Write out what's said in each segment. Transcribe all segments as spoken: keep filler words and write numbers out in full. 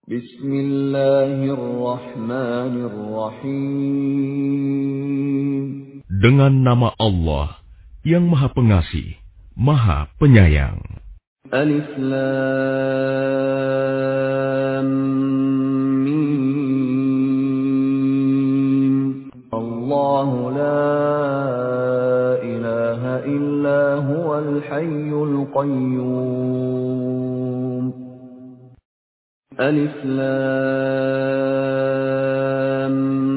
Bismillahirrahmanirrahim. Dengan nama Allah yang Maha Pengasih, Maha Penyayang. Alif Lam Mim. Allahu la ilaha illa huwal hayyul qayyum. Alif Lam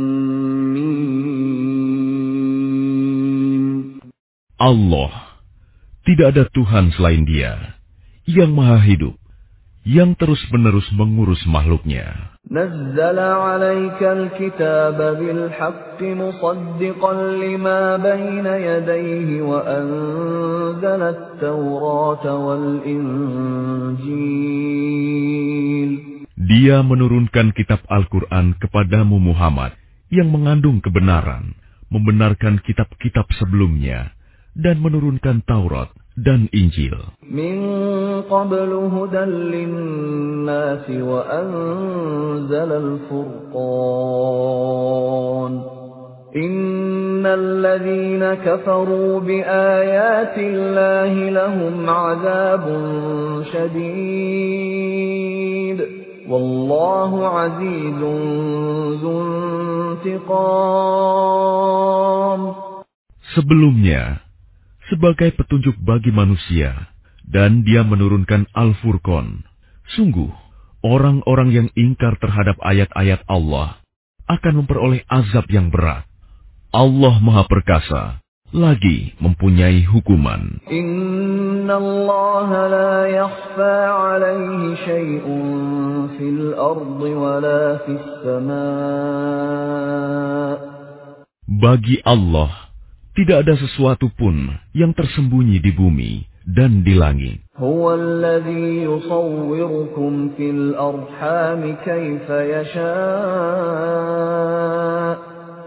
Mim. Allah, tidak ada Tuhan selain Dia, yang Maha Hidup, yang terus-menerus mengurus makhluknya. نزل عليك الكتاب بالحق مصدقا لما بين يديه وأنزل التوراة والإنجيل. Dia menurunkan kitab Al-Quran kepadamu Muhammad yang mengandung kebenaran, membenarkan kitab-kitab sebelumnya, dan menurunkan Taurat dan Injil. Min qablu hudan linnasi wa anzala al-furqan. Innal ladzina kafaru bi ayati Allahi lahum 'adzabun syadid. Wallahu 'azizun dzuntiqam. Sebelumnya, sebagai petunjuk bagi manusia, dan Dia menurunkan Al-Furqan. Sungguh, orang-orang yang ingkar terhadap ayat-ayat Allah akan memperoleh azab yang berat. Allah Maha Perkasa, lagi mempunyai hukuman. Inna Allah la yakhfa 'alaihi syai'un fil ardi wa la fis sama'. Bagi Allah, tidak ada sesuatu pun yang tersembunyi di bumi dan di langit. Huwa alladhi yusawwirukum fil arham kaifa yasha'.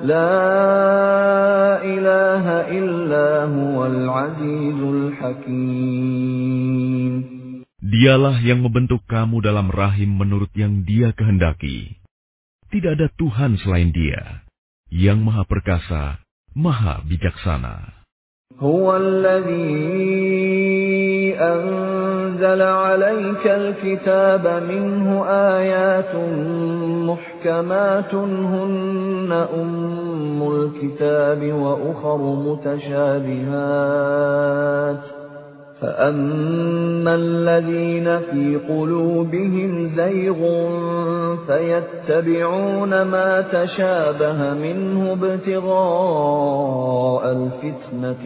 La ilaha illa huwal azizul hakim. Dialah yang membentuk kamu dalam rahim menurut yang Dia kehendaki. Tidak ada Tuhan selain Dia, yang Maha Perkasa, Maha Bijaksana. Huwa alladhi anzala 'alaika al-kitaba minhu ayatun muhkamatun hunna ummul kitabi wa ukharu mutashabihat. فأما الذين في قلوبهم زيغ فيتبعون ما تشابه منه ابتغاء الفتنة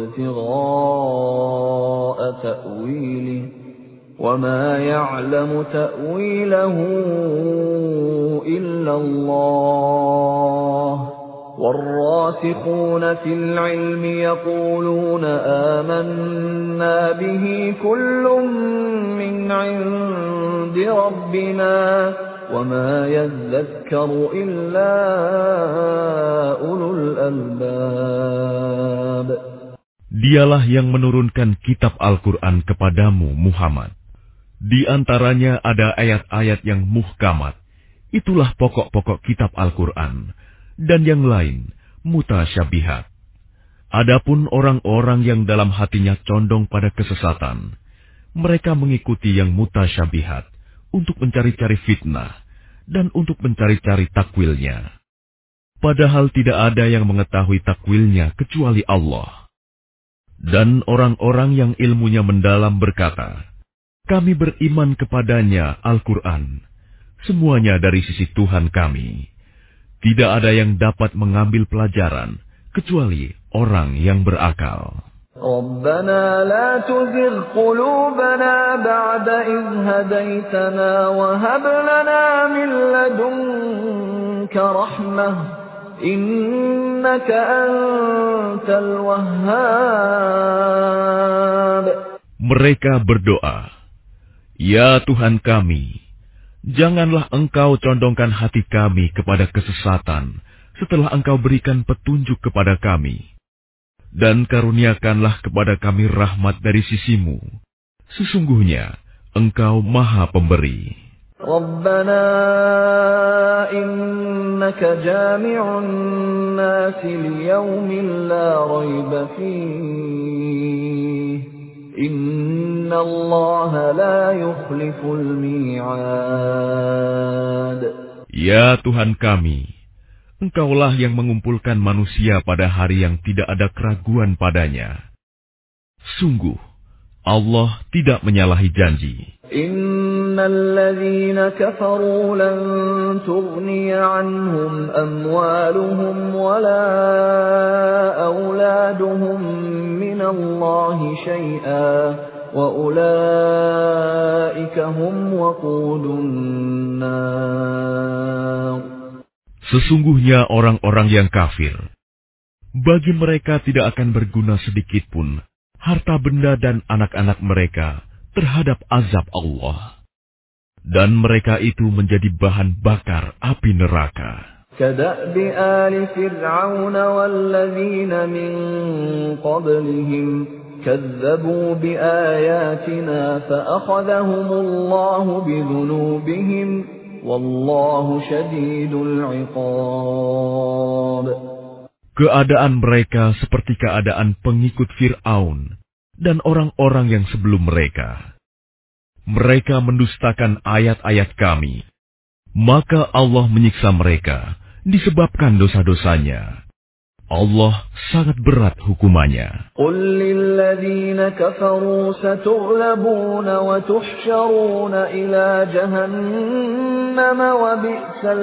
وابتغاء تأويله وما يعلم تأويله إلا الله والراسخون في العلم يقولون آمنا به كل من عند ربنا وما يذكر إلا أولو الألباب. Dialah yang menurunkan kitab Al-Quran kepadamu Muhammad. Di antaranya ada ayat-ayat yang muhkamat. Itulah pokok-pokok kitab Al-Quran. Dan yang lain, mutasyabihat. Adapun orang-orang yang dalam hatinya condong pada kesesatan, mereka mengikuti yang mutasyabihat untuk mencari-cari fitnah dan untuk mencari-cari takwilnya. Padahal tidak ada yang mengetahui takwilnya kecuali Allah. Dan orang-orang yang ilmunya mendalam berkata, kami beriman kepadanya Al-Quran, semuanya dari sisi Tuhan kami. Tidak ada yang dapat mengambil pelajaran kecuali orang yang berakal. Rabbana la tuzigh qulubana ba'da idh hadaitana wa hab lana min ladunka rahmah innaka antal wahhab. Mereka berdoa, ya Tuhan kami, janganlah Engkau condongkan hati kami kepada kesesatan setelah Engkau berikan petunjuk kepada kami. Dan karuniakanlah kepada kami rahmat dari sisi-Mu. Sesungguhnya Engkau Maha Pemberi. ربنا إنك جامع الناس ليوم لا ريب فيه إن الله لا يخلف الميعاد. Ya Tuhan kami, Engkaulah yang mengumpulkan manusia pada hari yang tidak ada keraguan padanya. Sungguh, Allah tidak menyalahi janji. Innal ladzina kafaru lan tughniya anhum amwaluhum wala auladuhum minallahi syai'an wa ulaika hum waqudun nar. Sesungguhnya orang-orang yang kafir, bagi mereka tidak akan berguna sedikitpun harta benda dan anak-anak mereka terhadap azab Allah. Dan mereka itu menjadi bahan bakar api neraka. Kada'bi ali Fir'aun walladzina min qablihim kazzabu biayatina fa'akhadhahumullahu bidhunubihim wallahu syadidul iqab. Keadaan mereka seperti keadaan pengikut Fir'aun dan orang-orang yang sebelum mereka. Mereka mendustakan ayat-ayat kami, maka Allah menyiksa mereka disebabkan dosa-dosanya. Allah sangat berat hukumannya. Qul lilladzina kafaru satughlabuna wa tuhsyaruna ila jahannam wa bi'sal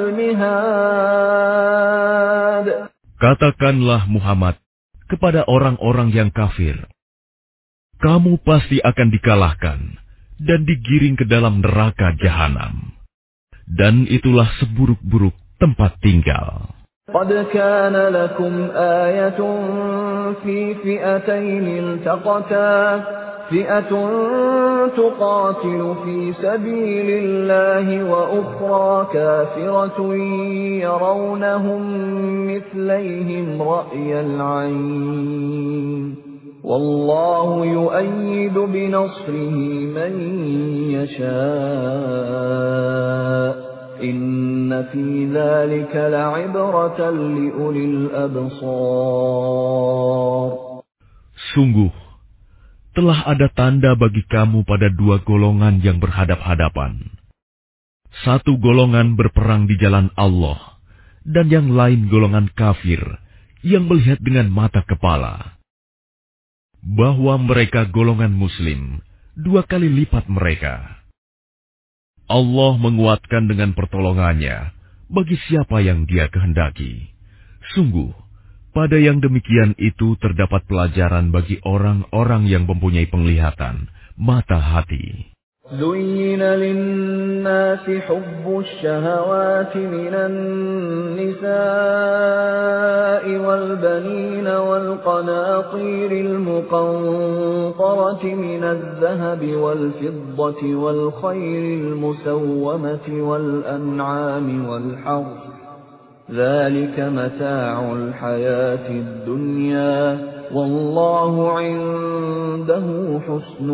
mihad. Katakanlah Muhammad kepada orang-orang yang kafir, kamu pasti akan dikalahkan dan digiring ke dalam neraka jahanam. Dan itulah seburuk-buruk tempat tinggal. قد كان لكم آية في فئتين التقتا فئة تقاتل في سبيل الله وأخرى كافرة يرونهم مثليهم رأي العين والله يؤيد بنصره من يشاء إن في ذلك لعبرة لأولي الأبصار. Sungguh, telah ada tanda bagi kamu pada dua golongan yang berhadap-hadapan. Satu golongan berperang di jalan Allah, dan yang lain golongan kafir yang melihat dengan mata kepala. Bahwa mereka golongan muslim, dua kali lipat mereka. Allah menguatkan dengan pertolongannya bagi siapa yang Dia kehendaki. Sungguh, pada yang demikian itu terdapat pelajaran bagi orang-orang yang mempunyai penglihatan, mata hati. زين للناس حب الشهوات من النساء والبنين والقناطير المقنطرة من الذهب والفضة والخيل المسومة والأنعام والحرث ذلك متاع الحياة الدنيا والله عنده حسن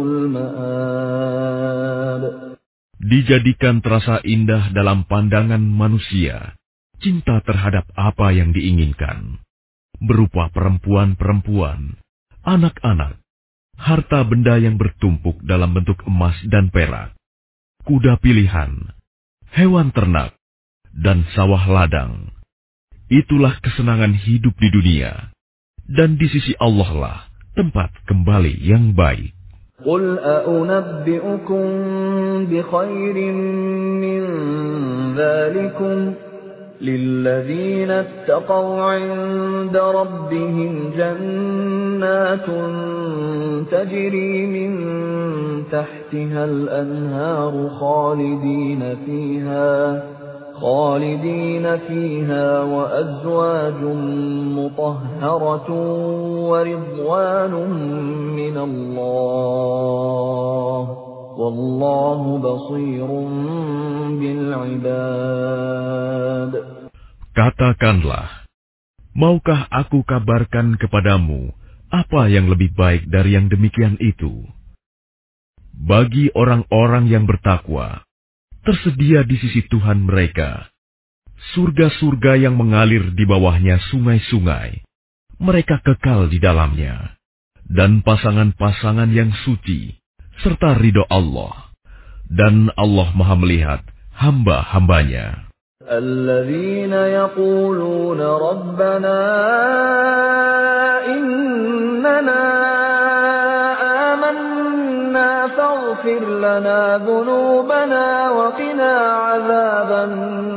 المآب. Dijadikan terasa indah dalam pandangan manusia cinta terhadap apa yang diinginkan, berupa perempuan-perempuan, anak-anak, harta benda yang bertumpuk dalam bentuk emas dan perak, kuda pilihan, hewan ternak, dan sawah ladang. Itulah kesenangan hidup di dunia, dan di sisi Allah lah tempat kembali yang baik. قل أأنبئكم بخير من ذلكم للذين اتقوا عند ربهم جنات تجري من تحتها الأنهار خالدين فيها خالدين فيها وأزواج مطهرة ورضوان من الله والله بصير بالعباد. Katakanlah, maukah aku kabarkan kepadamu apa yang lebih baik dari yang demikian itu? Bagi orang-orang yang bertakwa, tersedia di sisi Tuhan mereka surga-surga yang mengalir di bawahnya sungai-sungai. Mereka kekal di dalamnya. Dan pasangan-pasangan yang suci, serta ridho Allah. Dan Allah Maha melihat hamba-hambanya. Alladzina yaquluna Rabbana innana amanna faghfir lana dhunubana wa qina azaban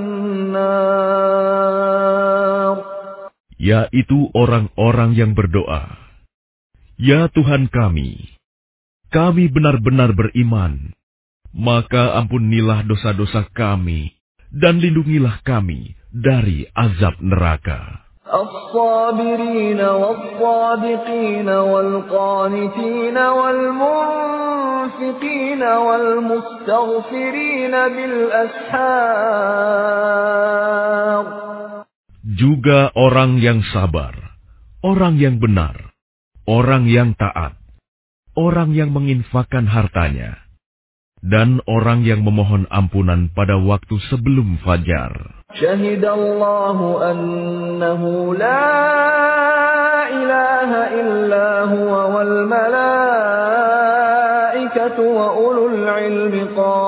nar. Yaitu orang-orang yang berdoa, Ya Tuhan kami, kami benar-benar beriman, maka ampunilah dosa-dosa kami, dan lindungilah kami dari azab neraka. الصابرين والصادقين والقانتين والمنفقين والمستغفرين بالأسحار. Juga orang yang sabar, orang yang benar, orang yang taat, orang yang menginfakkan hartanya, dan orang yang memohon ampunan pada waktu sebelum fajar. Syahidallahu annahu la ilaha illa huwa wal malaikatu wa ulul ilmi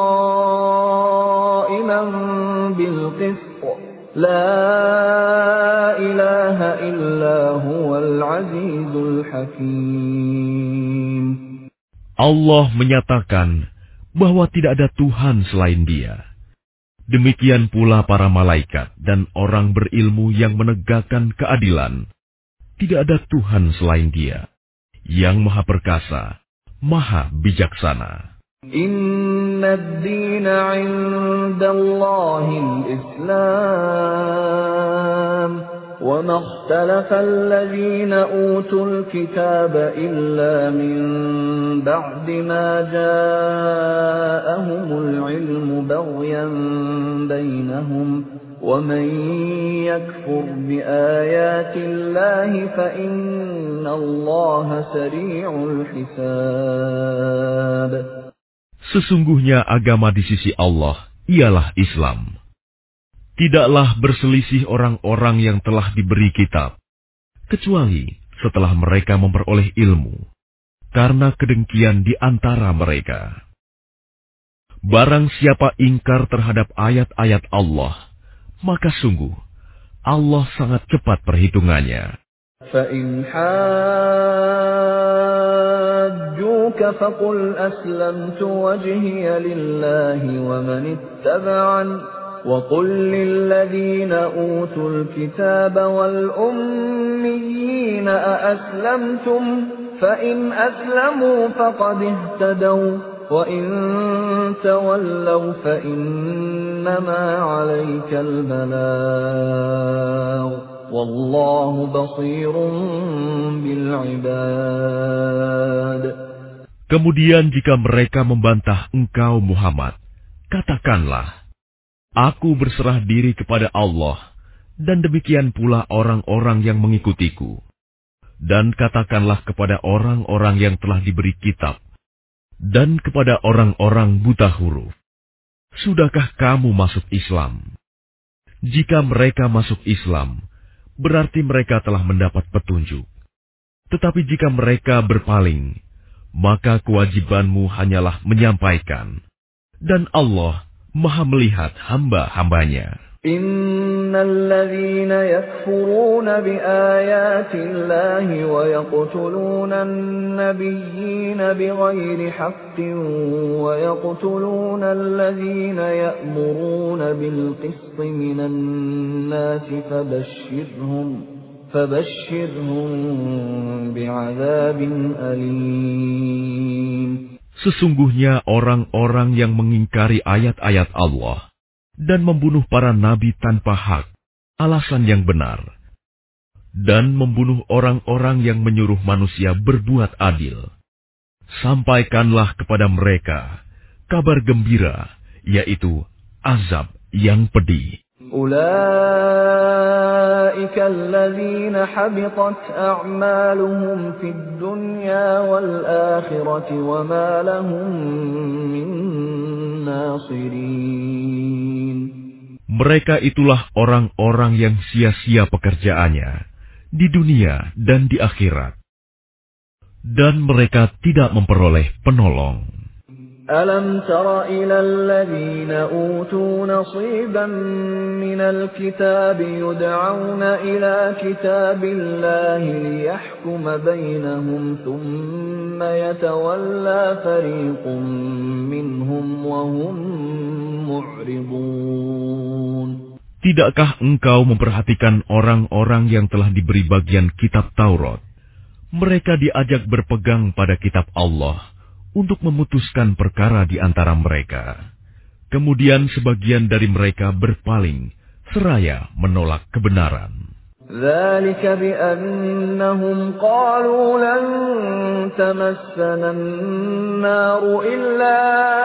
qa'iman bil qist. La ilaha illa huwal azizul hakim. Allah menyatakan bahwa tidak ada Tuhan selain Dia. Demikian pula para malaikat dan orang berilmu yang menegakkan keadilan. Tidak ada Tuhan selain Dia, yang Maha Perkasa, Maha Bijaksana. Inna ad-dina 'indallahil Islam. وَمَا اخْتَلَفَ الَّذِينَ أُوتُوا الْكِتَابَ إِلَّا مِنْ بَعْدِ مَا جَاءَهُمُ الْعِلْمُ بَغْيًا بَيْنَهُمْ وَمَنْ يَكْفُرْ بِآيَاتِ اللَّهِ فَإِنَّ اللَّهَ سَرِيعُ الْحِسَابِ. Sesungguhnya agama di sisi Allah ialah Islam. Tidaklah berselisih orang-orang yang telah diberi kitab, kecuali setelah mereka memperoleh ilmu, karena kedengkian di antara mereka. Barang siapa ingkar terhadap ayat-ayat Allah, maka sungguh Allah sangat cepat perhitungannya. فَإِنْ حَاجُّوكَ فَقُلْ أَسْلَمْتُ وَجْهِيَ لِلَّهِ وَمَنِ اتَّبَعَنِ وَقُلْ لِلَّذِينَ أُوتُوا الْكِتَابَ وَالْأُمِّيِّينَ أَأَسْلَمْتُمْ فَإِنْ أَسْلَمُوا فَقَدِ اهْتَدَوْا وَإِنْ تَوَلَّوْا فَإِنَّمَا عَلَيْكَ الْبَلَاغُ وَاللَّهُ بَصِيرٌ بِالْعِبَادِ. Kemudian jika mereka membantah engkau Muhammad, katakanlah, Aku berserah diri kepada Allah, dan demikian pula orang-orang yang mengikutiku. Dan katakanlah kepada orang-orang yang telah diberi kitab, dan kepada orang-orang buta huruf, Sudahkah kamu masuk Islam? Jika mereka masuk Islam, berarti mereka telah mendapat petunjuk. Tetapi jika mereka berpaling, maka kewajibanmu hanyalah menyampaikan. Dan Allah Maha melihat hamba-hambanya. Innal ladzina yakfuruna bi ayati Allahi wa yaqtuluna an-nabiyyina bighairi haqqin wa yaqtuluna alladzina ya'muruna bil qisti minan nasi fabashshirhum fabashshirhum bi'adzabin alim. Sesungguhnya orang-orang yang mengingkari ayat-ayat Allah dan membunuh para nabi tanpa hak, alasan yang benar, dan membunuh orang-orang yang menyuruh manusia berbuat adil, sampaikanlah kepada mereka kabar gembira, yaitu azab yang pedih. أولئك الذين حبطت أعمالهم في الدنيا والآخرة وما لهم من ناصرين. Mereka itulah orang-orang yang sia-sia pekerjaannya di dunia dan di akhirat, dan mereka tidak memperoleh penolong. ألم تر إلى الذين أوتوا نصيبا من الكتاب يدعون إلى كتاب الله ليحكم بينهم ثم يتولى فريق منهم وهم معرضون. Tidakkah engkau memperhatikan orang-orang yang telah diberi bagian kitab Taurat? Mereka diajak berpegang pada kitab Allah untuk memutuskan perkara di antara mereka. Kemudian sebagian dari mereka berpaling, seraya menolak kebenaran. ذلك بأنهم قالوا لن تمسنا النار إلا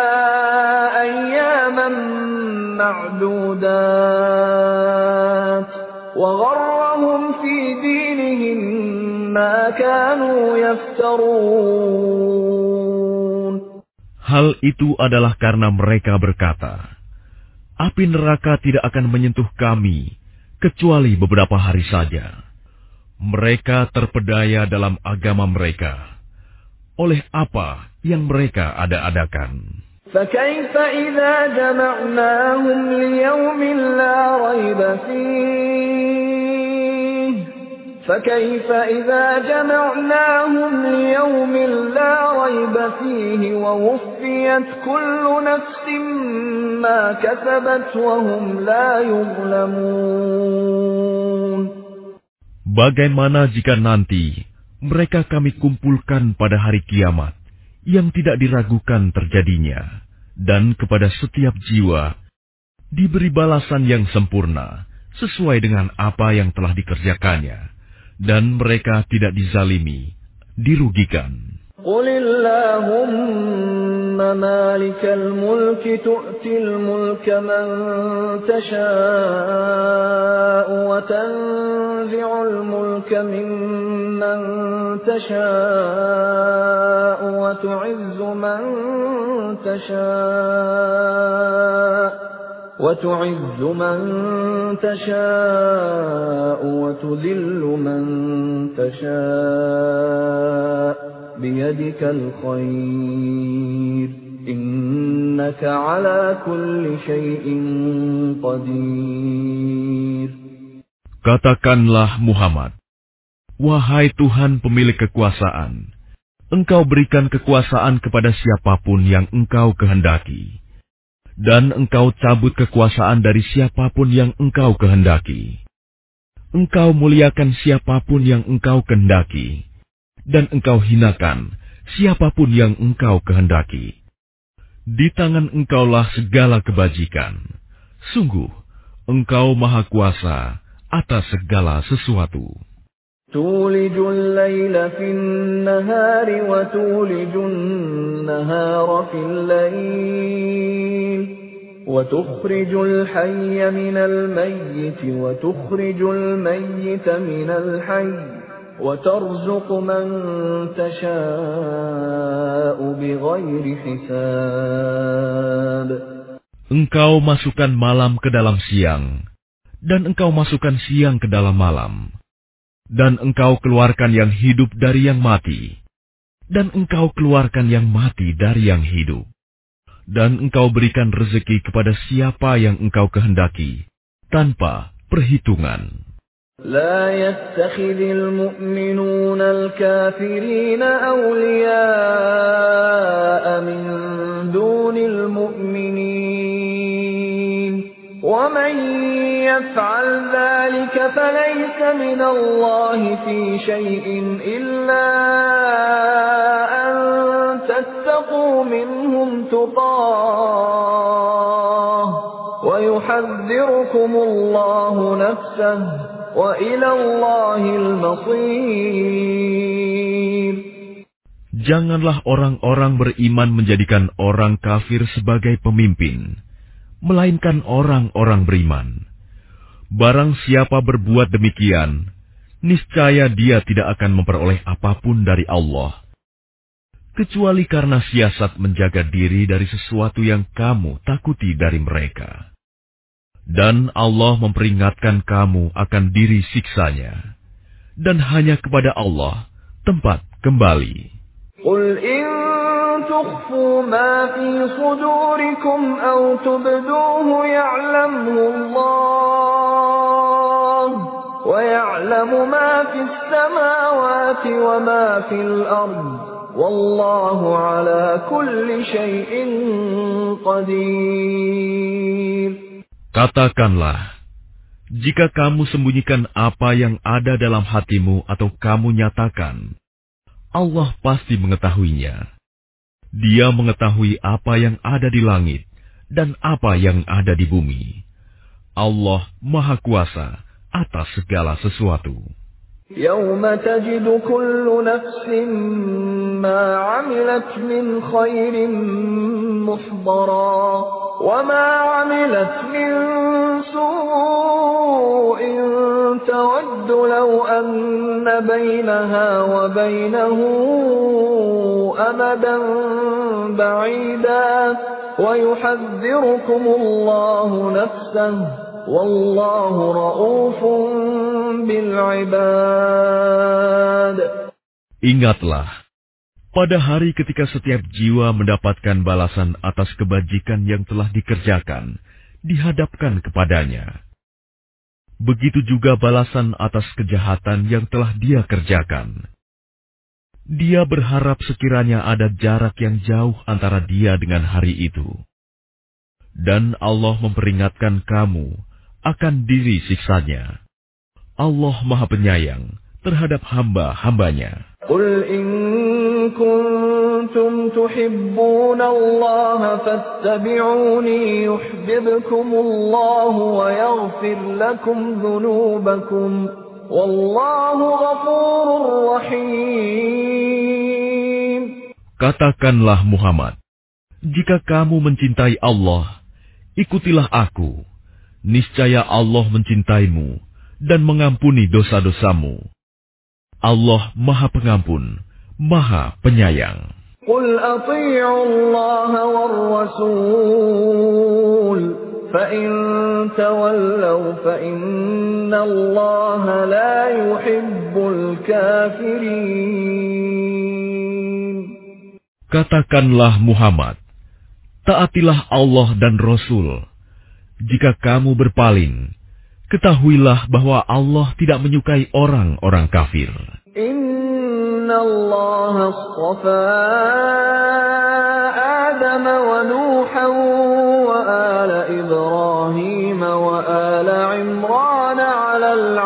أياما معدودات وغرهم في دينهم ما كانوا يفترون. Hal itu adalah karena mereka berkata, api neraka tidak akan menyentuh kami kecuali beberapa hari saja. Mereka terpedaya dalam agama mereka oleh apa yang mereka ada-adakan. فَكَيْفَ إِذَا جَمَعْنَاهُمْ لِيَوْمٍ لَا رَيْبَ فِيهِ فَكَيْفَ إِذَا جَمَعْنَاهُمْ لِيَوْمٍ لَا رَيْبَ فِيهِ وَوُفِّيَتْ كُلُّ نَفْسٍ مَا كَسَبَتْ وَهُمْ لَا يُظْلَمُونَ. Bagaimana jika nanti mereka kami kumpulkan pada hari kiamat yang tidak diragukan terjadinya, dan kepada setiap jiwa diberi balasan yang sempurna sesuai dengan apa yang telah dikerjakannya, dan mereka tidak dizalimi, dirugikan. قل اللهم مالك الملك تؤتي الملك من تشاء وتنزع الملك ممن تشاء وتعز من تشاء وتعز من تشاء وتذل من تشاء بيدك الخير إنك على كل شيء قدير. Katakanlah Muhammad, wahai Tuhan pemilik kekuasaan, Engkau berikan kekuasaan kepada siapapun yang Engkau kehendaki, dan Engkau cabut kekuasaan dari siapapun yang Engkau kehendaki. Engkau muliakan siapapun yang Engkau kehendaki, dan Engkau hinakan siapapun yang Engkau kehendaki. Di tangan Engkaulah segala kebajikan. Sungguh, Engkau Maha Kuasa atas segala sesuatu. تولج الليل في النهار وتولج النهار في الليل وتخرج الحي من الميت وتخرج الميت من الحي وترزق من تشاء بغير حساب. Engkau masukkan malam ke dalam siang, dan Engkau masukkan siang ke dalam malam. Dan Engkau keluarkan yang hidup dari yang mati, dan Engkau keluarkan yang mati dari yang hidup. Dan Engkau berikan rezeki kepada siapa yang Engkau kehendaki, tanpa perhitungan. لا يتخذ المؤمنون الكافرين أولياء من دون المؤمنين ومن يفعل ذلك فليس من الله في شيء إلا أن تتقوا منهم تقاه ويحذركم الله نفسه وإلى الله المصير. Janganlah orang-orang beriman menjadikan orang kafir sebagai pemimpin, melainkan orang-orang beriman. Barang siapa berbuat demikian, niscaya dia tidak akan memperoleh apapun dari Allah, kecuali karena siasat menjaga diri dari sesuatu yang kamu takuti dari mereka. Dan Allah memperingatkan kamu akan diri siksanya, dan hanya kepada Allah tempat kembali. Qul in tukhfu ma fi sudurikum aw tubduhu ya'lamhu Allah wa ya'lamu ma fis samawati wa ma fil ard wallahu ala kulli syai'in qadir. Katakanlah, jika kamu sembunyikan apa yang ada dalam hatimu atau kamu nyatakan, Allah pasti mengetahuinya. Dia mengetahui apa yang ada di langit dan apa yang ada di bumi. Allah Maha Kuasa atas segala sesuatu. يَوْمَ تَجِدُ كُلُّ نَفْسٍ مَّا عَمِلَتْ مِنْ خَيْرٍ مُحْضَرًا وَمَا عَمِلَتْ مِنْ سُوءٍ تَوَدُّ لَوْ أَنَّ بَيْنَهَا وَبَيْنَهُ أَمَدًا بَعِيدًا وَيُحَذِّرُكُمُ اللَّهُ نَفْسَهُ وَاللَّهُ رَءُوفٌ بِالْعِبَادِ. Ingatlah, pada hari ketika setiap jiwa mendapatkan balasan atas kebajikan yang telah dikerjakan, dihadapkan kepadanya. Begitu juga balasan atas kejahatan yang telah dia kerjakan. Dia berharap sekiranya ada jarak yang jauh antara dia dengan hari itu. Dan Allah memperingatkan kamu akan diri siksanya. Allah Maha Penyayang terhadap hamba-hambanya. Qul in kuntum tuhibbuna Allah fattabi'uni yuhibbukumullah wa yaghfir lakum dhunubakum wallahu ghafurur rahim. Katakanlah Muhammad, jika kamu mencintai Allah, ikutilah aku. Niscaya Allah mencintaimu dan mengampuni dosa-dosamu. Allah Maha Pengampun, Maha Penyayang. Qul ati'u Allah war Rasul, fa in tawallaw fa inna Allah la yuhibbul kafirin. Katakanlah Muhammad, taatilah Allah dan Rasul. Jika kamu berpaling, ketahuilah bahwa Allah tidak menyukai orang-orang kafir. Inna Allah astafa Adam wa Nuhan wa ala Ibrahim wa ala Imran ala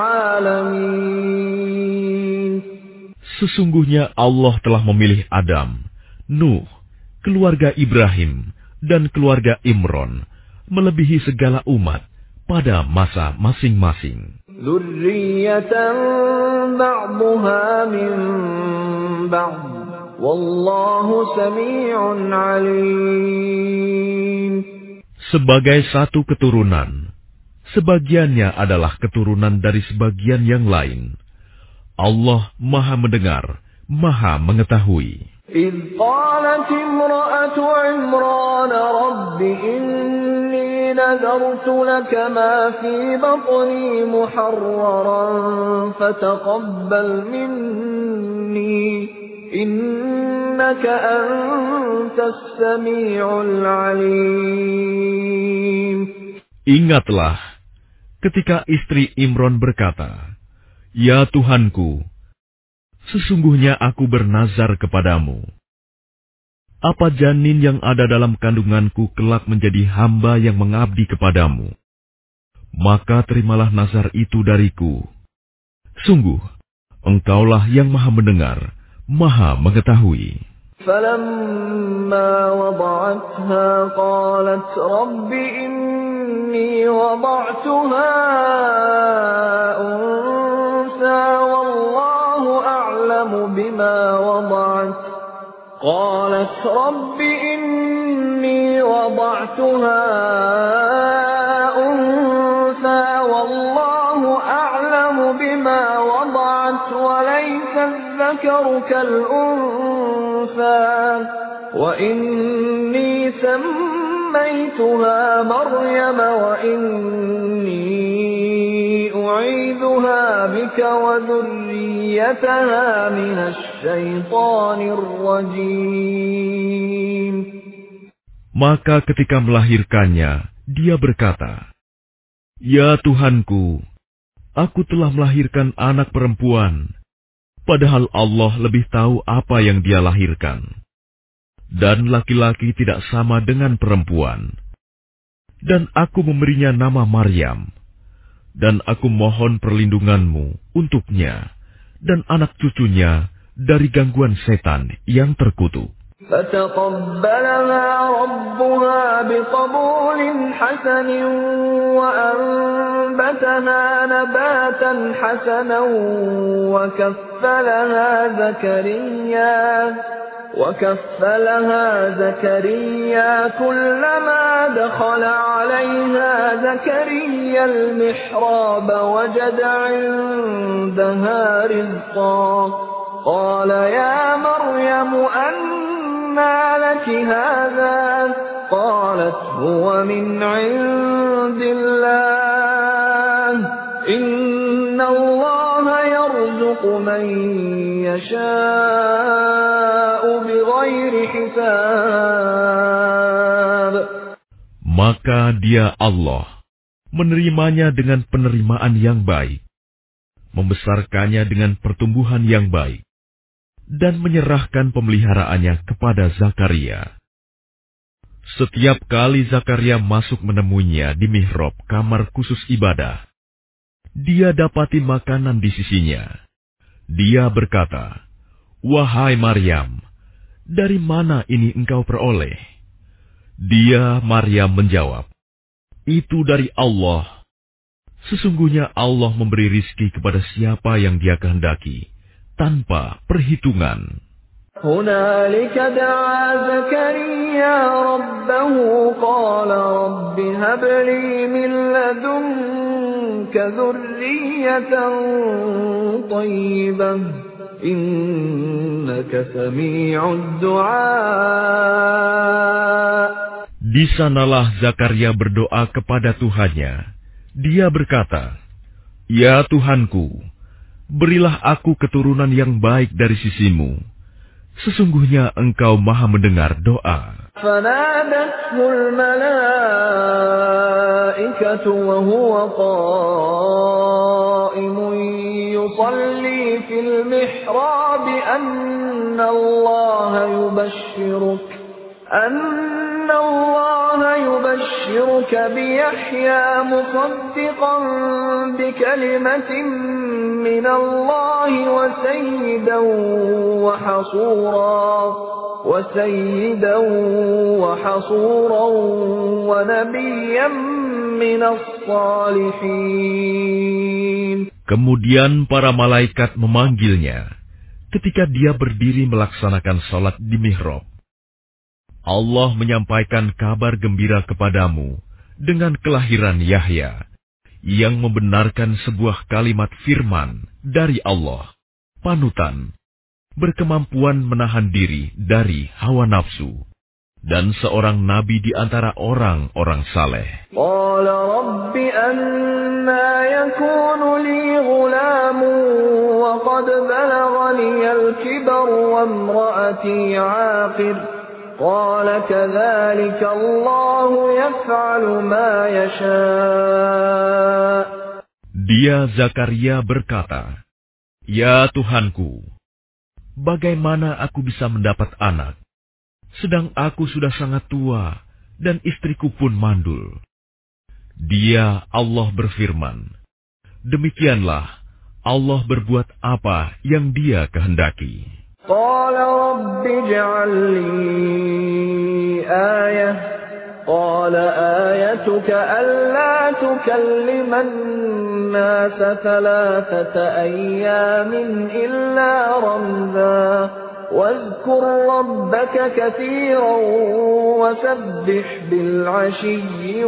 alamin. Sesungguhnya Allah telah memilih Adam, Nuh, keluarga Ibrahim, dan keluarga Imran, melebihi segala umat pada masa masing-masing. Dzurriyyatan ba'dhuha min ba'd wallahu sami'un 'alim. Sebagai satu keturunan, sebagiannya adalah keturunan dari sebagian yang lain. Allah Maha mendengar, Maha mengetahui. إذ قالت امرأة عمران رب إني نذرت لك ما في بطني محررا فتقبل مني إنك أنت السميع العليم. Ingatlah ketika istri Imran berkata, Ya Tuhanku, sesungguhnya aku bernazar kepadamu. Apa janin yang ada dalam kandunganku kelak menjadi hamba yang mengabdi kepadamu? Maka terimalah nazar itu dariku. Sungguh, Engkaulah yang Maha mendengar, Maha mengetahui. فَلَمَّا وَضَعَتْهَا قَالَتْ رَبِّ إِنِّي وَضَعْتُهَا أُنثَىٰ وَاللَّهُ أَعْلَمُ بِمَا وَضَعَتْ قَالَتْ رَبِّ إِنِّي وَضَعْتُهَا أُنثَىٰ وَاللَّهُ الذكر كالأنثى وإني سميتها مريم وإني أعيذها بك وذريتها من الشيطان الرجيم. Maka ketika melahirkannya, dia berkata, "Ya Tuhanku, aku telah melahirkan anak perempuan, padahal Allah lebih tahu apa yang dia lahirkan. Dan laki-laki tidak sama dengan perempuan. Dan aku memberinya nama Maryam. Dan aku mohon perlindunganmu untuknya dan anak cucunya dari gangguan setan yang terkutuk." فتقبلها ربها بقبول حسن وأنبتها نباتا حسنا وكفلها زكريا وكفلها زكريا كلما دخل عليها زكريا المحراب وجد عندها رزقا قال يا مريم أنى لك هذا قالت هو من عند الله إن الله يرزق من يشاء بغير حساب. Maka dia Allah menerimanya dengan penerimaan yang baik, membesarkannya dengan pertumbuhan yang baik, dan menyerahkan pemeliharaannya kepada Zakaria. Setiap kali Zakaria masuk menemuinya di mihrab kamar khusus ibadah, dia dapati makanan di sisinya. Dia berkata, "Wahai Maryam, dari mana ini engkau peroleh?" Dia, Maryam, menjawab, "Itu dari Allah. Sesungguhnya Allah memberi rizki kepada siapa yang Dia kehendaki, tanpa perhitungan." هنالك دعا زكريا ربه قال رب هب لي من لدنك ذرية طيبة إنك سميع الدعاء. Di sanalah Zakaria berdoa kepada Tuhannya. Dia berkata, "Ya Tuhanku, berilah aku keturunan yang baik dari sisimu. Sesungguhnya Engkau Maha mendengar doa." فنادته الملائكة وهو قائم يصلي في المحراب أن الله يبشرك أن الله يبشرك بيحيى مصدقا بكلمة من الله وسيدا وحصورا وسيدا وحصورا ونبيا من الصالحين. Kemudian para malaikat memanggilnya ketika dia berdiri melaksanakan salat di mihrab. Allah menyampaikan kabar gembira kepadamu dengan kelahiran Yahya, yang membenarkan sebuah kalimat firman dari Allah, panutan, berkemampuan menahan diri dari hawa nafsu, dan seorang nabi di antara orang-orang saleh. قال رب أنى يكون لي غلام وقد بلغني الكبر وامرأتي عاقر قال كذلك الله يفعل ما يشاء. Dia Zakaria berkata, "Ya Tuhanku, bagaimana aku bisa mendapat anak, sedang aku sudah sangat tua dan istriku pun mandul?" Dia, Allah, berfirman, "Demikianlah Allah berbuat apa yang Dia kehendaki." قال رب اجعل لي آية قال آيتك ألا تكلم الناس ثلاثة أيام إلا رمزا واذكر ربك كثيرا وسبح بالعشي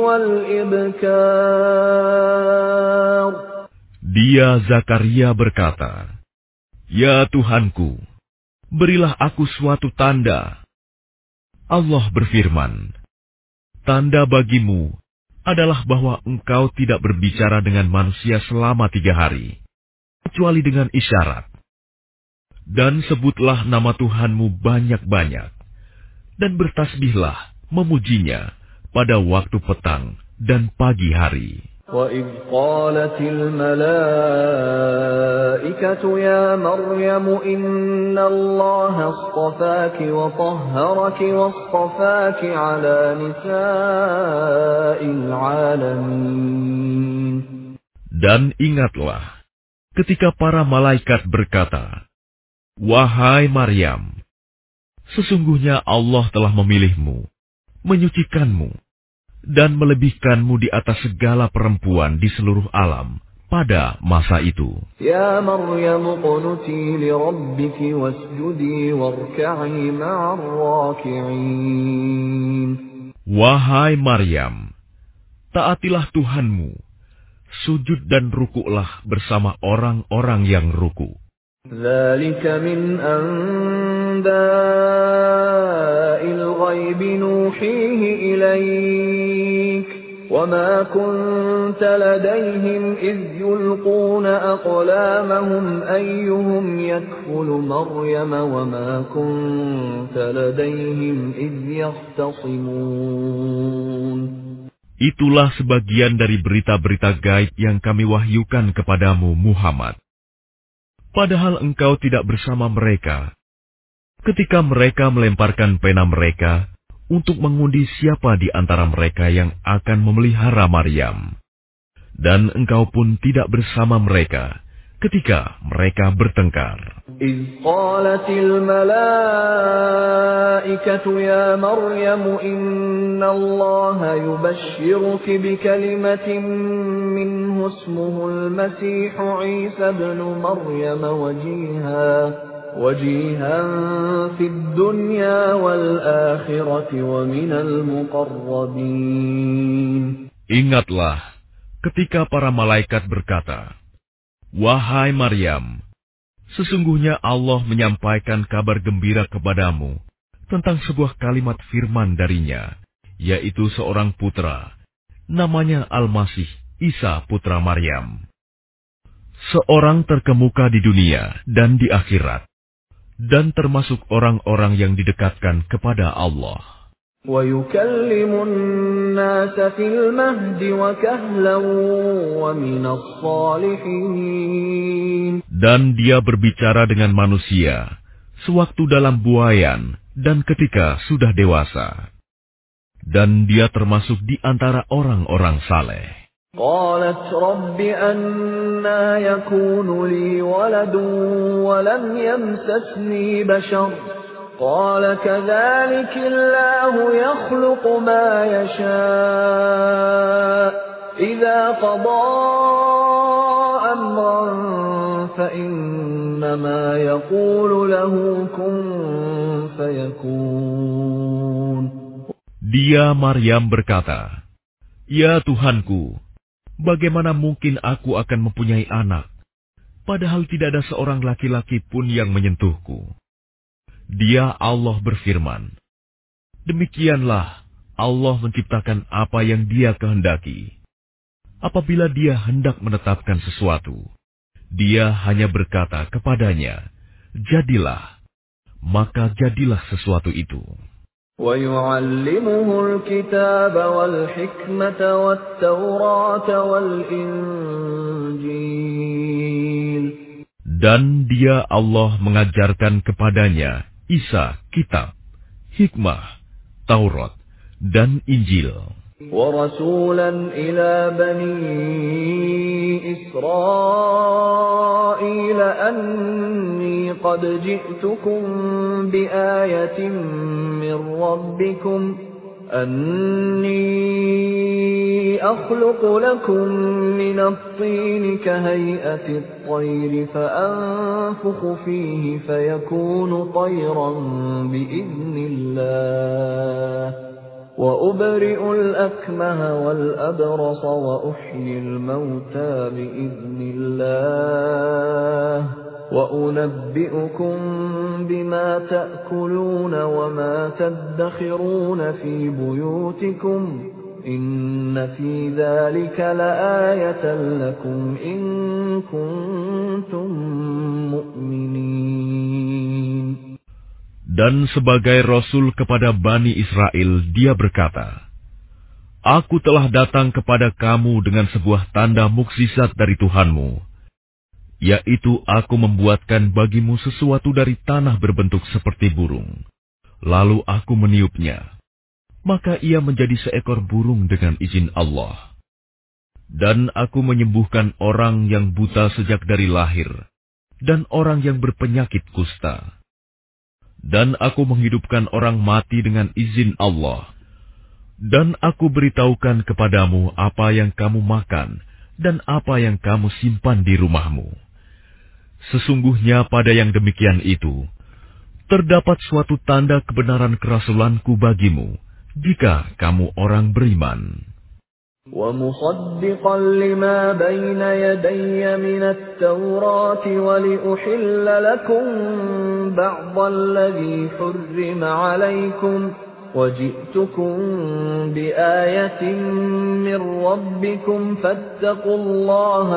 والإبكار. Dia Zakaria berkata, Ya Tuhanku, berilah aku suatu tanda. Allah berfirman, tanda bagimu adalah bahwa engkau tidak berbicara dengan manusia selama tiga hari, kecuali dengan isyarat. Dan sebutlah nama Tuhanmu banyak-banyak, dan bertasbihlah memujinya pada waktu petang dan pagi hari. وَإِذْ قَالَتِ الْمَلَائِكَةُ يَا مَرْيَمُ إِنَّ اللَّهَ اصْطَفَاكِ وَطَهَّرَكِ وَاصْطَفَاكِ عَلَى نِسَاءِ الْعَالَمِينَ. Dan ingatlah ketika para malaikat berkata, wahai Maryam, sesungguhnya Allah telah memilihmu, menyucikanmu, dan melebihkanmu di atas segala perempuan di seluruh alam pada masa itu. Ya Maryam qunuti li rabbiki wasjudi warka'i ma'ar raki'in. Wahai Maryam, taatilah Tuhanmu, sujud dan rukuklah bersama orang-orang yang ruku. Dzalika min anba'il ghaibi nuhihi ilaik. وَمَا كُنْتَ لَدَيْهِمْ إِذْ يُلْقُونَ أَقْلَامَهُمْ أَيُّهُمْ يَكْفُلُ مَرْيَمَ وَمَا كُنْتَ لَدَيْهِمْ إِذْ يَخْتَصِمُونَ. Itulah sebagian dari berita-berita gaib yang kami wahyukan kepadamu, Muhammad. Padahal engkau tidak bersama mereka ketika mereka melemparkan pena mereka untuk mengundi siapa di antara mereka yang akan memelihara Maryam. Dan engkau pun tidak bersama mereka ketika mereka bertengkar. إِذْ قَالَتِ الْمَلَائِكَةُ يَا مَرْيَمُ إِنَّ اللَّهَ يُبَشِّرُكِ بِكَلِمَةٍ مِّنْهُ اسْمُهُ الْمَسِيحُ عِيسَى ابْنُ مَرْيَمَ وَجِيهًا وَجِيهًا فِي الدُّنْيَا وَالْآخِرَةِ وَمِنَ الْمُقَرَّبِينَ. Ingatlah ketika para malaikat berkata, wahai Maryam, sesungguhnya Allah menyampaikan kabar gembira kepadamu tentang sebuah kalimat firman darinya, yaitu seorang putra, namanya Al-Masih Isa putra Maryam. Seorang terkemuka di dunia dan di akhirat, dan termasuk orang-orang yang didekatkan kepada Allah. وَيُكَلِّمُ النَّاسَ فِي الْمَهْدِ وَكَهْلًا وَمِنَ الصَّالِحِينَ. Dan dia berbicara dengan manusia sewaktu dalam buayan dan ketika sudah dewasa. Dan dia termasuk di antara orang-orang saleh. قالت رب أنى يكون لي ولد ولم يمسسني بشر قال كذلك الله يخلق ما يشاء إذا قضى أمرا فإنما يقول له كن فيكون. Dia Maryam berkata, ya Tuhanku, bagaimana mungkin aku akan mempunyai anak, padahal tidak ada seorang laki-laki pun yang menyentuhku. Dia Allah berfirman, demikianlah Allah menciptakan apa yang Dia kehendaki. Apabila Dia hendak menetapkan sesuatu, Dia hanya berkata kepadanya, jadilah, maka jadilah sesuatu itu. وَيُعَلِّمُهُ الْكِتَابَ وَالْحِكْمَةَ وَالتَّوْرَاةَ وَالْإِنْجِيلَ. Dan Dia Allah mengajarkan kepadanya Isa kitab, hikmah, Taurat, dan Injil. وَرَسُولًا إِلَى بَنِي إِسْرَائِيلَ أَنِّي قَدْ جِئْتُكُمْ بِآيَةٍ مِّن رَّبِّكُمْ أَنِّي أَخْلُقُ لَكُم مِّنَ الطِّينِ كَهَيْئَةِ الطَّيْرِ فَأَنفُخُ فِيهِ فَيَكُونُ طَيْرًا بِإِذْنِ اللَّهِ وَأُبْرِئُ الْأَكْمَهَ وَالْأَبْرَصَ وَأُحْيِي الْمَوْتَى بِإِذْنِ اللَّهِ وَأُنَبِّئُكُم بِمَا تَأْكُلُونَ وَمَا تَدَّخِرُونَ فِي بُيُوتِكُمْ إِنَّ فِي ذَلِكَ لَآيَةً لَكُمْ إِن كُنتُم مُّؤْمِنِينَ. Dan sebagai Rasul kepada Bani Israel, dia berkata, Aku telah datang kepada kamu dengan sebuah tanda mukjizat dari Tuhanmu, yaitu aku membuatkan bagimu sesuatu dari tanah berbentuk seperti burung. Lalu aku meniupnya, maka ia menjadi seekor burung dengan izin Allah. Dan aku menyembuhkan orang yang buta sejak dari lahir, dan orang yang berpenyakit kusta. Dan aku menghidupkan orang mati dengan izin Allah. Dan aku beritahukan kepadamu apa yang kamu makan, dan apa yang kamu simpan di rumahmu. Sesungguhnya pada yang demikian itu, terdapat suatu tanda kebenaran kerasulanku bagimu, jika kamu orang beriman. وَمُصَدِّقًا لِمَا بَيْنَ يَدَيَّ مِنَ التَّوْرَاةِ وَلِأُحِلَّ لَكُم بَعْضَ الَّذِي حُرِّمَ عَلَيْكُمْ وَجِئْتُكُم بِآيَةٍ مِّن رَّبِّكُمْ فَاتَّقُوا اللَّهَ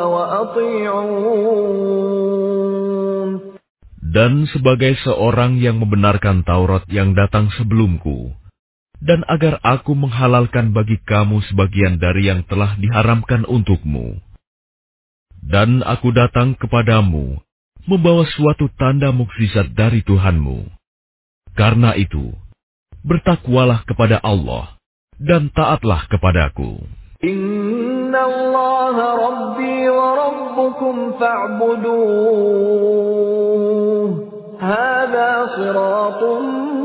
وَأَطِيعُونِ. Dan sebagai seorang yang membenarkan Taurat yang datang sebelumku, dan agar aku menghalalkan bagi kamu sebagian dari yang telah diharamkan untukmu. Dan aku datang kepadamu, membawa suatu tanda mukjizat dari Tuhanmu. Karena itu, bertakwalah kepada Allah, dan taatlah kepadaku. Inna Allah Rabbi wa Rabbukum fa'buduh. Hada siratun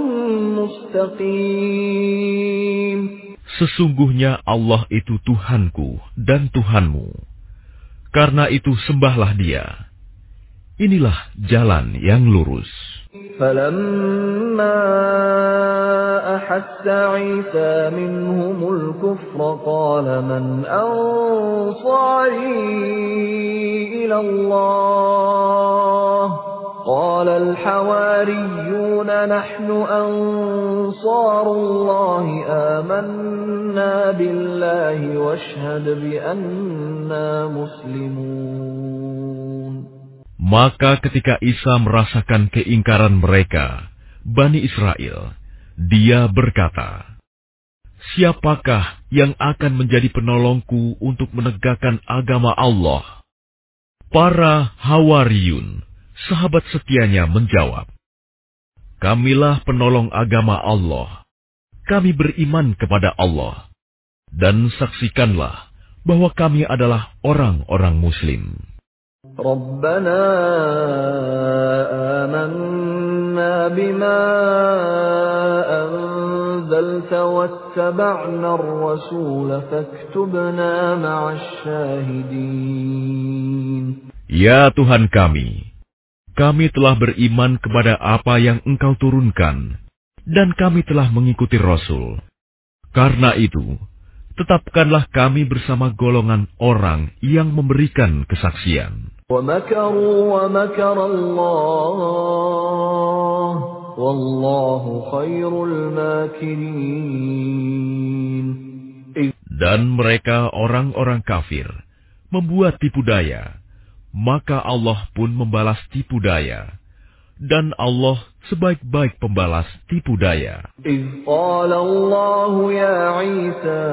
mustaqim. Sesungguhnya Allah itu Tuhanku dan Tuhanmu. Karena itu sembahlah Dia. Inilah jalan yang lurus. فَلَمَّا أَحَسَّ عِيسَى مِنْهُمُ الْكُفْرَ قَالَ مَنْ أَنصَارِي إِلَى اللَّهِ قَالَ الْحَوَارِيُّونَ نَحْنُ أَنصَارُ اللَّهِ آمَنَّا بِاللَّهِ وَاشْهَدْ بِأَنَّا مُسْلِمُونَ. Maka ketika Isa merasakan keingkaran mereka, Bani Israel, dia berkata, Siapakah yang akan menjadi penolongku untuk menegakkan agama Allah? Para Hawariyun, sahabat setianya menjawab, Kamilah penolong agama Allah. Kami beriman kepada Allah. Dan saksikanlah bahwa kami adalah orang-orang Muslim. رَبَّنَا آمَنَّا بِمَا أَنزَلْتَ وَاتَّبَعْنَا الرَّسُولَ فَاكْتُبْنَا مَعَ الشَّاهِدِينَ. Ya Tuhan kami, kami telah beriman kepada apa yang Engkau turunkan, dan kami telah mengikuti Rasul. Karena itu, tetapkanlah kami bersama golongan orang yang memberikan kesaksian. وَمَكَرُوا وَمَكَرَ اللَّهُ وَاللَّهُ خَيْرُ الْمَاكِرِينَ. Dan mereka orang-orang kafir membuat tipu daya, maka Allah pun membalas tipu daya. Dan Allah sebaik-baik pembalas tipu daya. إِذْ قَالَ اللَّهُ يَا عِيسَى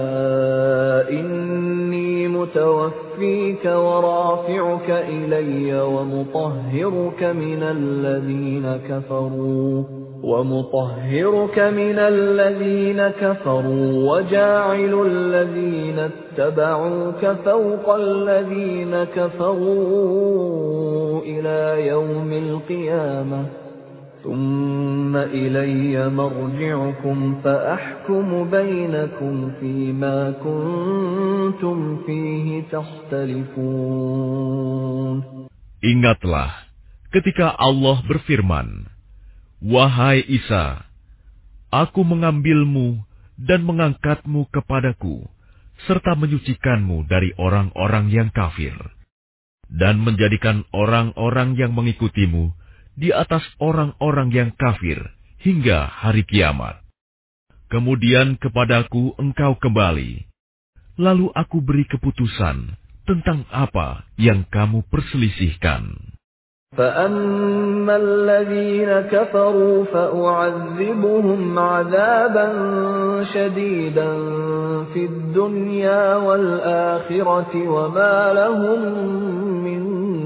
إِنِّي مُتَوَفِّيكَ وَرَافِعُكَ إِلَيَّ وَمُطَهِّرُكَ مِنَ الَّذِينَ كَفَرُوا وَمُطَهِّرُكَ مِنَ الَّذِينَ كَفَرُوا وَجَاعِلُ الَّذِينَ اتَّبَعُوكَ فَوْقَ الَّذِينَ كَفَرُوا إِلَى يَوْمِ الْقِيَامَةِ ثُمَّ إِلَيَّ مَرْجِعُكُمْ فَأَحْكُمُ بَيْنَكُمْ فِيمَا كُنتُمْ فِيهِ تَخْتَلِفُونَ. Ingatlah ketika Allah berfirman, Wahai Isa, aku mengambilmu dan mengangkatmu kepadaku, serta menyucikanmu dari orang-orang yang kafir. dan menjadikan orang-orang yang mengikutimu di atas orang-orang yang kafir hingga hari kiamat. Kemudian kepadaku engkau kembali, lalu aku beri keputusan tentang apa yang kamu perselisihkan. فَأَمَّا الَّذِينَ كَفَرُوا فَأُعَذِّبُهُمْ عَذَابًا شَدِيدًا فِي الدُّنْيَا وَالْآخِرَةِ وَمَا لَهُم مِّن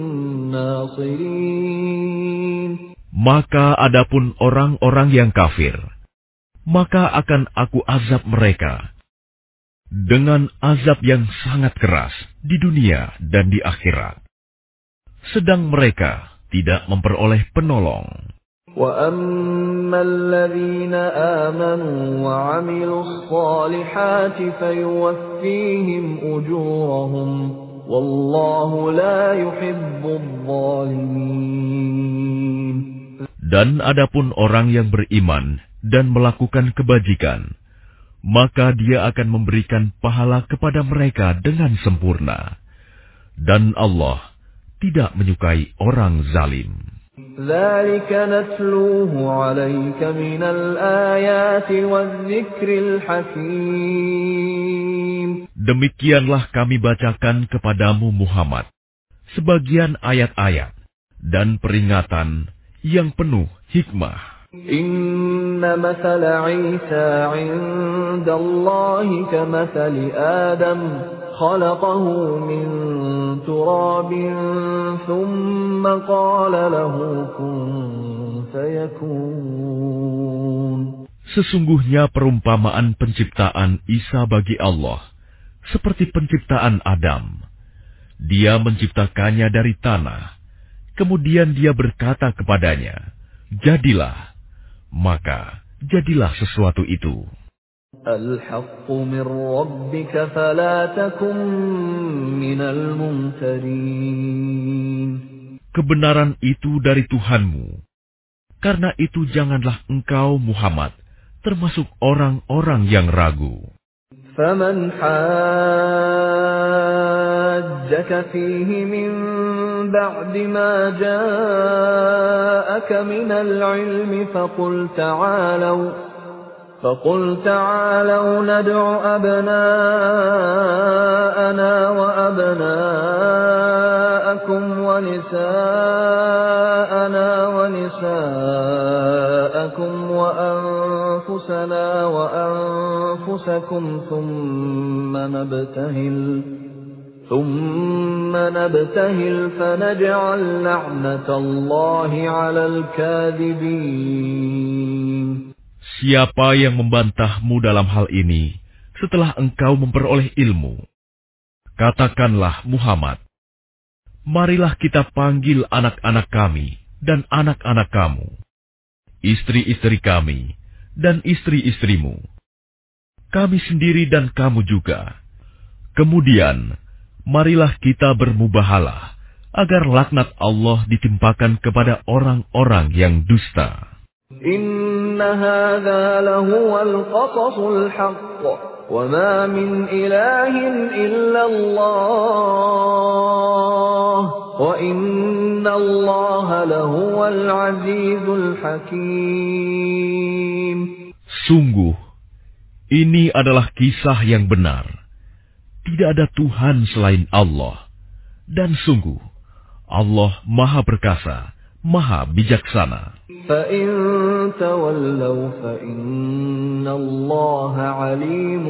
نَّاصِرِينَ. Maka adapun orang-orang yang kafir, maka akan aku azab mereka dengan azab yang sangat keras di dunia dan di akhirat. Sedang mereka tidak memperoleh penolong. وَأَمَّا الَّذِينَ آمَنُوا وَعَمِلُوا الصَّالِحَاتِ فَيُوَفِّيهِمْ أُجُورَهُمْ وَاللَّهُ لَا يُحِبُّ الظَّالِمِينَ. Dan adapun orang yang beriman dan melakukan kebajikan, maka dia akan memberikan pahala kepada mereka dengan sempurna. Dan Allah tidak menyukai orang zalim. ذَلِكَ نَتْلُوهُ عَلَيْكَ مِنَ الْآيَاتِ وَالذِّكْرِ الْحَكِيمِ. Demikianlah kami bacakan kepadamu Muhammad sebagian ayat-ayat dan peringatan yang penuh hikmah. إِنَّ مَثَلَ عِيسَى عِندَ اللَّهِ كَمَثَلِ آدَمَ خَلَقَهُ مِن تُرَابٍ ثُمَّ قَالَ لَهُ كُن فَيَكُونُ. Sesungguhnya perumpamaan penciptaan Isa bagi Allah seperti penciptaan Adam. Dia menciptakannya dari tanah, kemudian dia berkata kepadanya, "Jadilah," maka jadilah sesuatu itu. الْحَقُّ مِنْ رَبِّكَ فَلَا تَكُنْ مِنَ الْمُمْتَرِينَ. Kebenaran itu dari Tuhanmu. Karena itu janganlah engkau Muhammad termasuk orang-orang yang ragu. فَمَنْ حَاجَّكَ فِيهِ مِنْ بَعْدِ مَا جَاءَكَ مِنَ الْعِلْمِ فَقُلْ تَعَالَوْا فَقُلْ تَعَالَوْا نَدْعُ أَبْنَاءَنَا وَأَبْنَاءَكُمْ وَنِسَاءَنَا وَنِسَاءَكُمْ وَأَنفُسَنَا وَأَنفُسَكُمْ ثُمَّ نَبْتَهِلْ ثُمَّ نَبْتَهِلْ فَنَجْعَلْ لَعْنَةَ اللَّهِ عَلَى الْكَاذِبِينَ. Siapa yang membantahmu dalam hal ini setelah engkau memperoleh ilmu? Katakanlah Muhammad, marilah kita panggil anak-anak kami dan anak-anak kamu, istri-istri kami dan istri-istrimu, kami sendiri dan kamu juga. Kemudian, marilah kita bermubahalah agar laknat Allah ditimpakan kepada orang-orang yang dusta. Inna hadza lahuwal qasasul haqq wa ma min ilahin illallah wa inna Allaha lahuwal azizul hakim. Sungguh, ini adalah kisah yang benar. Tidak ada Tuhan selain Allah. Dan sungguh, Allah Maha Perkasa, Maha Bijaksana. فَإِن تَوَلَّوْا فَإِنَّ اللَّهَ عَلِيمٌ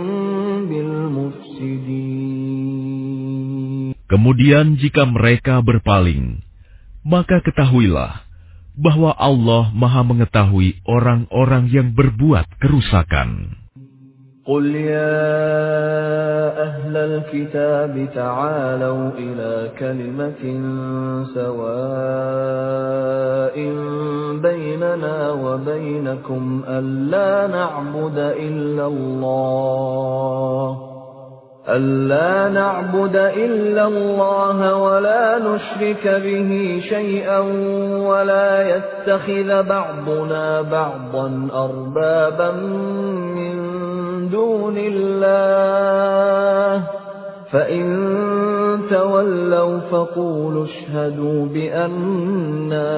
بِالْمُفْسِدِينَ. Kemudian jika mereka berpaling, maka ketahuilah bahwa Allah Maha mengetahui orang-orang yang berbuat kerusakan. قُلْ يَا أَهْلَ الْكِتَابِ تَعَالَوْا إِلَى كَلِمَةٍ سَوَاءٍ بَيْنَنَا وَبَيْنَكُمْ أَلَّا نَعْبُدَ إِلَّا اللَّهَ أَلَّا نَعْبُدَ إِلَّا اللَّهَ وَلَا نُشْرِكَ بِهِ شَيْئًا وَلَا يَتَّخِذَ بَعْضُنَا بَعْضًا أَرْبَابًا مِّن دُونِ اللَّهِ فإن تولوا فقولوا اشهدوا بأننا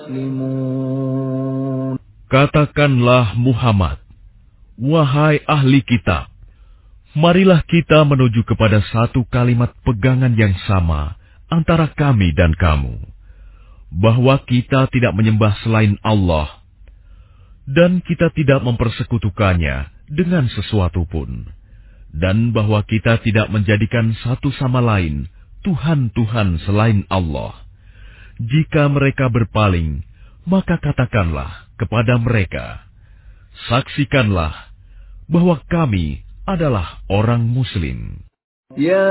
مسلمون. Katakanlah Muhammad, wahai ahli kitab, marilah kita menuju kepada satu kalimat pegangan yang sama antara kami dan kamu, bahwa kita tidak menyembah selain Allah, dan kita tidak mempersekutukannya dengan sesuatu pun, dan bahwa kita tidak menjadikan satu sama lain Tuhan-Tuhan selain Allah. Jika mereka berpaling, maka katakanlah kepada mereka, saksikanlah bahwa kami adalah orang Muslim. Ya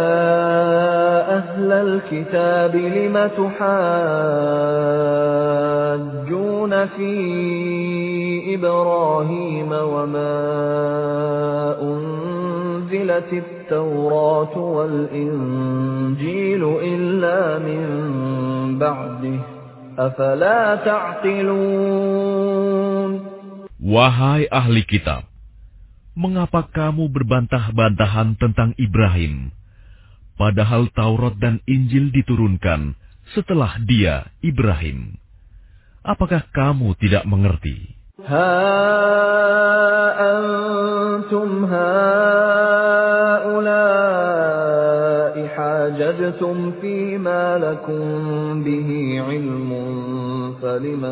ahlal kitab lima tuhajjuna fi Ibrahim wa ma unzilatit Taurat wal Injil illa min ba'dih. Afala ta'qilun. Wahai ahli kitab, mengapa kamu berbantah-bantahan tentang Ibrahim, padahal Taurat dan Injil diturunkan setelah dia, Ibrahim? Apakah kamu tidak mengerti? Ha antum haula'i hajajtum fima lakum bihi ilmun falima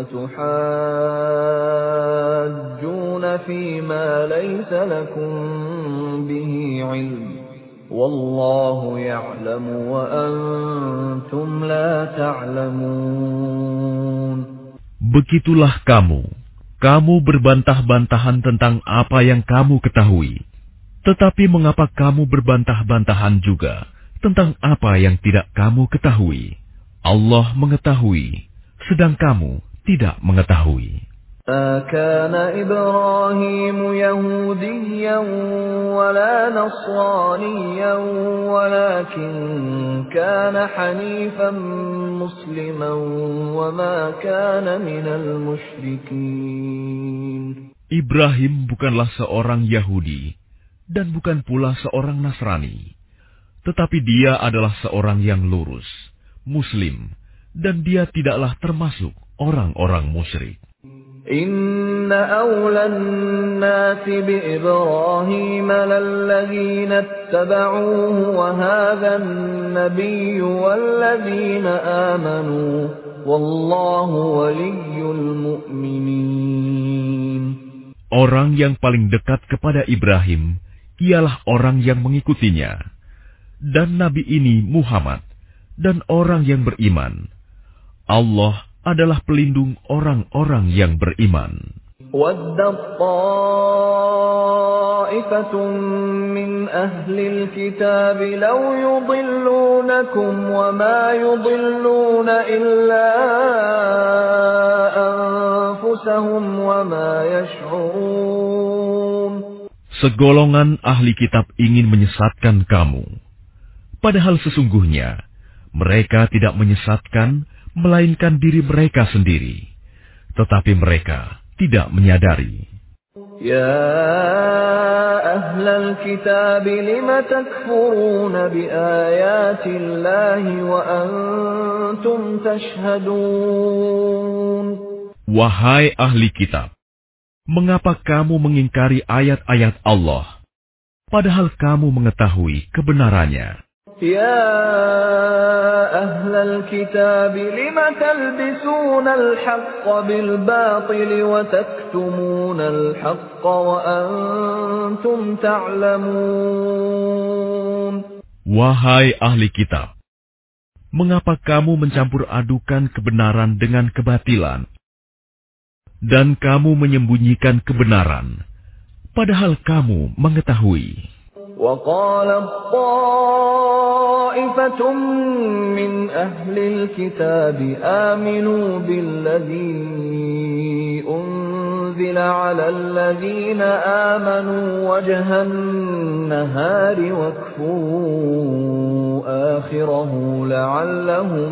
tuhajjuna fima laysa lakum bihi ilm wallahu ya'lamu wa antum la ta'lamun. Begitulah kamu. Kamu berbantah-bantahan tentang apa yang kamu ketahui. Tetapi mengapa kamu berbantah-bantahan juga tentang apa yang tidak kamu ketahui? Allah mengetahui, sedang kamu tidak mengetahui. Ma kana Ibrahim Yahudiyan wala Nasraniyan walakin kana Hanifan Musliman wa ma kana minal musyrikin. Ibrahim bukanlah seorang Yahudi dan bukan pula seorang Nasrani, tetapi dia adalah seorang yang lurus, Muslim, dan dia tidaklah termasuk orang-orang musyrik. Inna awlan nasi bi Ibrahim lalladzina ittaba'uhu wa hadha an-nabiyyu walladzina amanu wallahu waliyyul mu'minin. Orang yang paling dekat kepada Ibrahim ialah orang yang mengikutinya, dan Nabi ini Muhammad, dan orang yang beriman. Allah adalah pelindung orang-orang yang beriman. Waddat ta'ifatun min ahlil kitab law yudillunakum wa ma yudilluna illa anfusahum wa ma yash'urun. Segolongan ahli kitab ingin menyesatkan kamu, padahal sesungguhnya mereka tidak menyesatkan melainkan diri mereka sendiri, tetapi mereka tidak menyadari. Ya ahlal kitab lima takfuruna bi ayatillahi wa antum tashhadun. Wahai ahli kitab, mengapa kamu mengingkari ayat-ayat Allah, padahal kamu mengetahui kebenarannya? Ya ahlal kitab lima talbisuna al-haqqa bil batil wa taktumuna al-haqqa wa antum ta'lamun. Wahai ahli kitab, mengapa kamu mencampur adukan kebenaran dengan kebatilan, dan kamu menyembunyikan kebenaran, padahal kamu mengetahui? وَقَالَتْ طَائِفَةٌ مِّنْ أَهْلِ الْكِتَابِ آمِنُوا بِالَّذِي أُنزِلَ عَلَى الَّذِينَ آمَنُوا وَجْهَ النَّهَارِ وَاكْفُرُوا آخِرَهُ لَعَلَّهُمْ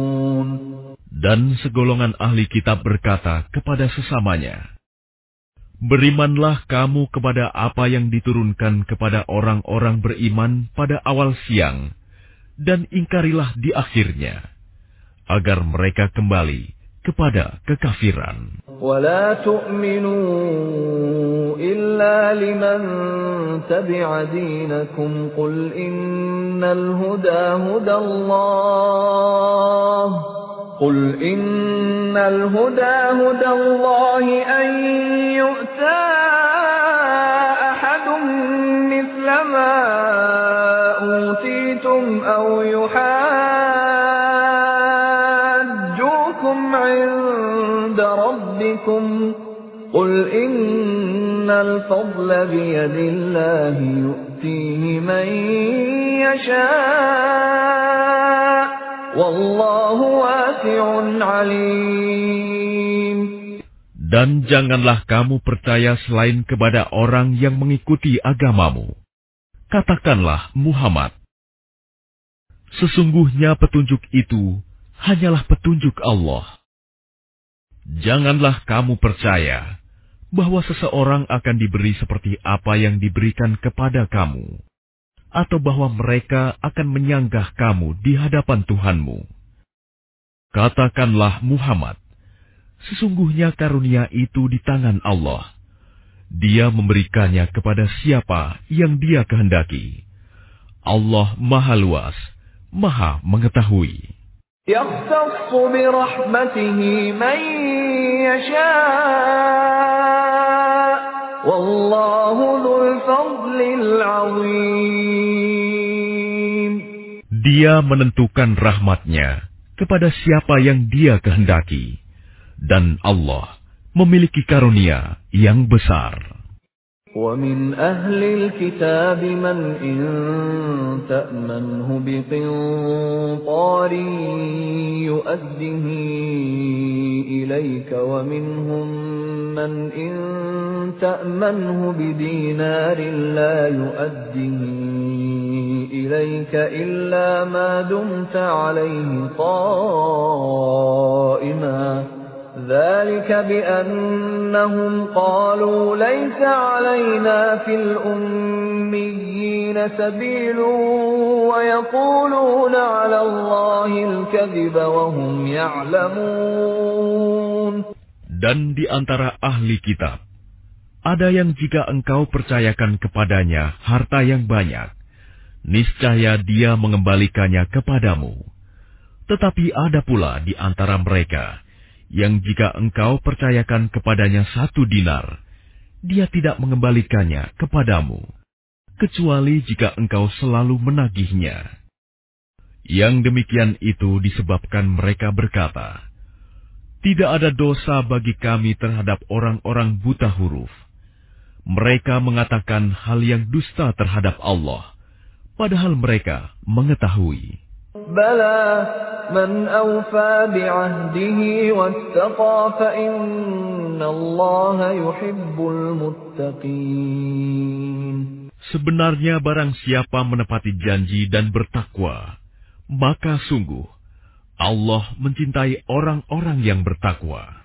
يَرْجِعُونَ. Dan segolongan ahli kitab berkata kepada sesamanya, Berimanlah kamu kepada apa yang diturunkan kepada orang-orang beriman pada awal siang, dan ingkarilah di akhirnya, agar mereka kembali kepada kekafiran. ولا تؤمنوا إلا لمن تبع دينكم قل إن الهدى هدى الله قل إن الهدى هدى الله أن يؤتى أحد مثل ما أوتيتم أو يحاجوكم عند ربكم قل إن الفضل بيد الله يؤتيه من يشاء والله واسع عليم. Dan janganlah kamu percaya selain kepada orang yang mengikuti agamamu. Katakanlah, Muhammad, sesungguhnya petunjuk itu hanyalah petunjuk Allah. Janganlah kamu percaya bahwa seseorang akan diberi seperti apa yang diberikan kepada kamu, atau bahwa mereka akan menyanggah kamu di hadapan Tuhanmu. Katakanlah, Muhammad, sesungguhnya karunia itu di tangan Allah. Dia memberikannya kepada siapa yang Dia kehendaki. Allah Maha Luas, Maha Mengetahui. يختص برحمته من يشاء والله ذو الفضل العظيم. Dia menentukan rahmatnya kepada siapa yang Dia kehendaki, dan Allah memiliki karunia yang besar. وَمِنْ أَهْلِ الْكِتَابِ مَنْ إِنْ تَأْمَنْهُ بِقِنْطَارٍ يُؤَدِّهِ إِلَيْكَ وَمِنْهُمْ مَنْ إِنْ تَأْمَنْهُ بِدِينَارٍ لَا يُؤَدِّهِ إِلَيْكَ إِلَّا مَا دُمْتَ عَلَيْهِ قَائِمًا ذلك بأنهم قالوا ليس علينا في الأميين سبيل ويقولون على الله الكذب وهم يعلمون. Dan di antara ahli kitab, ada yang jika engkau percayakan kepadanya harta yang banyak, niscaya dia mengembalikannya kepadamu. Tetapi ada pula di antara mereka yang jika engkau percayakan kepadanya satu dinar, dia tidak mengembalikannya kepadamu, kecuali jika engkau selalu menagihnya. Yang demikian itu disebabkan mereka berkata, tidak ada dosa bagi kami terhadap orang-orang buta huruf. Mereka mengatakan hal yang dusta terhadap Allah, padahal mereka mengetahui. Bala man awfa bi'ahdihi wattaqa fa innallaha yuhibbul muttaqin. Sebenarnya barang siapa menepati janji dan bertakwa, maka sungguh Allah mencintai orang-orang yang bertakwa.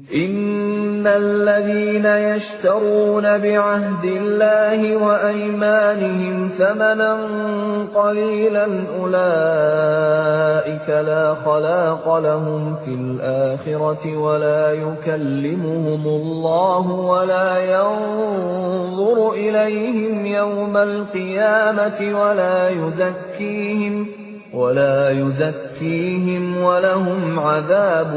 Innal ladzina yashtaruna bi'ahdillahi wa aymanihim thamanan qalilan ulaika la khalaqa lahum fil akhirati wa la yukallimuhumullahu wa la yanzuru ilayhim yawmal qiyamati wa la yuzakkihim وَلَا يُزَكِّيهِمْ وَلَهُمْ عَذَابٌ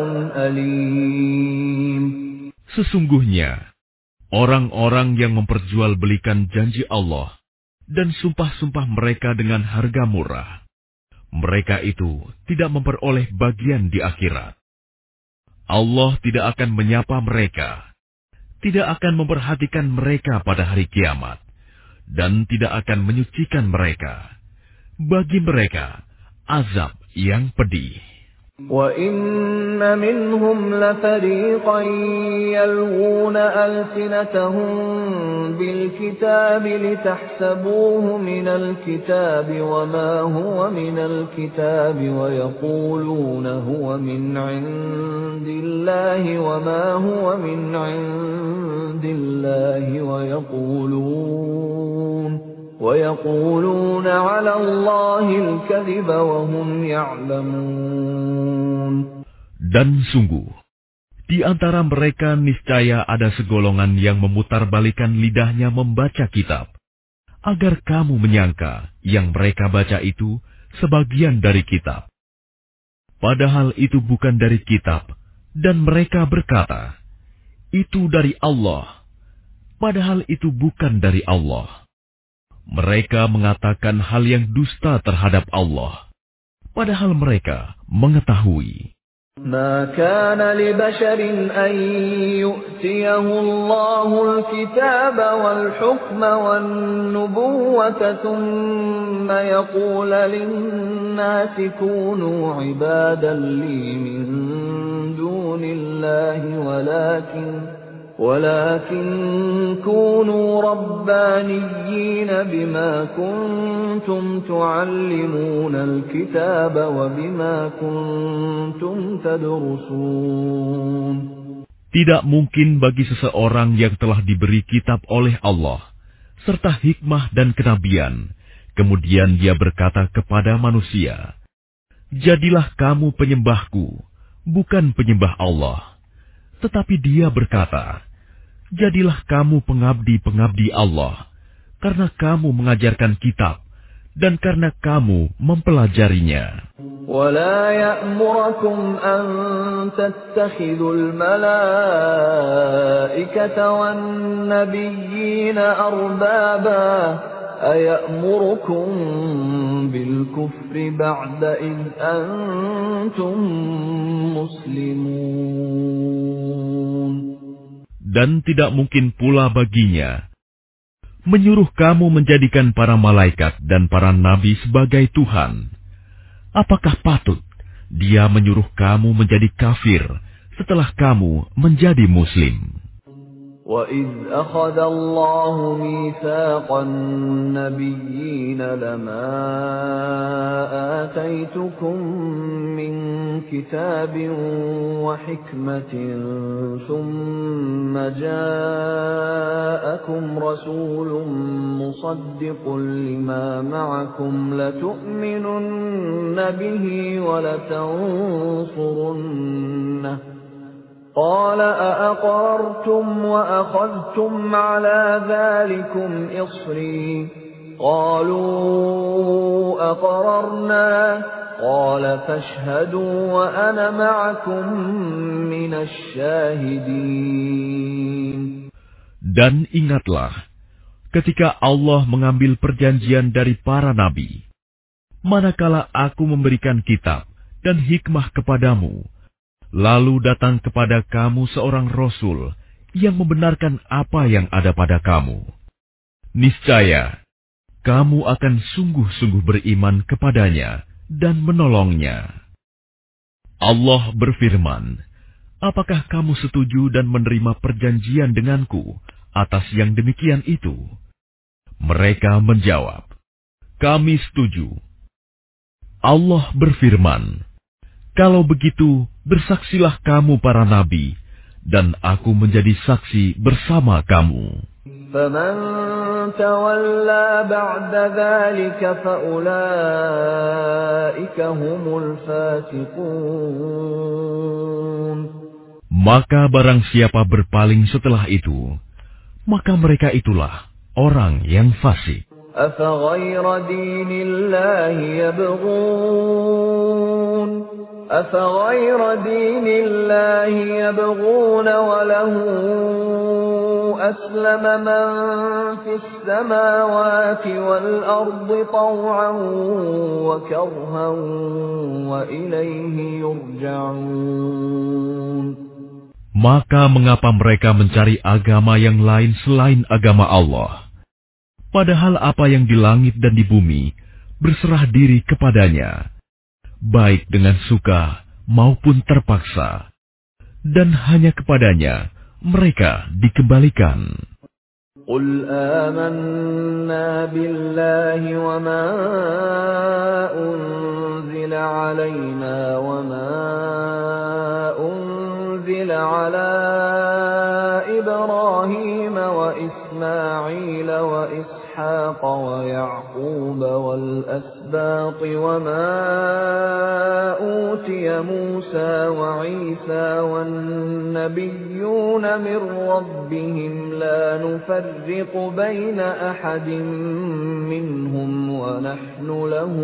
أَلِيمٌ. Sesungguhnya, orang-orang yang memperjualbelikan janji Allah dan sumpah-sumpah mereka dengan harga murah, mereka itu tidak memperoleh bagian di akhirat. Allah tidak akan menyapa mereka, tidak akan memperhatikan mereka pada hari kiamat, dan tidak akan menyucikan mereka. Bagi mereka, azab yang pedih. وَإِنَّ مِنْهُمْ لَفَرِيقًا يَلْوُونَ أَلْسِنَتَهُم بِالْكِتَابِ لِتَحْسَبُوهُ مِنَ الْكِتَابِ وَمَا هُوَ مِنَ الْكِتَابِ وَيَقُولُونَ هُوَ مِنْ عِندِ اللَّهِ وَمَا هُوَ مِنْ عِندِ اللَّهِ وَيَقُولُونَ وَيَقُولُونَ عَلَى اللَّهِ الْكَذِبَ وَهُمْ يَعْلَمُونَ. Dan sungguh, di antara mereka niscaya ada segolongan yang memutarbalikkan lidahnya membaca kitab, agar kamu menyangka yang mereka baca itu sebagian dari kitab. Padahal itu bukan dari kitab, dan mereka berkata, itu dari Allah. Padahal itu bukan dari Allah. Mereka mengatakan hal yang dusta terhadap Allah, padahal mereka mengetahui. ما كان لبشر أن يؤتيه الله الكتاب والحكم والنبوة ثم يقول للناس كونوا عبادا لي من دون الله ولكن ولكن كونوا ربانيين بما كنتم تعلمون الكتاب وبما كنتم تدرسون. Tidak mungkin bagi seseorang yang telah diberi kitab oleh Allah serta hikmah dan kenabian, kemudian dia berkata kepada manusia, jadilah kamu penyembahku, bukan penyembah Allah. Tetapi dia berkata, jadilah kamu pengabdi-pengabdi Allah, karena kamu mengajarkan kitab, dan karena kamu mempelajarinya. وَلَا يَأْمُرَكُمْ أَن تَتَّخِذُوا الْمَلَائِكَةَ وَالنَّبِيِّينَ أَرْبَابًا أَيَأْمُرُكُم بِالْكُفْرِ بَعْدَ إِذْ أَنْتُمْ مُسْلِمُونَ. Dan tidak mungkin pula baginya menyuruh kamu menjadikan para malaikat dan para nabi sebagai Tuhan. Apakah patut dia menyuruh kamu menjadi kafir setelah kamu menjadi Muslim? وَإِذْ أَخَذَ اللَّهُ مِيثَاقَ النَّبِيِّينَ لَمَا آتَيْتُكُم مِّن كِتَابٍ وَحِكْمَةٍ ثُمَّ جَاءَكُمْ رَسُولٌ مُّصَدِّقٌ لِّمَا مَعَكُمْ لَتُؤْمِنُنَّ بِهِ وَلَتَنصُرُنَّهُ قال أأقررتم وأخذتم على ذلكم إصري قالوا أقررنا قال فاشهدوا وأنا معكم من الشاهدين. Dan ingatlah ketika Allah mengambil perjanjian dari para nabi, manakala aku memberikan kitab dan hikmah kepadamu, lalu datang kepada kamu seorang Rasul yang membenarkan apa yang ada pada kamu. Niscaya, kamu akan sungguh-sungguh beriman kepadanya dan menolongnya. Allah berfirman, apakah kamu setuju dan menerima perjanjian denganku atas yang demikian itu? Mereka menjawab, kami setuju. Allah berfirman, kalau begitu, bersaksilah kamu para nabi, dan aku menjadi saksi bersama kamu. فَمَن تَوَلَّى بَعْدَ ذَلِكَ فَأُولَٰئِكَ هُمُ الْفَاسِقُونَ. Maka barang siapa berpaling setelah itu, maka mereka itulah orang yang fasik. أَفَغَيْرَ دِينِ اللَّهِ يَبْغُونَ أَفَغَيْرَ دِينِ اللَّهِ يَبْغُونَ وَلَهُ أَسْلَمَ مَن فِي السَّمَاوَاتِ وَالْأَرْضِ طَوْعًا وَكَرْهًا وَإِلَيْهِ يُرْجَعُونَ. Maka mengapa mereka mencari agama yang lain selain agama Allah? Padahal apa yang di langit dan di bumi berserah diri kepadanya, baik dengan suka maupun terpaksa, dan hanya kepadanya mereka dikembalikan. قل آمنا بالله وما أنزل علينا وما أنزل على إبراهيم وإسماعيل وإسحاق ويعقوب والأسباط وما أوتي موسى وعيسى والنبيون من ربهم لا نفرق بين أحد منهم ونحن له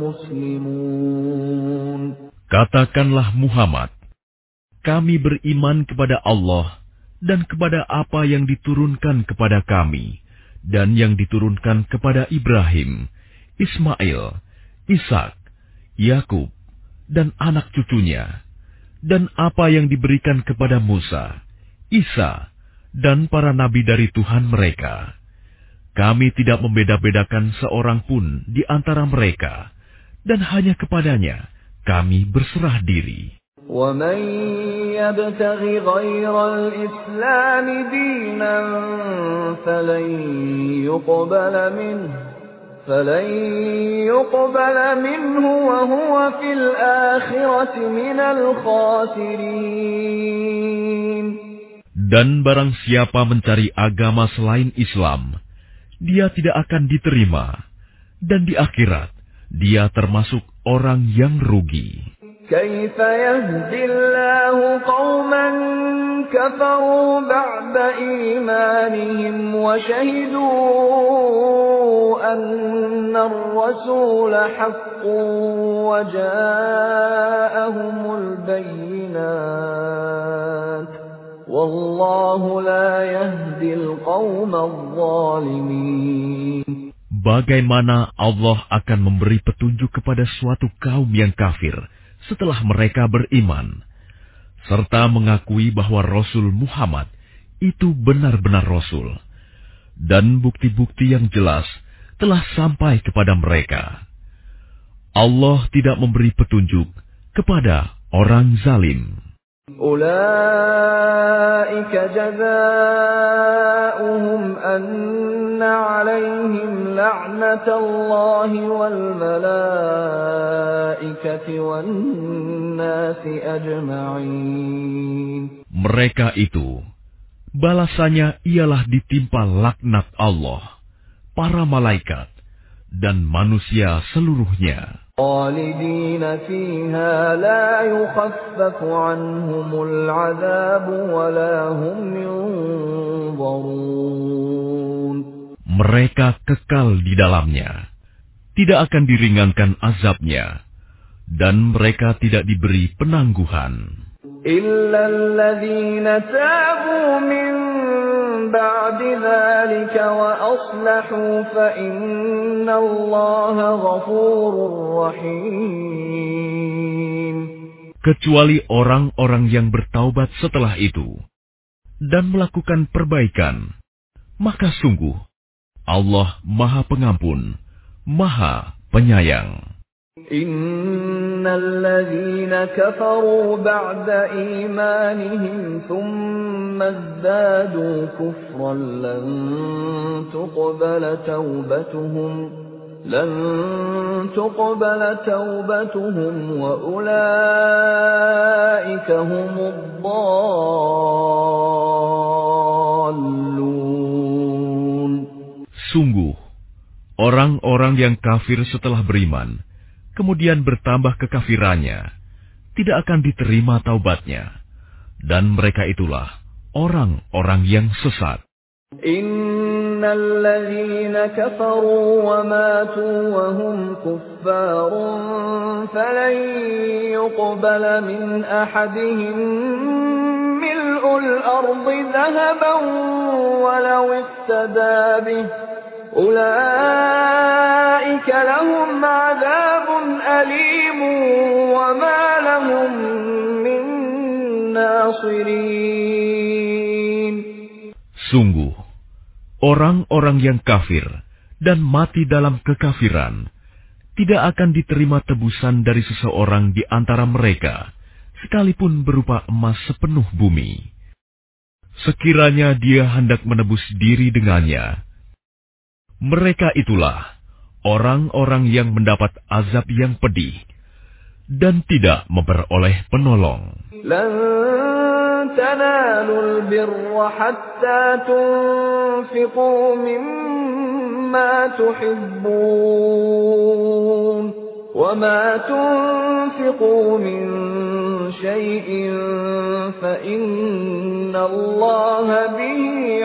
مسلمون. Katakanlah Muhammad, kami beriman kepada Allah dan kepada apa yang diturunkan kepada kami dan yang diturunkan kepada Ibrahim, Ismail, Ishak, Yakub, dan anak cucunya, dan apa yang diberikan kepada Musa, Isa, dan para nabi dari Tuhan mereka. Kami tidak membeda-bedakan seorang pun di antara mereka, dan hanya kepadanya kami berserah diri. وَمَن يَبْتَغِ غَيْرَ الْإِسْلَامِ دِينًا فَلَن يُقْبَلَ مِنْهُ فَلَن يُقْبَلَ مِنْهُ وَهُوَ فِي الْآخِرَةِ مِنَ الْخَاسِرِينَ. Dan barang siapa mencari agama selain Islam, dia tidak akan diterima, dan di akhirat dia termasuk orang yang rugi. كيف يهدي الله قوما كفروا بعد إيمانهم وشهدوا أن الرسول حق وجاءهم البينات والله لا يهدي القوم الظالمين. Bagaimana Allah akan memberi petunjuk kepada suatu kaum yang kafir setelah mereka beriman, serta mengakui bahwa Rasul Muhammad itu benar-benar Rasul, dan bukti-bukti yang jelas telah sampai kepada mereka. Allah tidak memberi petunjuk kepada orang zalim. أولئك جزاؤهم أن عليهم لعنة الله والملائكة والناس أجمعين. Mereka itu, balasannya ialah ditimpa laknat Allah, para malaikat, dan manusia seluruhnya. خالدين فيها لا يخفف عنهم العذاب ولا هم ينظرون. Mereka kekal di dalamnya, tidak akan diringankan azabnya, dan mereka tidak diberi penangguhan. إلا الذين تابوا من بعد ذلك وأصلحوا فإن الله غفور رحيم. Kecuali orang-orang yang bertaubat setelah itu dan melakukan perbaikan, maka sungguh Allah Maha Pengampun, Maha Penyayang. إن الذين كفروا بعد إيمانهم ثم ازدادوا كفرا لن تقبل توبتهم لن تقبل توبتهم وأولئك هم الضالون. Sungguh, orang-orang yang kafir setelah beriman kemudian bertambah kekafirannya, tidak akan diterima taubatnya, dan mereka itulah orang-orang yang sesat. Innal ladzina kafaru wa matu wa hum kuffarun falan yuqbala min ahadihim mil'ul ardi dhahaban walau iftada bih أولئك لهم عذاب أليم وما لهم من ناصرين. Sungguh, orang-orang yang kafir dan mati dalam kekafiran tidak akan diterima tebusan dari seseorang di antara mereka sekalipun berupa emas sepenuh bumi. Sekiranya dia hendak menebus diri dengannya, mereka itulah orang-orang yang mendapat azab yang pedih dan tidak memperoleh penolong. Lan tanalul birra hatta tunfiqu mimma tuhibbun wa ma tunfiqu min syai'in fa innallaha bihi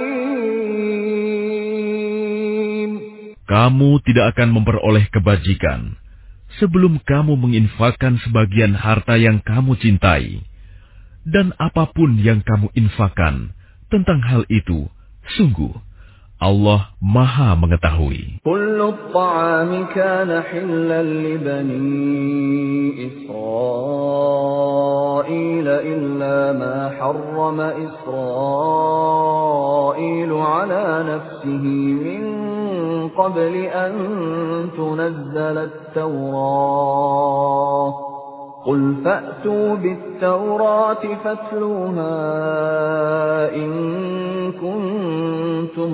alim. Kamu tidak akan memperoleh kebajikan sebelum kamu menginfakkan sebagian harta yang kamu cintai. Dan apapun yang kamu infakkan tentang hal itu, sungguh Allah Maha mengetahui. Kullu at-ta'ami kana hillan li bani Israil illa ma harrama Israil ala nafsihi min qabli an tunazzala at-Taurah. قل فأتوا بالتوراة فاتلوها إن كنتم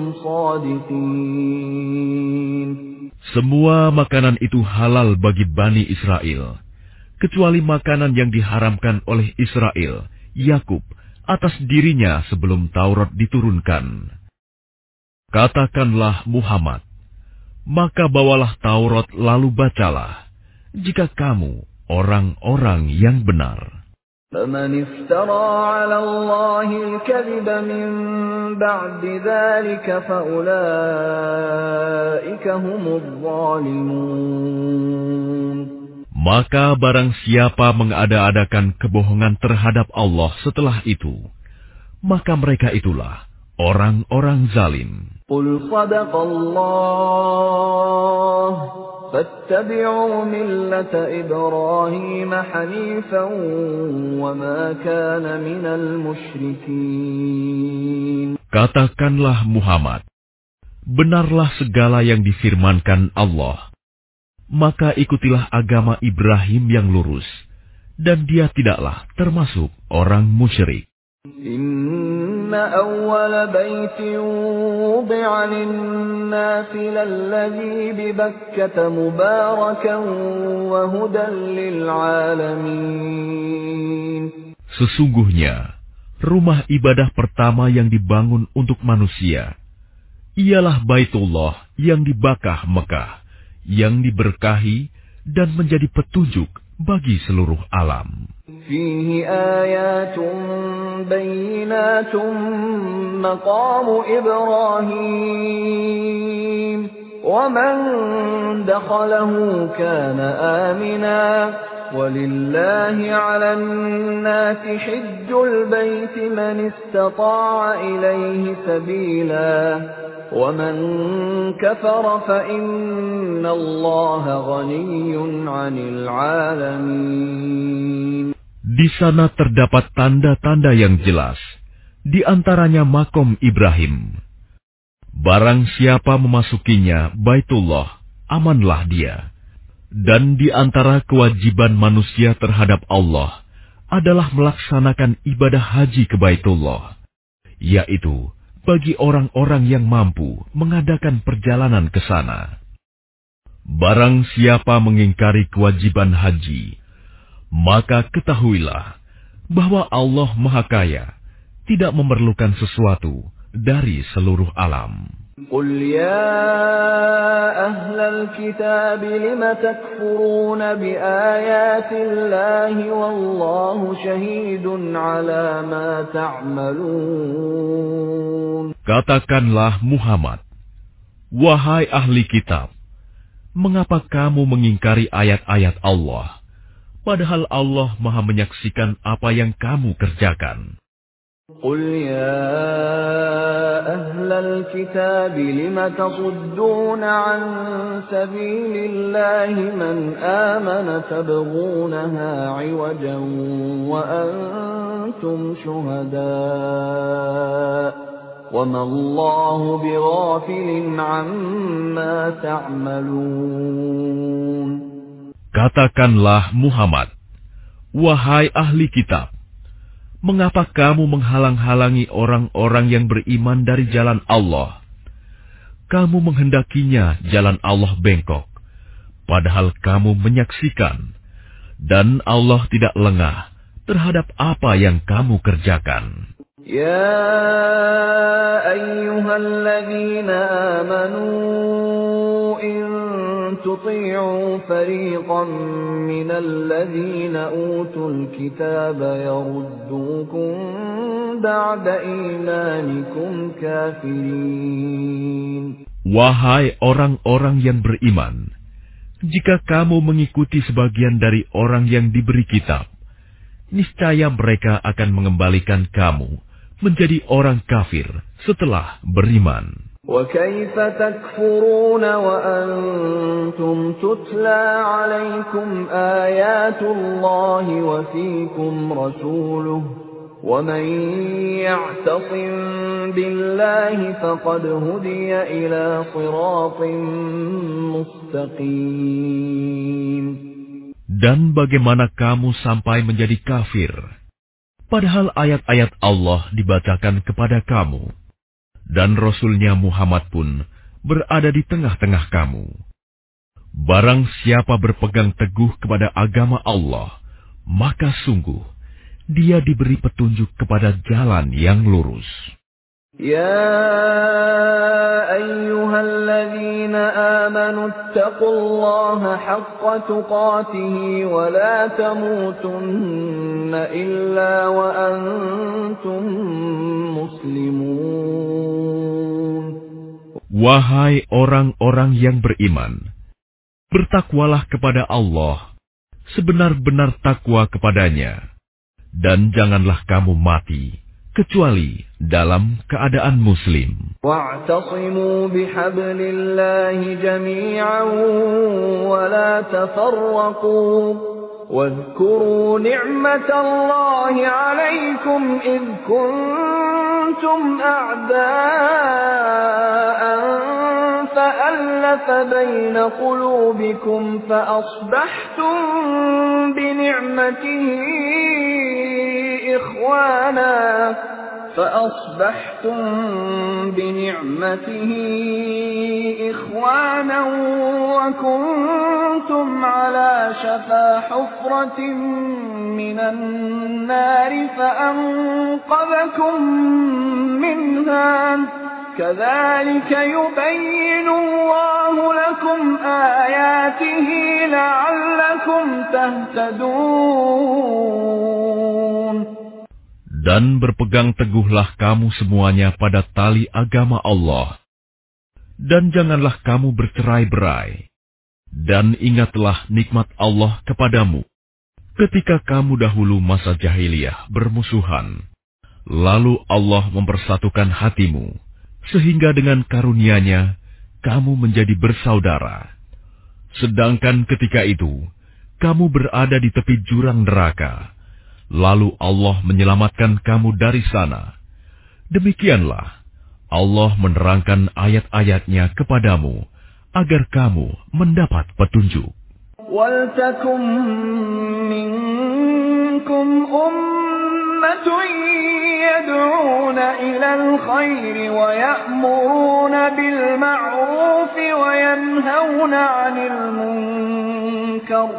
صادقين. Semua makanan itu halal bagi Bani Israel, kecuali makanan yang diharamkan oleh Israel, Yakub, atas dirinya sebelum Taurat diturunkan. Katakanlah Muhammad, maka bawalah Taurat lalu bacalah, jika kamu orang-orang yang benar. فَمَنِ افْتَرَى عَلَى اللَّهِ الْكَذِبَ مِنْ بَعْدِ ذَلِكَ فَأُولَئِكَ هُمُ الظَّالِمُونَ. Maka barang siapa mengada-adakan kebohongan terhadap Allah setelah itu, maka mereka itulah orang-orang zalim. قُلْ صَدَقَ اللَّهُ فَاتَّبِعُوا مِلَّةَ إِبْرَاهِيمَ حَنِيفًا وَمَا كَانَ مِنَ الْمُشْرِكِينَ. Katakanlah Muhammad, benarlah segala yang difirmankan Allah, maka ikutilah agama Ibrahim yang lurus, dan dia tidaklah termasuk orang musyrik. Inna awwala baytin wudi'a lin-nasi lalladhi bi Bakkata mubarakan wa hudan lil-'alamin. Sesungguhnya, rumah ibadah pertama yang dibangun untuk manusia ialah Baitullah yang di Bakkah Mekah, yang diberkahi dan menjadi petunjuk bagi seluruh alam. Fihi ayatun bayyinatun maqamu Ibrahim wa man dakhalahu kana amina walillahi 'alan nasi hajjul baiti man istata'a ilayhi sabila وَمَنْ كَفَرَ فَإِنَّ اللَّهَ غَنِيٌّ عَنِ الْعَالَمِينَ. Di sana terdapat tanda-tanda yang jelas, di antaranya makom Ibrahim. Barang siapa memasukinya Baitullah, amanlah dia. Dan di antara kewajiban manusia terhadap Allah adalah melaksanakan ibadah haji ke Baitullah, yaitu bagi orang-orang yang mampu mengadakan perjalanan ke sana. Barang siapa mengingkari kewajiban haji, maka ketahuilah bahwa Allah Maha Kaya, tidak memerlukan sesuatu dari seluruh alam. قُلْ يَا أَهْلَ الْكِتَابِ لِمَ تَكْفُرُونَ بِآيَاتِ اللَّهِ وَاللَّهُ شَهِيدٌ عَلَى مَا تَعْمَلُونَ. Katakanlah Muhammad, wahai ahli kitab, mengapa kamu mengingkari ayat-ayat Allah, padahal Allah Maha menyaksikan apa yang kamu kerjakan. قُلْ يَا أَهْلَ الْكِتَابِ لِمَ تَصُدُّونَ عَنْ سَبِيلِ اللَّهِ مَنْ آمَنَ تَبْغُونَهَا عِوَجًا وَأَنْتُمْ شُهَدَاءُ وَمَا اللَّهُ بِغَافِلٍ عَمَّا تَعْمَلُونَ. Katakanlah Muhammad, Wahai ahli kitab, mengapa kamu menghalang-halangi orang-orang yang beriman dari jalan Allah? Kamu menghendakinya jalan Allah bengkok, padahal kamu menyaksikan, dan Allah tidak lengah terhadap apa yang kamu kerjakan. Ya ayyuhalladzina amanu in tuti'u fariqan minal ladzina utul kitaba yaruddukum ba'da imanikum kafirin. Wahai orang-orang yang beriman, jika kamu mengikuti sebagian dari orang yang diberi kitab, niscaya mereka akan mengembalikan kamu menjadi orang kafir setelah beriman. وَكَيْفَ تَكْفُرُونَ وَأَنْتُمْ تُتْلَى عَلَيْكُمْ آيَاتُ اللَّهِ وَفِيكُمْ رَسُولُهُ وَمَنْ يَعْتَصِمْ بِاللَّهِ فَقَدْ هُدِيَ إِلَى صِرَاطٍ مُسْتَقِيمٍ. Dan bagaimana kamu sampai menjadi kafir, padahal ayat-ayat Allah dibacakan kepada kamu, dan Rasul-Nya Muhammad pun berada di tengah-tengah kamu. Barang siapa berpegang teguh kepada agama Allah, maka sungguh dia diberi petunjuk kepada jalan yang lurus. يا أيها الذين آمنوا اتقوا الله حق تقاته ولا تموتن إلا وأنتم مسلمون. Wahai orang-orang yang beriman, bertakwalah kepada Allah sebenar-benar takwa kepadanya, dan janganlah kamu mati kecuali dalam keadaan muslim. وَاعْتَصِمُوا بِحَبْلِ اللَّهِ جَمِيعًا وَلَا تَفَرَّقُوا وَاذْكُرُوا نِعْمَةَ اللَّهِ عَلَيْكُمْ إِذْ كُنتُمْ أَعْدَاءً فَأَلَّفَ بَيْنَ قُلُوبِكُمْ فَأَصْبَحْتُمْ بِنِعْمَتِهِ إخوانا فأصبحتم بنعمته إخوانا وكنتم على شفا حفرة من النار فأنقذكم منها كذلك يبين الله لكم آياته لعلكم تهتدون. Dan berpegang teguhlah kamu semuanya pada tali agama Allah. Dan janganlah kamu bercerai-berai. Dan ingatlah nikmat Allah kepadamu ketika kamu dahulu masa jahiliyah bermusuhan. Lalu Allah mempersatukan hatimu, sehingga dengan karunia-Nya kamu menjadi bersaudara. Sedangkan ketika itu, kamu berada di tepi jurang neraka. Lalu Allah menyelamatkan kamu dari sana. Demikianlah Allah menerangkan ayat-ayat-Nya kepadamu agar kamu mendapat petunjuk. وَلْتَكُنْ مِنْكُمْ أُمَّةٌ يَدْعُونَ إِلَى الْخَيْرِ وَيَأْمُرُونَ بِالْمَعْرُوفِ وَيَنْهَوْنَ عَنِ الْمُنْكَرِ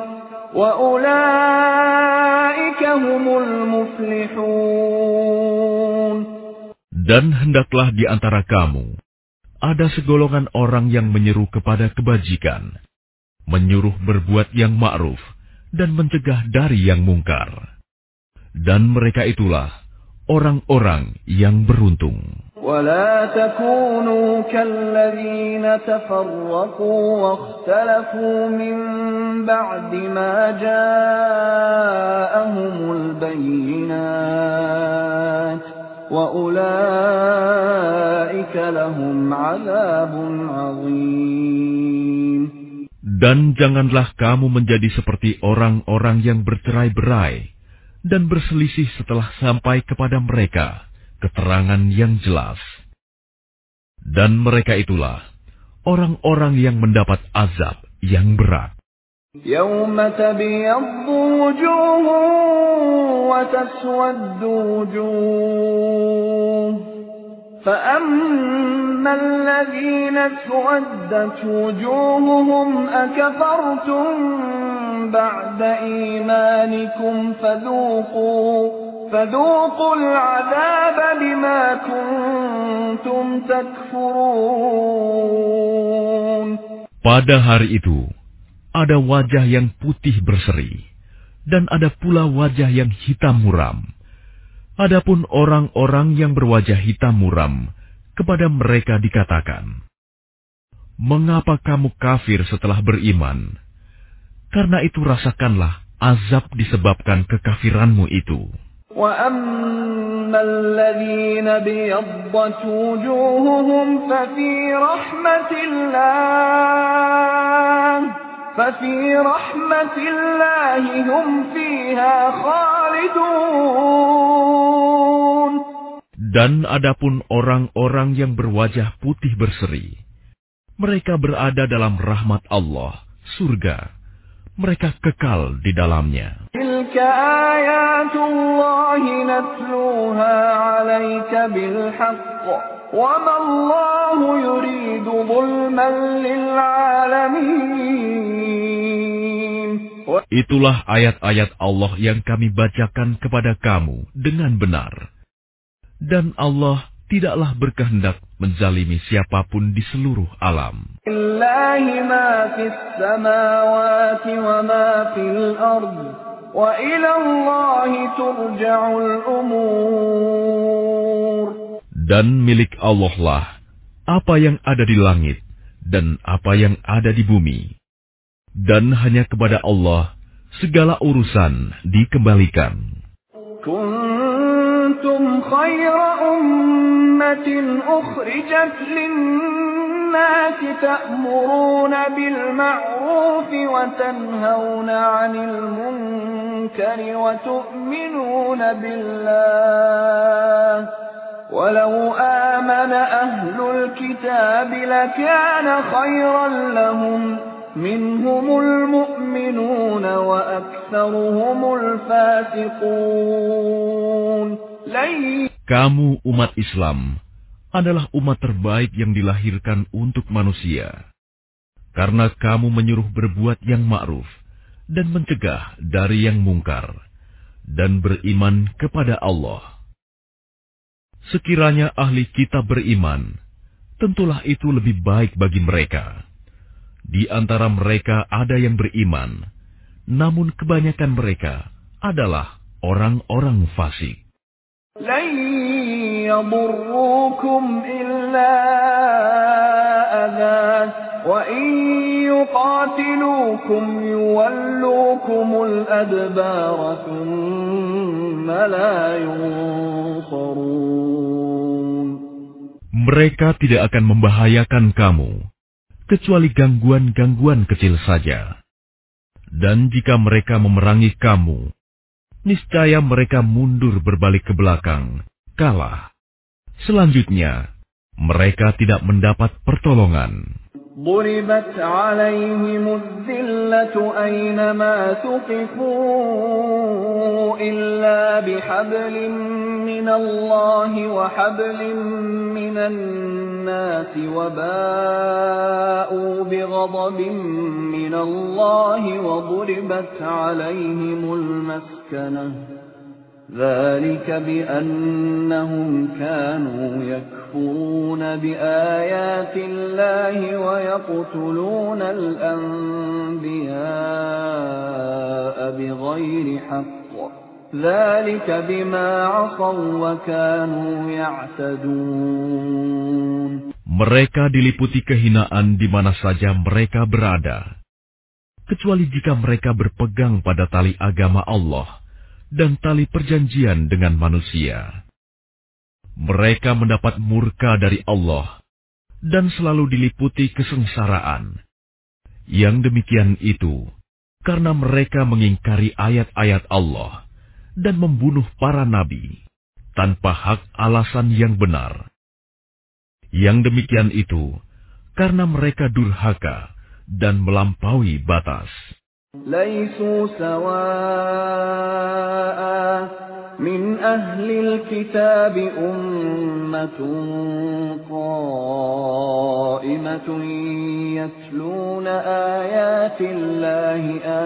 وَأُولَئِكَ هُمُ الْمُفْلِحُونَ. Dan hendaklah di antara kamu ada segolongan orang yang menyeru kepada kebajikan, menyuruh berbuat yang ma'ruf, dan mencegah dari yang mungkar. Dan mereka itulah orang-orang yang beruntung. وَلَا تَكُونُوا كَالَّذِينَ تَفَرَّقُوا وَاخْتَلَفُوا مِنْ بَعْدِ مَا جَاءَهُمُ الْبَيِّنَاتُ وَأُولَئِكَ لَهُمْ عَذَابٌ عَظِيمٌ. Dan janganlah kamu menjadi seperti orang-orang yang bercerai-berai dan berselisih setelah sampai kepada mereka keterangan yang jelas. Dan mereka itulah orang-orang yang mendapat azab yang berat. يوم تبيض وجوه وتسود وجوه فأما الذين اسودت وجوههم أكفرتم بعد إيمانكم فذوقوا فذوقوا العذاب بما كنتم تكفرون. Pada hari itu, ada wajah yang putih berseri, dan ada pula wajah yang hitam muram. Adapun orang-orang yang berwajah hitam muram, kepada mereka dikatakan, "Mengapa kamu kafir setelah beriman? Karena itu rasakanlah azab disebabkan kekafiranmu itu." وَأَمَّا الَّذِينَ ابْيَضَّتْ وُجُوهُهُمْ فَفِي رَحْمَةِ اللَّهِ فَفِي رَحْمَةِ اللَّهِ هُمْ فِيهَا خَالِدُونَ. Dan adapun orang-orang yang berwajah putih berseri, mereka berada dalam rahmat Allah, surga. Mereka kekal di dalamnya. Tilka ayatullahi natluha 'alaika bilhaqq wa ma Allahu yuridu zulman lil 'alamin. Itulah ayat-ayat Allah yang kami bacakan kepada kamu dengan benar. Dan Allah tidaklah berkehendak menzalimi siapapun di seluruh alam. Lillahi ma fis samawati wa ma fil ardh wa ila Allahi turja'ul umur. Dan milik Allah lah apa yang ada di langit dan apa yang ada di bumi. Dan hanya kepada Allah segala urusan dikembalikan. Kuntum khayra ummatin ukhrijat lin-nasi ta'muruna bil ma'ruf wa tanhauna 'anil munkari wa tu'minuna billah. Walau amana ahlul kitab lakana khayran lahum. Minhumul mu'minuna wa aktsaruhumul fasiqun. Kamu umat Islam adalah umat terbaik yang dilahirkan untuk manusia. Karena kamu menyuruh berbuat yang ma'ruf dan mencegah dari yang mungkar dan beriman kepada Allah. Sekiranya ahli kitab beriman, tentulah itu lebih baik bagi mereka. Di antara mereka ada yang beriman, namun kebanyakan mereka adalah orang-orang fasik. Lan yadurrukum illa adhan wa in yuqatilukum yuwallukumul adbara thumma la yunsarun. Mereka tidak akan membahayakan kamu kecuali gangguan-gangguan kecil saja. Dan jika mereka memerangi kamu, niscaya mereka mundur berbalik ke belakang, kalah. Selanjutnya, mereka tidak mendapat pertolongan. ضربت عليهم الذلة أينما ثقفوا إلا بحبل من الله وحبل من الناس وباءوا بغضب من الله وضربت عليهم المسكنة ذلك بأنهم كانوا يكفرون بآيات الله ويقتلون الأنبياء بغير حق ذلك بما عصوا وكانوا يعتدون. Mereka diliputi kehinaan di mana saja mereka berada, kecuali jika mereka berpegang pada tali agama Allah dan tali perjanjian dengan manusia. Mereka mendapat murka dari Allah dan selalu diliputi kesengsaraan. Yang demikian itu karena mereka mengingkari ayat-ayat Allah dan membunuh para nabi tanpa hak alasan yang benar. Yang demikian itu karena mereka durhaka dan melampaui batas. ليسوا سواء من أهل الكتاب أمة قائمة يتلون آيات الله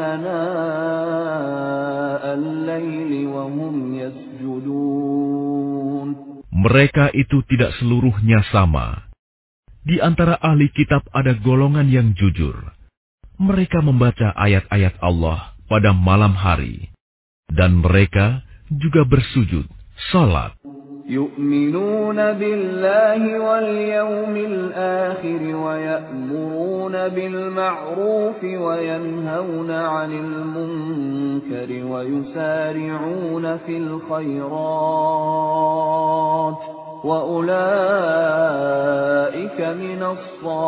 آناء الليل وهم يسجدون. Mereka itu tidak seluruhnya sama. Di antara ahli kitab ada golongan yang jujur. Mereka membaca ayat-ayat Allah pada malam hari. Dan mereka juga bersujud, salat. Yu'minuna billahi wal yawmil akhir wa ya'muruna bil ma'ruf wa yanhauna 'anil munkar wa yusari'una fil khairat wa ulaika minas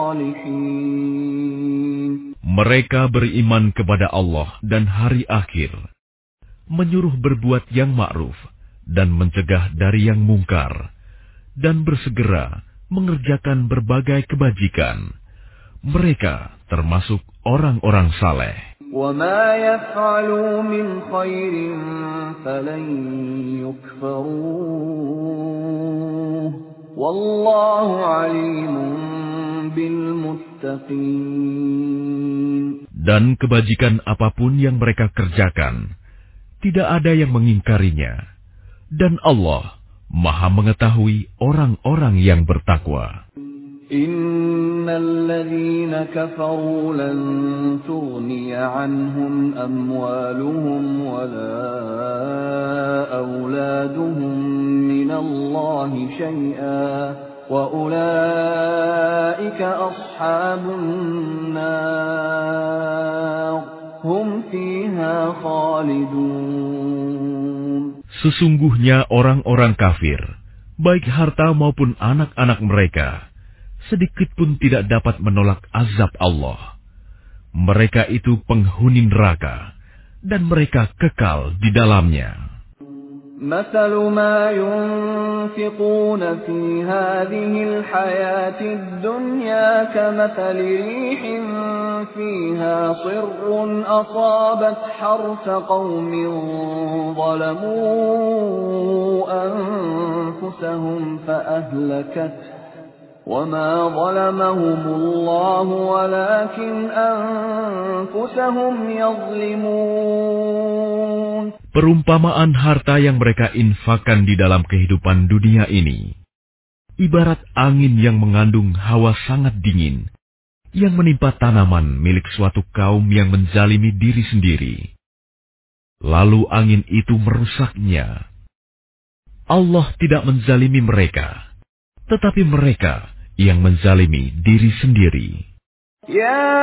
salihin. Mereka beriman kepada Allah dan hari akhir, menyuruh berbuat yang ma'ruf dan mencegah dari yang mungkar, dan bersegera mengerjakan berbagai kebajikan. Mereka termasuk orang-orang saleh. وَمَا يَفْعَلُوا مِنْ خَيْرٍ فَلَنْ يُكْفَرُوهُ وَاللَّهُ عَلِيمٌ بِالْمُتَّقِينَ. Dan kebajikan apapun yang mereka kerjakan, tidak ada yang mengingkarinya. Dan Allah Maha mengetahui orang-orang yang bertakwa. Innal ladzina kafaru lan tughniya 'anhum amwaluhum wala auladuhum minallahi syai'an wa ulaika ashabun nar hum fiha khalidun. Sesungguhnya orang-orang kafir, baik harta maupun anak-anak mereka, sedikit pun tidak dapat menolak azab Allah. Mereka itu penghuni neraka, dan mereka kekal di dalamnya. مثل ما ينفقون في هذه الحياة الدنيا كمثل ريح فيها صر أصابت حرث قوم ظلموا أنفسهم فأهلكته وما ظلمهم الله ولكن أنفسهم يظلمون. Perumpamaan harta yang mereka infakkan di dalam kehidupan dunia ini, ibarat angin yang mengandung hawa sangat dingin, yang menimpa tanaman milik suatu kaum yang menzalimi diri sendiri. Lalu angin itu merusaknya. Allah tidak menzalimi mereka, tetapi mereka yang menzalimi diri sendiri. Ya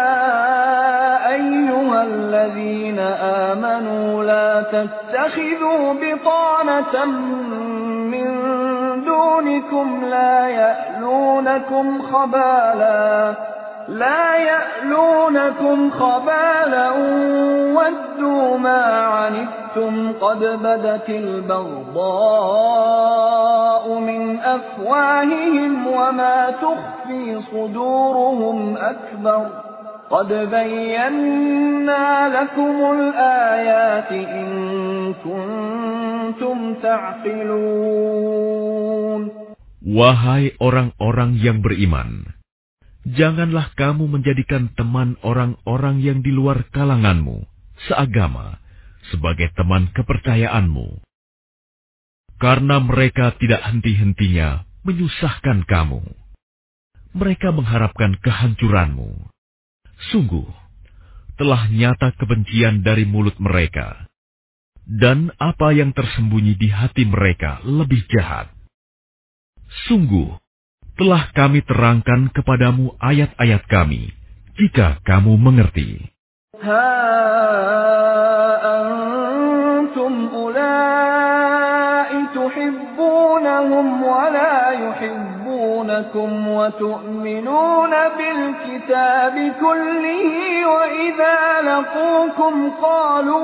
ayyuhalladzina amanu la tattakhidhu bitanatan min dunikum la ya'lunakum khabala la ya'lunakum khabala waddu ma 'anittum qad badatil baghdha'u min afwahihim wa ma tukhfi suduruhum akbar قد بينا لكم الآيات إن كنتم تعقلون. Wahai orang-orang yang beriman, janganlah kamu menjadikan teman orang-orang yang di luar kalanganmu, seagama, sebagai teman kepercayaanmu. Karena mereka tidak henti-hentinya menyusahkan kamu. Mereka mengharapkan kehancuranmu. Sungguh, telah nyata kebencian dari mulut mereka, dan apa yang tersembunyi di hati mereka lebih jahat. Sungguh, telah kami terangkan kepadamu ayat-ayat kami, jika kamu mengerti. Ha antum ulai tuhibbunahum wa la yuhibbunakum wa tu'minuna bil kitabi kullihi wa idza laqukum qalu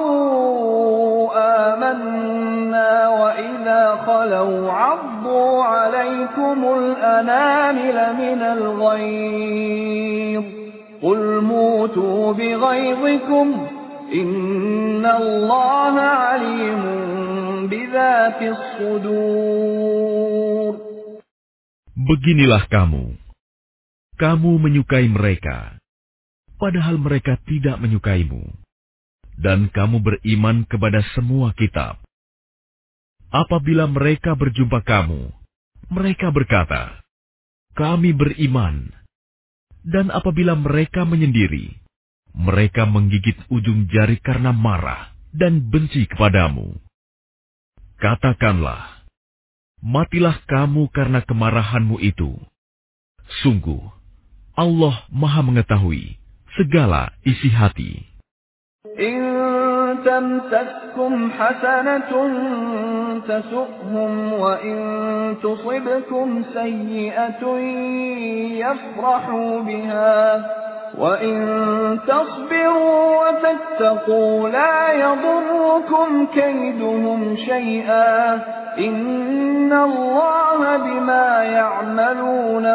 amanna wa idza khalu 'addu 'alaykumul anamila minal ghayz قُلْ مُوتُوا بِغَيْظِكُمْ إِنَّ اللَّهَ عَلِيمٌ بِذَاتِ الصُّدُورِ. Beginilah kamu, kamu menyukai mereka, padahal mereka tidak menyukaimu, dan kamu beriman kepada semua kitab. Apabila mereka berjumpa kamu, mereka berkata, kami beriman. Dan apabila mereka menyendiri, mereka menggigit ujung jari karena marah dan benci kepadamu. Katakanlah, matilah kamu karena kemarahanmu itu. Sungguh, Allah Maha mengetahui segala isi hati. إن تمسسكم حسنة تسؤهم وإن تصبكم سيئة يفرحوا بها وإن تصبروا وتتقوا لا يضركم كيدهم شيئا إن الله بما يعملون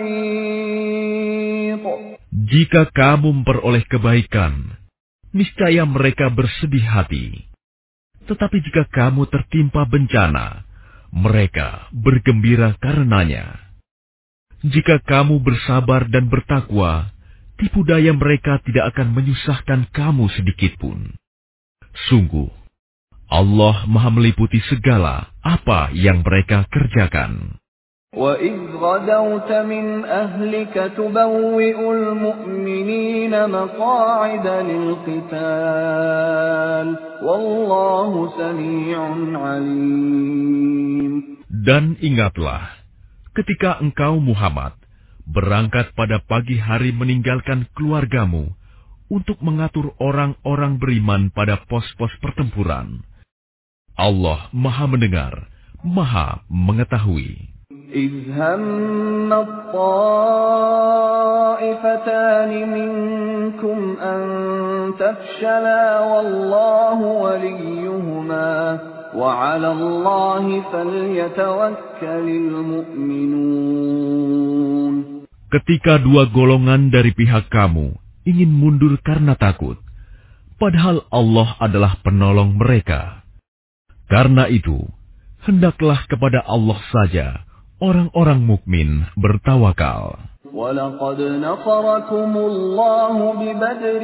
محيط. Jika kamu memperoleh kebaikan, niscaya mereka bersedih hati. Tetapi jika kamu tertimpa bencana, mereka bergembira karenanya. Jika kamu bersabar dan bertakwa, tipu daya mereka tidak akan menyusahkan kamu sedikitpun. Sungguh, Allah Maha meliputi segala apa yang mereka kerjakan. وَإِذْ غَدَوْتَ مِنْ أَهْلِكَ تُبَوِّئُ الْمُؤْمِنِينَ مَقَاعِدَ لِلْقِتَالِ وَاللَّهُ سَمِيعٌ عَلِيمٌ. Dan ingatlah, ketika engkau Muhammad berangkat pada pagi hari meninggalkan keluargamu untuk mengatur orang-orang beriman pada pos-pos pertempuran. Allah Maha mendengar, Maha mengetahui. إِذْ هَمَّ الطَّائِفَتَانِ مِنكُمْ أَن تَفْشَلَا وَاللَّهُ وَلِيُّهُمَا وَعَلَى اللَّهِ فَلْيَتَوَكَّلِ الْمُؤْمِنُونَ. Ketika dua golongan dari pihak kamu ingin mundur karena takut, padahal Allah adalah penolong mereka. Karena itu, hendaklah kepada Allah saja orang-orang mukmin bertawakal. وَلَقَدْ نَصَرَكُمُ اللَّهُ بِبَدْرٍ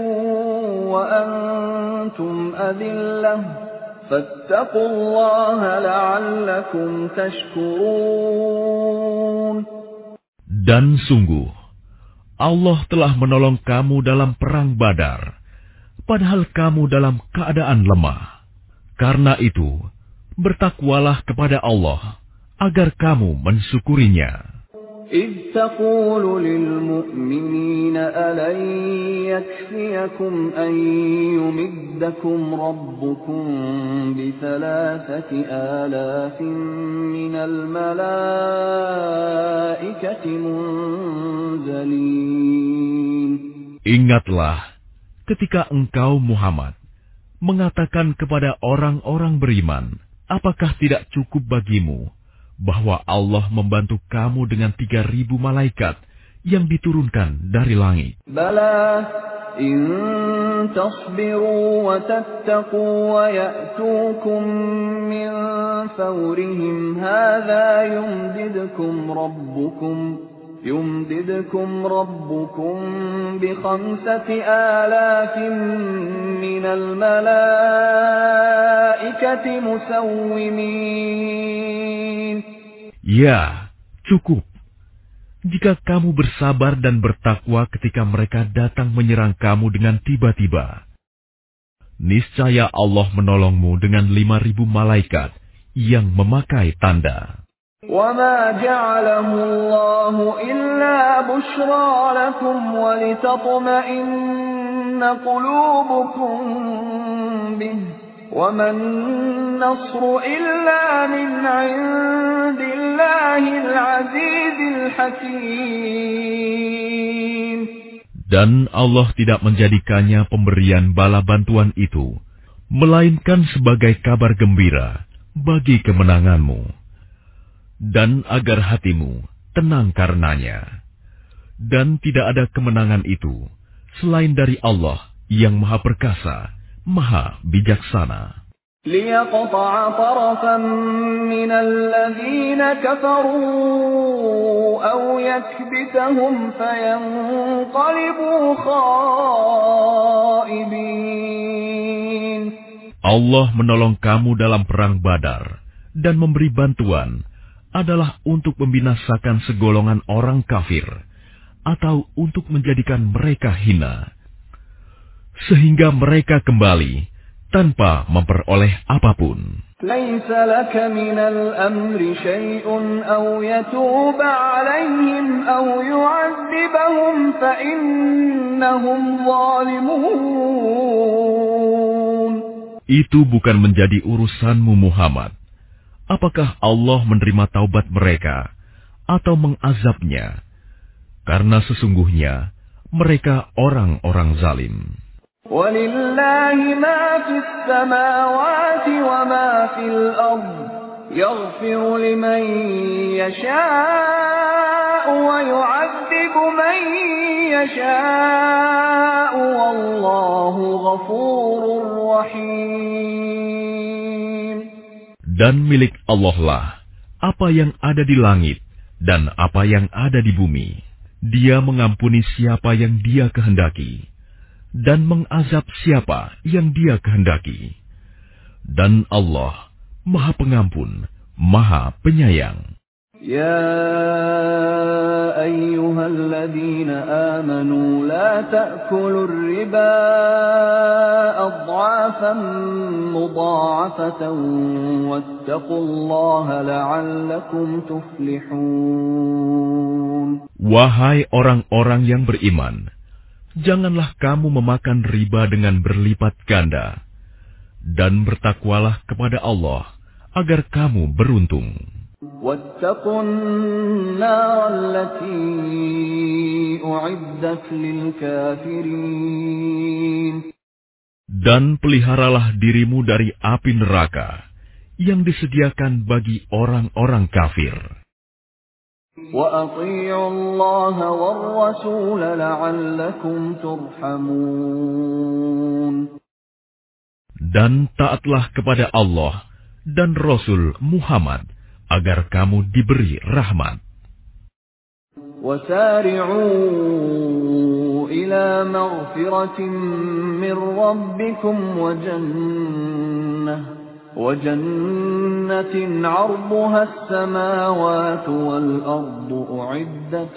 وَأَنْتُمْ أَذِلَّةٌ فَاتَّقُوا اللَّهَ لَعَلَّكُمْ تَشْكُرُونَ. Dan sungguh, Allah telah menolong kamu dalam perang Badar, padahal kamu dalam keadaan lemah. Karena itu, bertakwalah kepada Allah agar kamu mensyukurinya. إِذْ تَقُولُ لِلْمُؤْمِنِينَ أَلَنْ يَكْفِيَكُمْ أَنْ يُمِدَّكُمْ رَبُّكُمْ بِثَلَاثَةِ آلَافٍ مِنَ الْمَلَائِكَةِ مُنْزَلِينَ. Ingatlah ketika engkau Muhammad mengatakan kepada orang-orang beriman, apakah tidak cukup bagimu bahwa Allah membantu kamu dengan tiga ribu malaikat yang diturunkan dari langit? Bala, in tasbiru wa tattaqu wa ya'tukum min fawrihim hadha yumdidkum rabbukum يمددكم ربكم بخمسة آلاف من الملائكة مسومين. Ya, cukup. Jika kamu bersabar dan bertakwa ketika mereka datang menyerang kamu dengan tiba-tiba, niscaya Allah menolongmu dengan lima ribu malaikat yang memakai tanda. وَمَا جَعَلَهُ اللَّهُ إِلَّا بُشْرَى لَكُمْ وَلِتَطْمَئِنَّ قُلُوبُكُم بِهِ وَمَا النَّصْرُ إِلَّا مِنْ عِندِ اللَّهِ الْعَزِيزِ الْحَكِيمِ. Dan Allah tidak menjadikannya pemberian bala bantuan itu, melainkan sebagai kabar gembira bagi kemenanganmu, dan agar hatimu tenang karenanya. Dan tidak ada kemenangan itu selain dari Allah yang Maha Perkasa, Maha Bijaksana. ليقطع طرفا من الذين كفروا أو يكبتهم فينقلبوا خائبين. Allah menolong kamu dalam perang Badar dan memberi bantuan adalah untuk membinasakan segolongan orang kafir atau untuk menjadikan mereka hina, sehingga mereka kembali tanpa memperoleh apapun. ليس لك من الأمر شيء أو يتوب عليهم أو يعذبهم فإنهم ظالمون. Itu bukan menjadi urusanmu Muhammad. Apakah Allah menerima taubat mereka atau mengazabnya? Karena sesungguhnya mereka orang-orang zalim. وَلِلَّهِ مَا فِي السَّمَاوَاتِ وَمَا فِي الْأَرْضِ يَغْفِرُ لِمَن يَشَاءُ وَيُعَذِّبُ مَن يَشَاءُ وَاللَّهُ غَفُورٌ رَّحِيمٌ. Dan milik Allah lah apa yang ada di langit dan apa yang ada di bumi. Dia mengampuni siapa yang Dia kehendaki dan mengazab siapa yang Dia kehendaki. Dan Allah Maha Pengampun, Maha Penyayang. Ya ayyuhalladzina amanu la ta'kulur riba adhafan mudha'afatan wattaqullaha la'allakum tuflihun. Wahai orang-orang yang beriman, janganlah kamu memakan riba dengan berlipat ganda, dan bertakwalah kepada Allah agar kamu beruntung. وَاتَّقُوا النَّارَ الَّتِي أُعِدَّتْ لِلْكَافِرِينَ. Dan peliharalah dirimu dari api neraka yang disediakan bagi orang-orang kafir. وَأَطِيعُوا اللَّهَ وَالرَّسُولَ لَعَلَّكُمْ تُرْحَمُونَ. Dan taatlah kepada Allah dan Rasul Muhammad agar kamu diberi rahmat. وَسَارِعُوا إِلَى مَغْفِرَةٍ مِّن رَّبِّكُمْ وَجَنَّةٍ وَجَنَّةٍ عَرْضُهَا السَّمَاوَاتُ وَالْأَرْضُ أُعِدَّتْ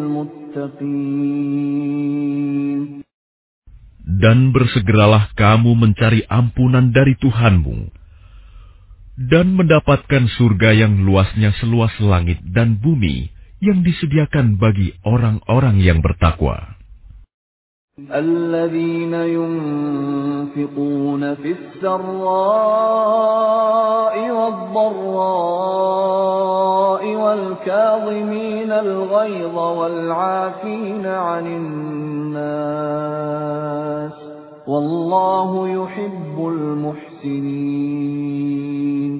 لِلْمُتَّقِينَ. Dan bersegeralah kamu mencari ampunan dari Tuhanmu dan mendapatkan surga yang luasnya seluas langit dan bumi yang disediakan bagi orang-orang yang bertakwa. الذين ينفقون في السراء والضراء والكاظمين الغيظ والعافين عن الناس والله يحب المحسنين.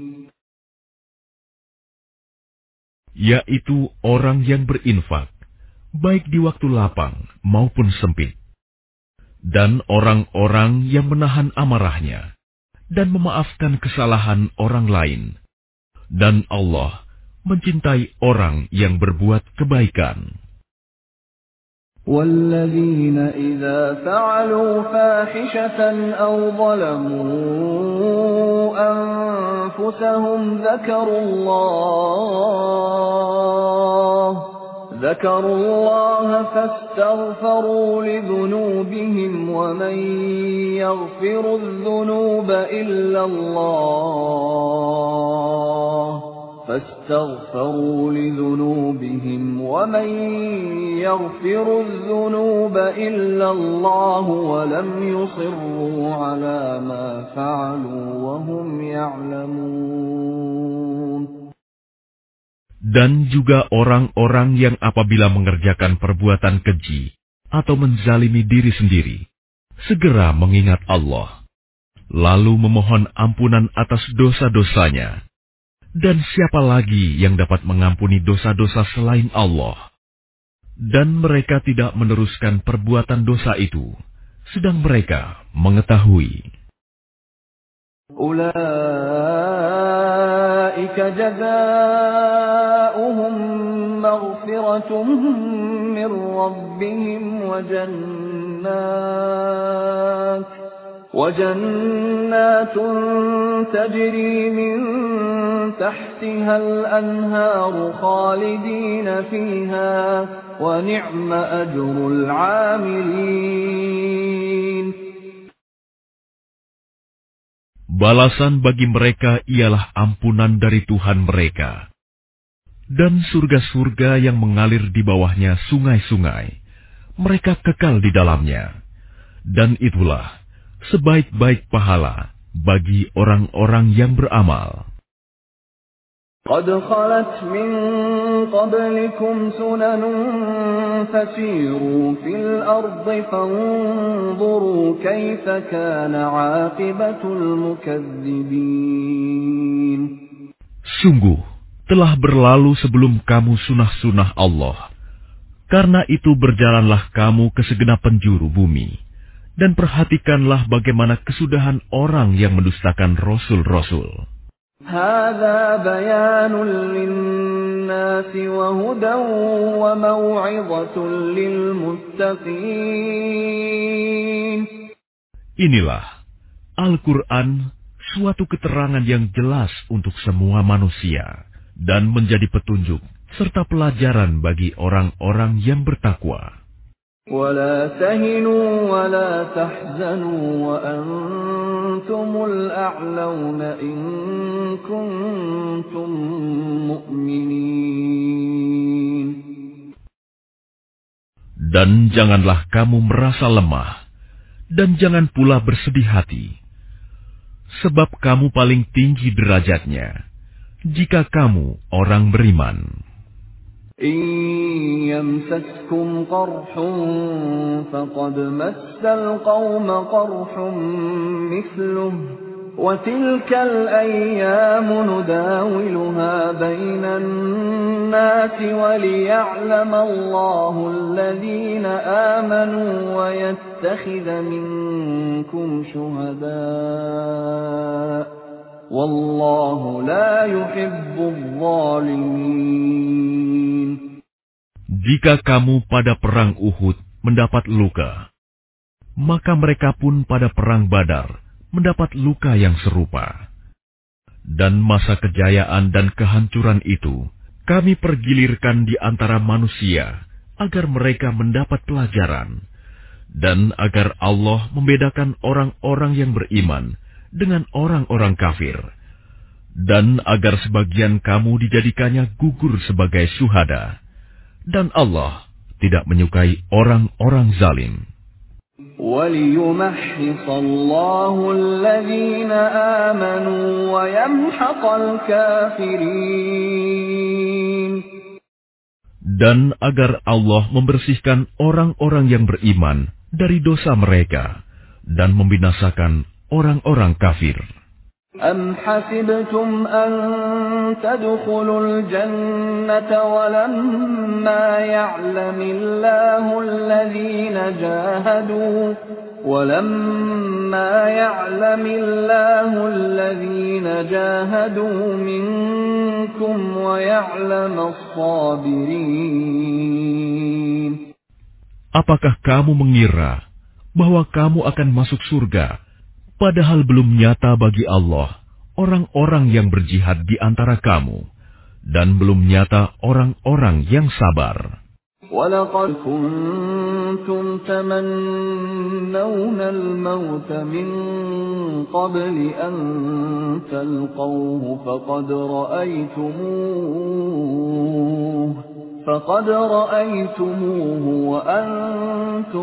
Yaitu orang yang berinfak, baik di waktu lapang maupun sempit, dan orang-orang yang menahan amarahnya dan memaafkan kesalahan orang lain. Dan Allah mencintai orang yang berbuat kebaikan. وَالَّذِينَ إِذَا فَعَلُوا فَاحِشَةً أَوْ ظَلَمُوا أَنفُسَهُمْ ذَكَرُوا اللَّهَ ذكروا الله فاستغفروا لذنوبهم ومن يغفر الذنوب إلا الله فاستغفروا لذنوبهم ومن يغفر الذنوب إلا الله ولم يصروا على ما فعلوا وهم يعلمون. Dan juga orang-orang yang apabila mengerjakan perbuatan keji atau menzalimi diri sendiri, segera mengingat Allah, lalu memohon ampunan atas dosa-dosanya. Dan siapa lagi yang dapat mengampuni dosa-dosa selain Allah? Dan mereka tidak meneruskan perbuatan dosa itu, sedang mereka mengetahui. Ulaika jazaa'uhum maghfiratun min rabbihim wa jannat wa jannatun tajri min tahtiha al-anharu khalidina fiha wa ni'ma ajrul 'amilin. Balasan bagi mereka ialah ampunan dari Tuhan mereka, dan surga-surga yang mengalir di bawahnya sungai-sungai. Mereka kekal di dalamnya, dan itulah sebaik-baik pahala bagi orang-orang yang beramal. قد خلت من قبلكم سنن فسيروا في الأرض فانظروا كيف كان عاقبة المكذبين. Sungguh, telah berlalu sebelum kamu sunah-sunah Allah. Karena itu berjalanlah kamu ke segenap penjuru bumi, dan perhatikanlah bagaimana kesudahan orang yang mendustakan rasul-rasul. هذا بيان للناس وهدى وموعظة للمتقين. Inilah Al-Quran, suatu keterangan yang jelas untuk semua manusia, dan menjadi petunjuk serta pelajaran bagi orang-orang yang bertakwa. ولا تهنوا ولا تحزنوا وأنتم الأعلون إن كنتم مؤمنين. Dan janganlah kamu merasa lemah, dan jangan pula bersedih hati, sebab kamu paling tinggi derajatnya jika kamu orang beriman. إن يمسسكم قرح فقد مس القوم قرح مثله وتلك الأيام نداولها بين الناس وليعلم الله الذين آمنوا ويتخذ منكم شهداء والله لا يحب الظالمين. Jika kamu pada perang Uhud mendapat luka, maka mereka pun pada perang Badar mendapat luka yang serupa. Dan masa kejayaan dan kehancuran itu kami pergilirkan di antara manusia agar mereka mendapat pelajaran, dan agar Allah membedakan orang-orang yang beriman dengan orang-orang kafir, dan agar sebagian kamu dijadikannya gugur sebagai syuhada. Dan Allah tidak menyukai orang-orang zalim. وَلِيُمَحِّصَ اللَّهُ الَّذِينَ آمَنُوا وَيَمْحَقَ الْكَافِرِينَ. Dan agar Allah membersihkan orang-orang yang beriman dari dosa mereka dan membinasakan orang-orang kafir. أَمْ حَسِبْتُمْ أَن تَدْخُلُوا الْجَنَّةَ وَلَمَّا يَعْلَمِ اللَّهُ الَّذِينَ جَاهَدُوا وَلَمَّا يَعْلَمِ اللَّهُ الَّذِينَ جَاهَدُوا مِنكُمْ وَيَعْلَمَ الصَّابِرِينَ. Apakah kamu mengira bahwa kamu akan masuk surga, padahal belum nyata bagi Allah orang-orang yang berjihad di antara kamu, dan belum nyata orang-orang yang sabar. وَلَقَدْ كُنْتُمْ تَمَنَّوْنَ الْمَوْتَ مِنْ قَبْلِ أَنْ تَلْقَوْهُ فَقَدْ رَأَيْتُمُوهُ فَقَدْ رَأَيْتُمُوهُ وَأَنْتُمْ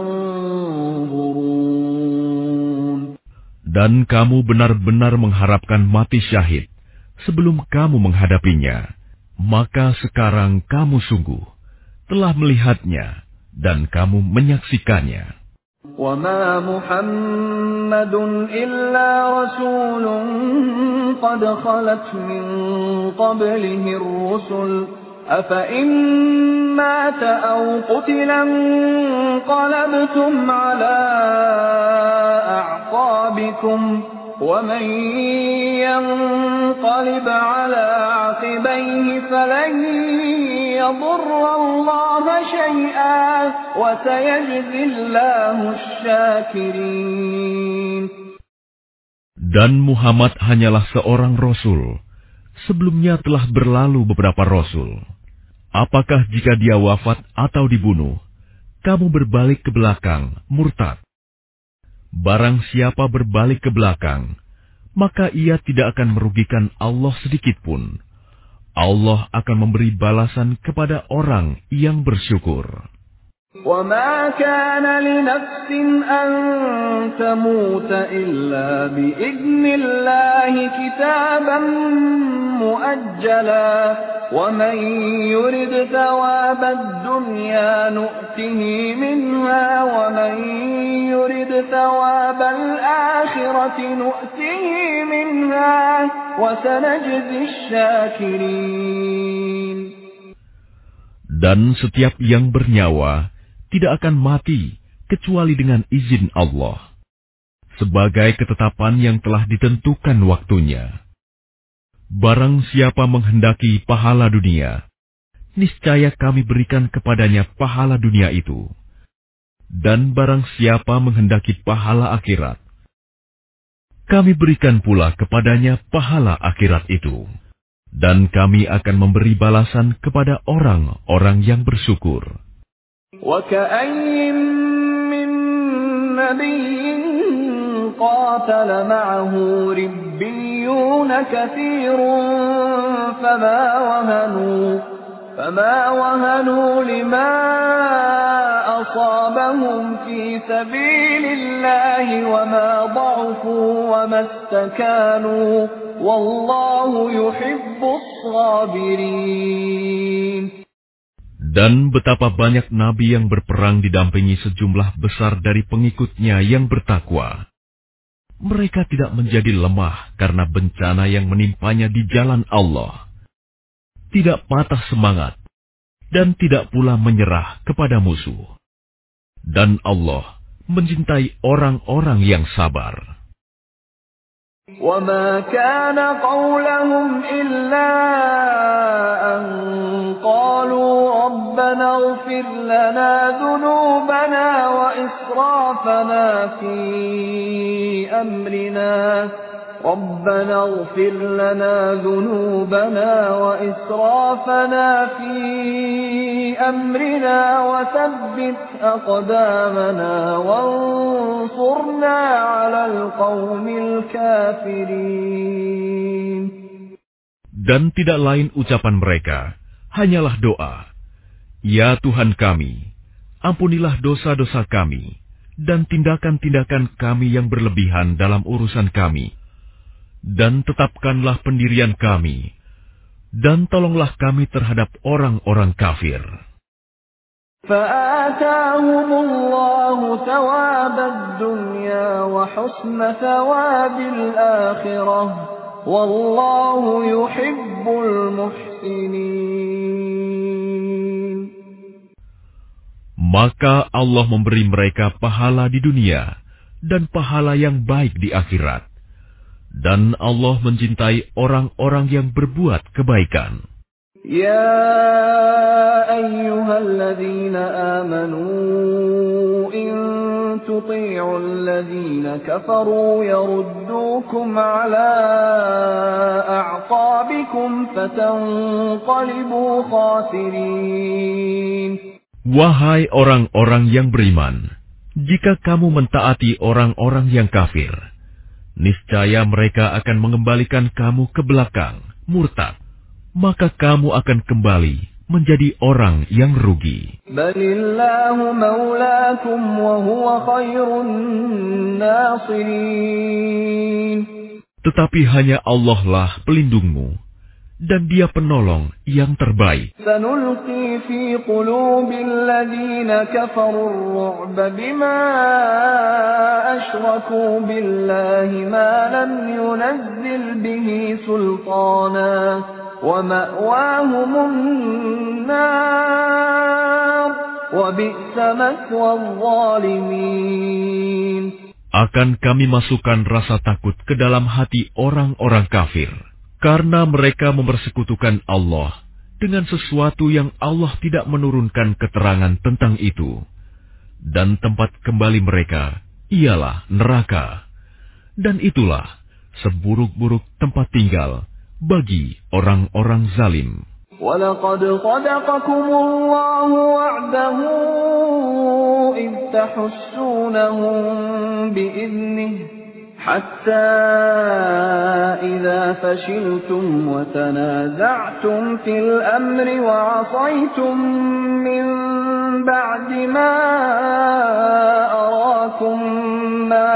تَنْظُرُونَ. Dan kamu benar-benar mengharapkan mati syahid sebelum kamu menghadapinya, maka sekarang kamu sungguh telah melihatnya dan kamu menyaksikannya. وَمَا مُحَمَّدٌ إِلَّا رَسُولٌ قَدْ خَلَتْ مِنْ قَبْلِهِ الرُّسُلُ أفإن مات أو قتل انقلبتم على أعقابكم ومن ينقلب على عقبيه فلن يضر الله شيئا وسيجزي الله الشاكرين. Dan Muhammad hanyalah seorang Rasul. Sebelumnya telah berlalu beberapa Rasul. Apakah jika dia wafat atau dibunuh, kamu berbalik ke belakang, murtad? Barang siapa berbalik ke belakang, maka ia tidak akan merugikan Allah sedikitpun. Allah akan memberi balasan kepada orang yang bersyukur. وَمَا كَانَ لِنَفْسٍ أَن تَمُوتَ إِلَّا بِإِذْنِ اللَّهِ كِتَابًا مُؤَجَّلًا وَمَن يُرِدْ ثَوَابَ الدُّنْيَا نُؤْتِهِ مِنْهَا وَمَن يُرِدْ ثَوَابَ الْآخِرَةِ نُؤْتِهِ مِنْهَا وَسَنَجْزِي الشَّاكِرِينَ. Dan setiap yang bernyawa tidak akan mati kecuali dengan izin Allah, sebagai ketetapan yang telah ditentukan waktunya. Barang siapa menghendaki pahala dunia, niscaya kami berikan kepadanya pahala dunia itu. Dan barang siapa menghendaki pahala akhirat, kami berikan pula kepadanya pahala akhirat itu. Dan kami akan memberi balasan kepada orang-orang yang bersyukur. وَكَأَيٍّ مِّن نَّبِيٍّ قَاتَلَ مَعَهُ رِبِّيُّونَ كَثِيرٌ فَمَا وَهَنُوا فَمَا وَهَنُوا لِمَا أَصَابَهُمْ فِي سَبِيلِ اللَّهِ وَمَا ضَعُفُوا وَمَا اسْتَكَانُوا وَاللَّهُ يُحِبُّ الصَّابِرِينَ. Dan betapa banyak nabi yang berperang didampingi sejumlah besar dari pengikutnya yang bertakwa. Mereka tidak menjadi lemah karena bencana yang menimpanya di jalan Allah. Tidak patah semangat dan tidak pula menyerah kepada musuh. Dan Allah mencintai orang-orang yang sabar. وَمَا كَانَ قَوْلَهُمْ إِلَّا أَن قَالُوا رَبَّنَا اغْفِرْ لَنَا ذُنُوبَنَا وَإِسْرَافَنَا فِي أَمْرِنَا رَبَّنَا اغْفِرْ لَنَا ذُنُوبَنَا وَإِسْرَافَنَا فِي أَمْرِنَا وَثَبِّتْ أَقْدَامَنَا وَانصُرْنَا عَلَى الْقَوْمِ الْكَافِرِينَ. Dan tidak lain ucapan mereka, hanyalah doa. Ya Tuhan kami, ampunilah dosa-dosa kami dan tindakan-tindakan kami yang berlebihan dalam urusan kami. Dan tetapkanlah pendirian kami, dan tolonglah kami terhadap orang-orang kafir. فَآتَاهُمُ اللَّهُ ثَوَابَ الدُّنْيَا وَحُسْنَ ثَوَابِ الْآخِرَةِ وَاللَّهُ يُحِبُّ الْمُحْسِنِينَ. Maka Allah memberi mereka pahala di dunia dan pahala yang baik di akhirat. Dan Allah mencintai orang-orang yang berbuat kebaikan. Ya ayyuhalladzina amanu in tuti'u alladzina kafaru yaruddukum ala a'qabikum fatanqalibu khasirin. Wahai orang-orang yang beriman, jika kamu mentaati orang-orang yang kafir, niscaya mereka akan mengembalikan kamu ke belakang, murtad. Maka kamu akan kembali menjadi orang yang rugi. Balillahu maulakum wa huwa khairun nasirin. Tetapi hanya Allah lah pelindungmu, dan Dia penolong yang terbaik. Sanulqi fi qulubil ladzina kafaru ar-ru'ba bima asyraku billahi ma lam yunazzil bihi sultana ومأواهم النار وبئس مثوى الظالمين. Akan kami masukkan rasa takut ke dalam hati orang-orang kafir, karena mereka mempersekutukan Allah dengan sesuatu yang Allah tidak menurunkan keterangan tentang itu. Dan tempat kembali mereka ialah neraka. Dan itulah seburuk-buruk tempat tinggal bagi orang-orang zalim. وَلَقَدْ صَدَقَكُمُ اللَّهُ وَعْدَهُ إِذْ تَحُسُّونَهُم بِإِذْنِهِ حَتَّى إِذَا فَشِلْتُمْ وَتَنَازَعْتُمْ فِي الْأَمْرِ وَعَصَيْتُم مِّن بَعْدِ مَا أَرَاكُم مَّا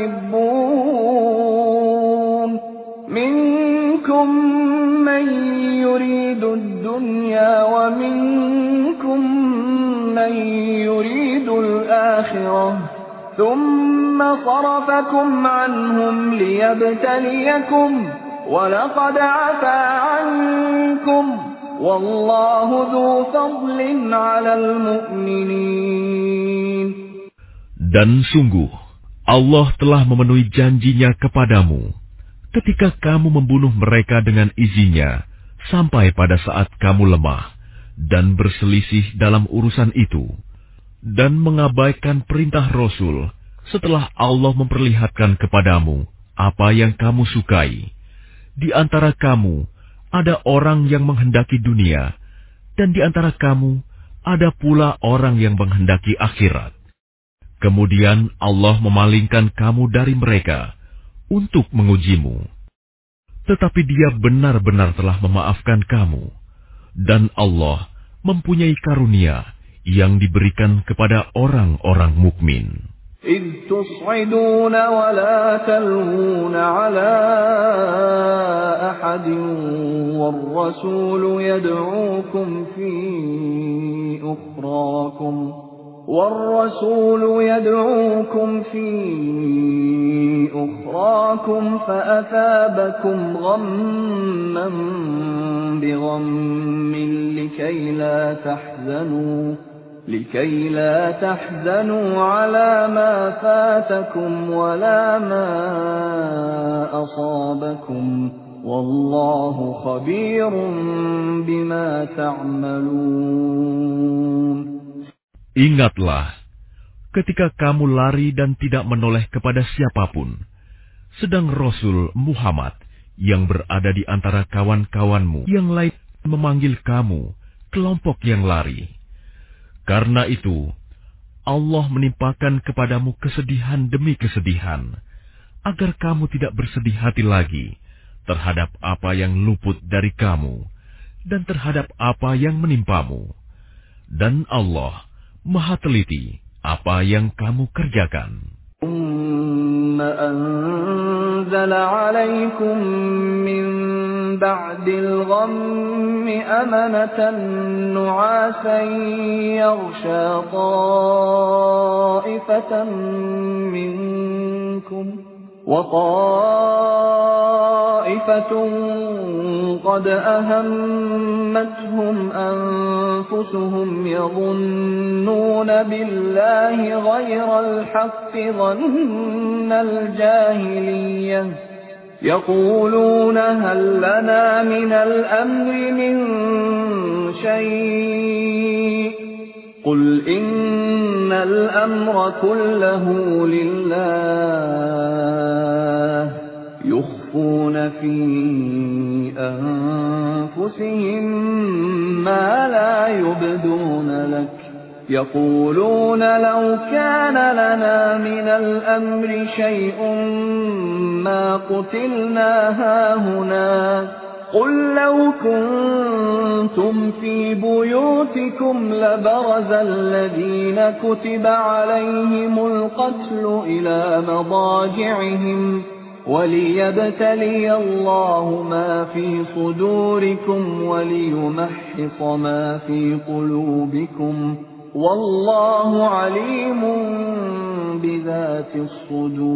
تُحِبُّونَ مِنكُم مَّن يُرِيدُ الدُّنْيَا وَمِنكُم مَّن يُرِيدُ الْآخِرَةَ ثُمَّ صَرَفَكُمْ عَنْهُمْ لِيَبْتَلِيَكُمْ وَلَقَدْ عَفَا عَنكُمْ وَاللَّهُ ذُو فَضْلٍ عَلَى الْمُؤْمِنِينَ. Dan sungguh Allah telah memenuhi janjinya kepadamu ketika kamu membunuh mereka dengan izinnya, sampai pada saat kamu lemah dan berselisih dalam urusan itu, dan mengabaikan perintah Rasul setelah Allah memperlihatkan kepadamu apa yang kamu sukai. Di antara kamu ada orang yang menghendaki dunia, dan di antara kamu ada pula orang yang menghendaki akhirat. Kemudian Allah memalingkan kamu dari mereka untuk mengujimu. Tetapi Dia benar-benar telah memaafkan kamu, dan Allah mempunyai karunia yang diberikan kepada orang-orang mukmin. إِذْ تُصْعِدُونَ وَلَا تَلْوُونَ عَلَىٰ أَحَدٍ وَالرَّسُولُ يَدْعُوكُمْ فِي أُخْرَاكُمْ وَالرَّسُولُ يَدْعُوكُمْ فِي أُخْرَاكُمْ فَأَثَابَكُمْ غَمًّا بِغَمٍّ لِكَيْ لَا تَحْزَنُوا لكي لا تحزنوا على ما فاتكم ولا ما أصابكم والله خبير بما تعملون. Ingatlah ketika kamu lari dan tidak menoleh kepada siapapun, sedang Rasul Muhammad yang berada di antara kawan-kawanmu yang lain memanggil kamu, kelompok yang lari. Karena itu, Allah menimpakan kepadamu kesedihan demi kesedihan, agar kamu tidak bersedih hati lagi terhadap apa yang luput dari kamu, dan terhadap apa yang menimpamu. Dan Allah Maha teliti apa yang kamu kerjakan. ثم أنزل عليكم من بعد الغم أمنة نعاسا يغشى طائفة منكم وطائفة قد أهمتهم أنفسهم يظنون بالله غير الحق ظن الجاهلية يقولون هل لنا من الأمر من شيء قل إن الأمر كله لله يخفون في أنفسهم ما لا يبدون لك يقولون لو كان لنا من الأمر شيء ما قتلنا هاهنا قل لو كنتم في بيوتكم لبرز الذين كتب عليهم القتل إلى مضاجعهم وليبتلي الله ما في صدوركم وليمحص ما في قلوبكم والله عليم بذات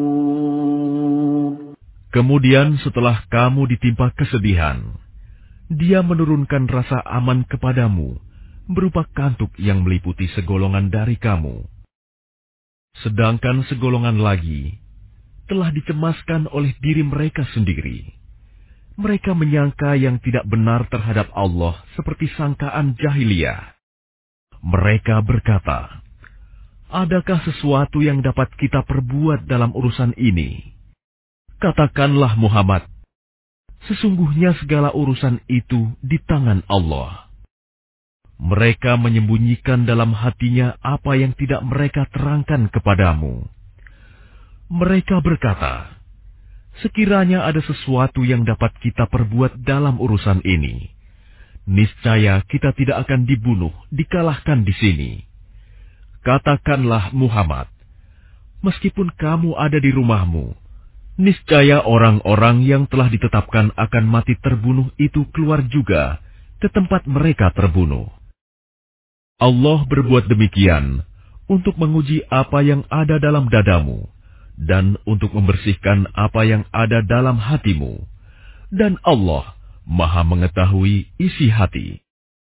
الصدور. Kemudian setelah kamu ditimpa kesedihan, Dia menurunkan rasa aman kepadamu, berupa kantuk yang meliputi segolongan dari kamu. Sedangkan segolongan lagi telah dicemaskan oleh diri mereka sendiri. Mereka menyangka yang tidak benar terhadap Allah seperti sangkaan jahiliyah. Mereka berkata, adakah sesuatu yang dapat kita perbuat dalam urusan ini? Katakanlah Muhammad, sesungguhnya segala urusan itu di tangan Allah. Mereka menyembunyikan dalam hatinya apa yang tidak mereka terangkan kepadamu. Mereka berkata, sekiranya ada sesuatu yang dapat kita perbuat dalam urusan ini, niscaya kita tidak akan dibunuh, dikalahkan di sini. Katakanlah Muhammad, meskipun kamu ada di rumahmu, niscaya orang-orang yang telah ditetapkan akan mati terbunuh itu keluar juga ke tempat mereka terbunuh. Allah berbuat demikian untuk menguji apa yang ada dalam dadamu dan untuk membersihkan apa yang ada dalam hatimu. Dan Allah Maha mengetahui isi hati.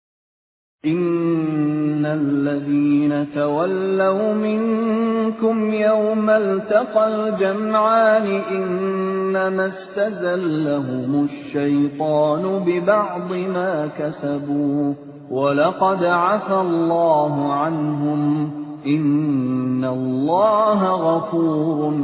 Innal ladzina tawallaw minkum yawmal taqal jam'ani innama istazallahumush syaitanu bi ba'dhi ma kasabu wa laqad 'afa Allahu 'anhum innallaha ghafurun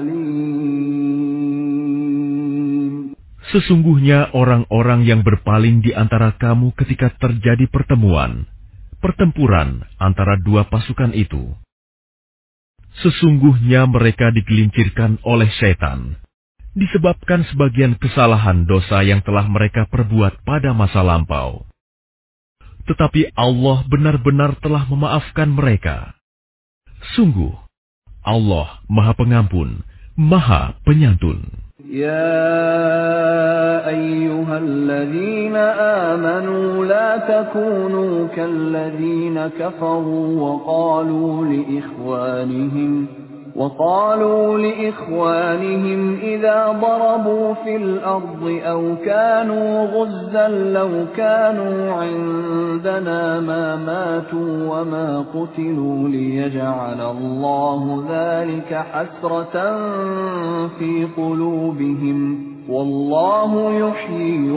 halim. Sesungguhnya orang-orang yang berpaling di antara kamu ketika terjadi pertemuan, pertempuran antara dua pasukan itu, sesungguhnya mereka digelincirkan oleh setan, disebabkan sebagian kesalahan dosa yang telah mereka perbuat pada masa lampau. Tetapi Allah benar-benar telah memaafkan mereka. Sungguh, Allah Maha Pengampun, Maha Penyantun. Ya ayyuhalladzina amanu la takunu kalladzina kafaru wa qalu li ikhwanihim وقالوا لإخوانهم إذا ضربوا في الأرض أو كانوا غزا لو كانوا عندنا ما ماتوا وما قتلوا ليجعل الله ذلك حسرة في قلوبهم والله يحيي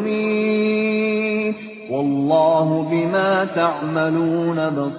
ويميت والله بما تعملون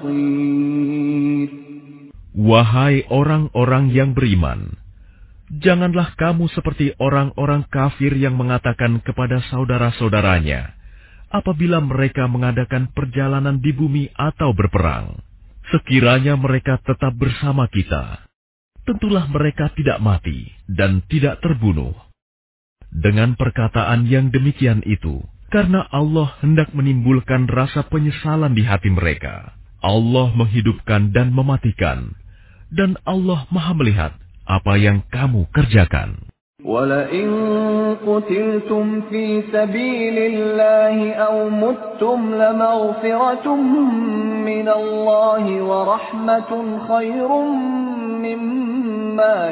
بصير. Wahai orang-orang yang beriman, janganlah kamu seperti orang-orang kafir yang mengatakan kepada saudara-saudaranya apabila mereka mengadakan perjalanan di bumi atau berperang, sekiranya mereka tetap bersama kita, tentulah mereka tidak mati dan tidak terbunuh. Dengan perkataan yang demikian itu, karena Allah hendak menimbulkan rasa penyesalan di hati mereka, Allah menghidupkan dan mematikan, dan Allah Maha melihat apa yang kamu kerjakan. وَلَئِن قُتِلْتُمْ فِي سَبِيلِ اللَّهِ أَوْ مُتُّمْ لَمَغْفِرَةٌ مِّنَ اللَّهِ وَرَحْمَةٌ خَيْرٌ مِّمَّا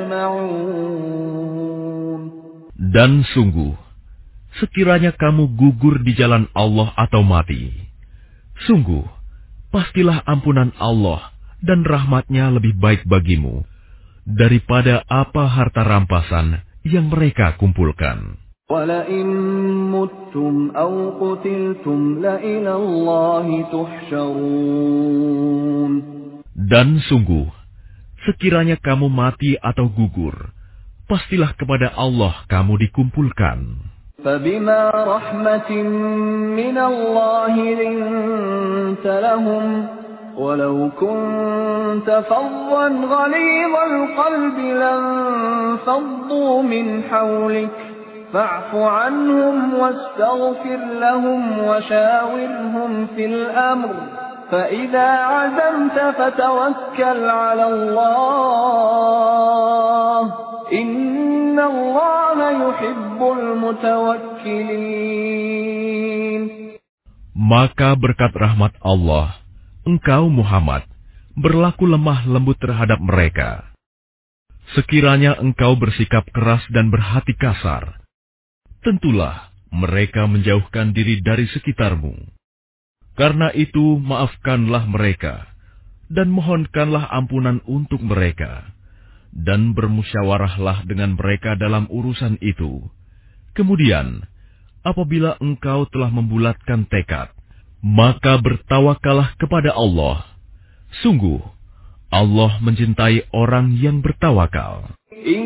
يَجْمَعُونَ. Dan sungguh, sekiranya kamu gugur di jalan Allah atau mati, sungguh, pastilah ampunan Allah dan rahmatnya lebih baik bagimu daripada apa harta rampasan yang mereka kumpulkan. وَلَئِن مُتُّمْ أَوْ قُتِلْتُمْ لَإِلَى اللَّهِ تُحْشَرُونَ. Dan sungguh, sekiranya kamu mati atau gugur, pastilah kepada Allah kamu dikumpulkan. فَبِمَا رَحْمَةٍ مِّنَ اللَّهِ لِنتَ لَهُمْ وَلَوْ كُنتَ فَظًّا غَلِيظَ الْقَلْبِ لَانفَضُّوا مِنْ حَوْلِكَ فَاعْفُ عَنْهُمْ وَاسْتَغْفِرْ لَهُمْ وَشَاوِرْهُمْ فِي الْأَمْرِ فَإِذَا عَزَمْتَ فَتَوَكَّلْ عَلَى اللَّهِ إِنَّ اللَّهَ يُحِبُّ الْمُتَوَكِّلِينَ. Maka berkat rahmat Allah, engkau Muhammad berlaku lemah lembut terhadap mereka. Sekiranya engkau bersikap keras dan berhati kasar, tentulah mereka menjauhkan diri dari sekitarmu. Karena itu, maafkanlah mereka, dan mohonkanlah ampunan untuk mereka, dan bermusyawarahlah dengan mereka dalam urusan itu. Kemudian, apabila engkau telah membulatkan tekad, maka bertawakallah kepada Allah. Sungguh, Allah mencintai orang yang bertawakal. إن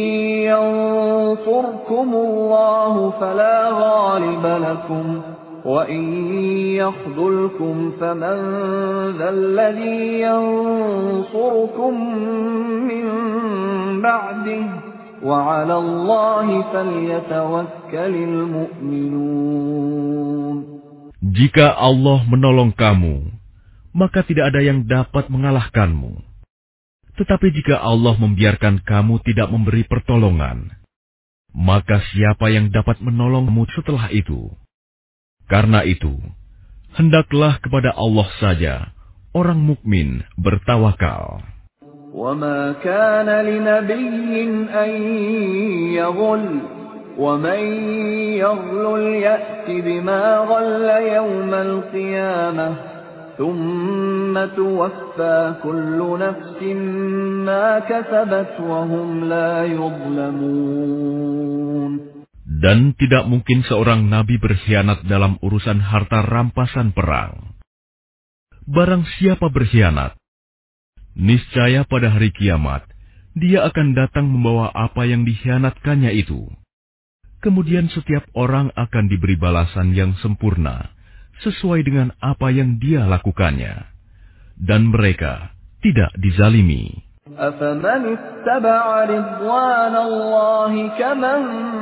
ينصركم الله فلا غالب لكم وإن يخذلكم فمن ذا الذي ينصركم من بعده وعلى الله فليتوكل المؤمنون. Jika Allah menolong kamu, maka tidak ada yang dapat mengalahkanmu. Tetapi jika Allah membiarkan kamu tidak memberi pertolongan, maka siapa yang dapat menolongmu setelah itu? Karena itu, hendaklah kepada Allah saja orang mukmin bertawakal. وَمَا كَانَ لِنَبِيٍّ أَن يَغُلَّ وَمَن يَغْلُلْ يَأْتِ بِمَا غَلَّ يَوْمَ الْقِيَامَةِ ثُمَّ تُوَفَّى كُلُّ نَفْسٍ مَا كَسَبَتْ وَهُمْ لَا يُظْلَمُونَ. Dan tidak mungkin seorang nabi berkhianat dalam urusan harta rampasan perang. Barang siapa berkhianat, niscaya pada hari kiamat, dia akan datang membawa apa yang dikhianatkannya itu. Kemudian setiap orang akan diberi balasan yang sempurna, sesuai dengan apa yang dia lakukannya. Dan mereka tidak dizalimi. أَفَمَنِ اتَّبَعَ رِضْوَانَ اللَّهِ كَمَنْ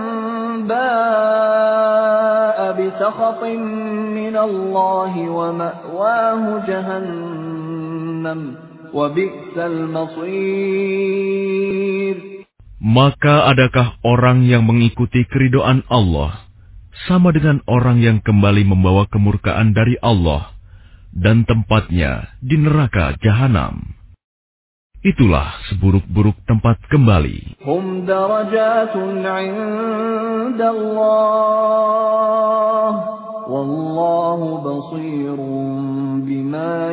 بَاءَ بِسَخَطٍ مِّنَ اللَّهِ وَمَأْوَاهُ جَهَنَّمُ وَبِئْسَ الْمَصِيرُ. Maka adakah orang yang mengikuti keridhaan Allah sama dengan orang yang kembali membawa kemurkaan dari Allah dan tempatnya di neraka jahanam? Itulah seburuk-buruk tempat kembali. Hum darajatun 'inda Allah, wallahu basirun bima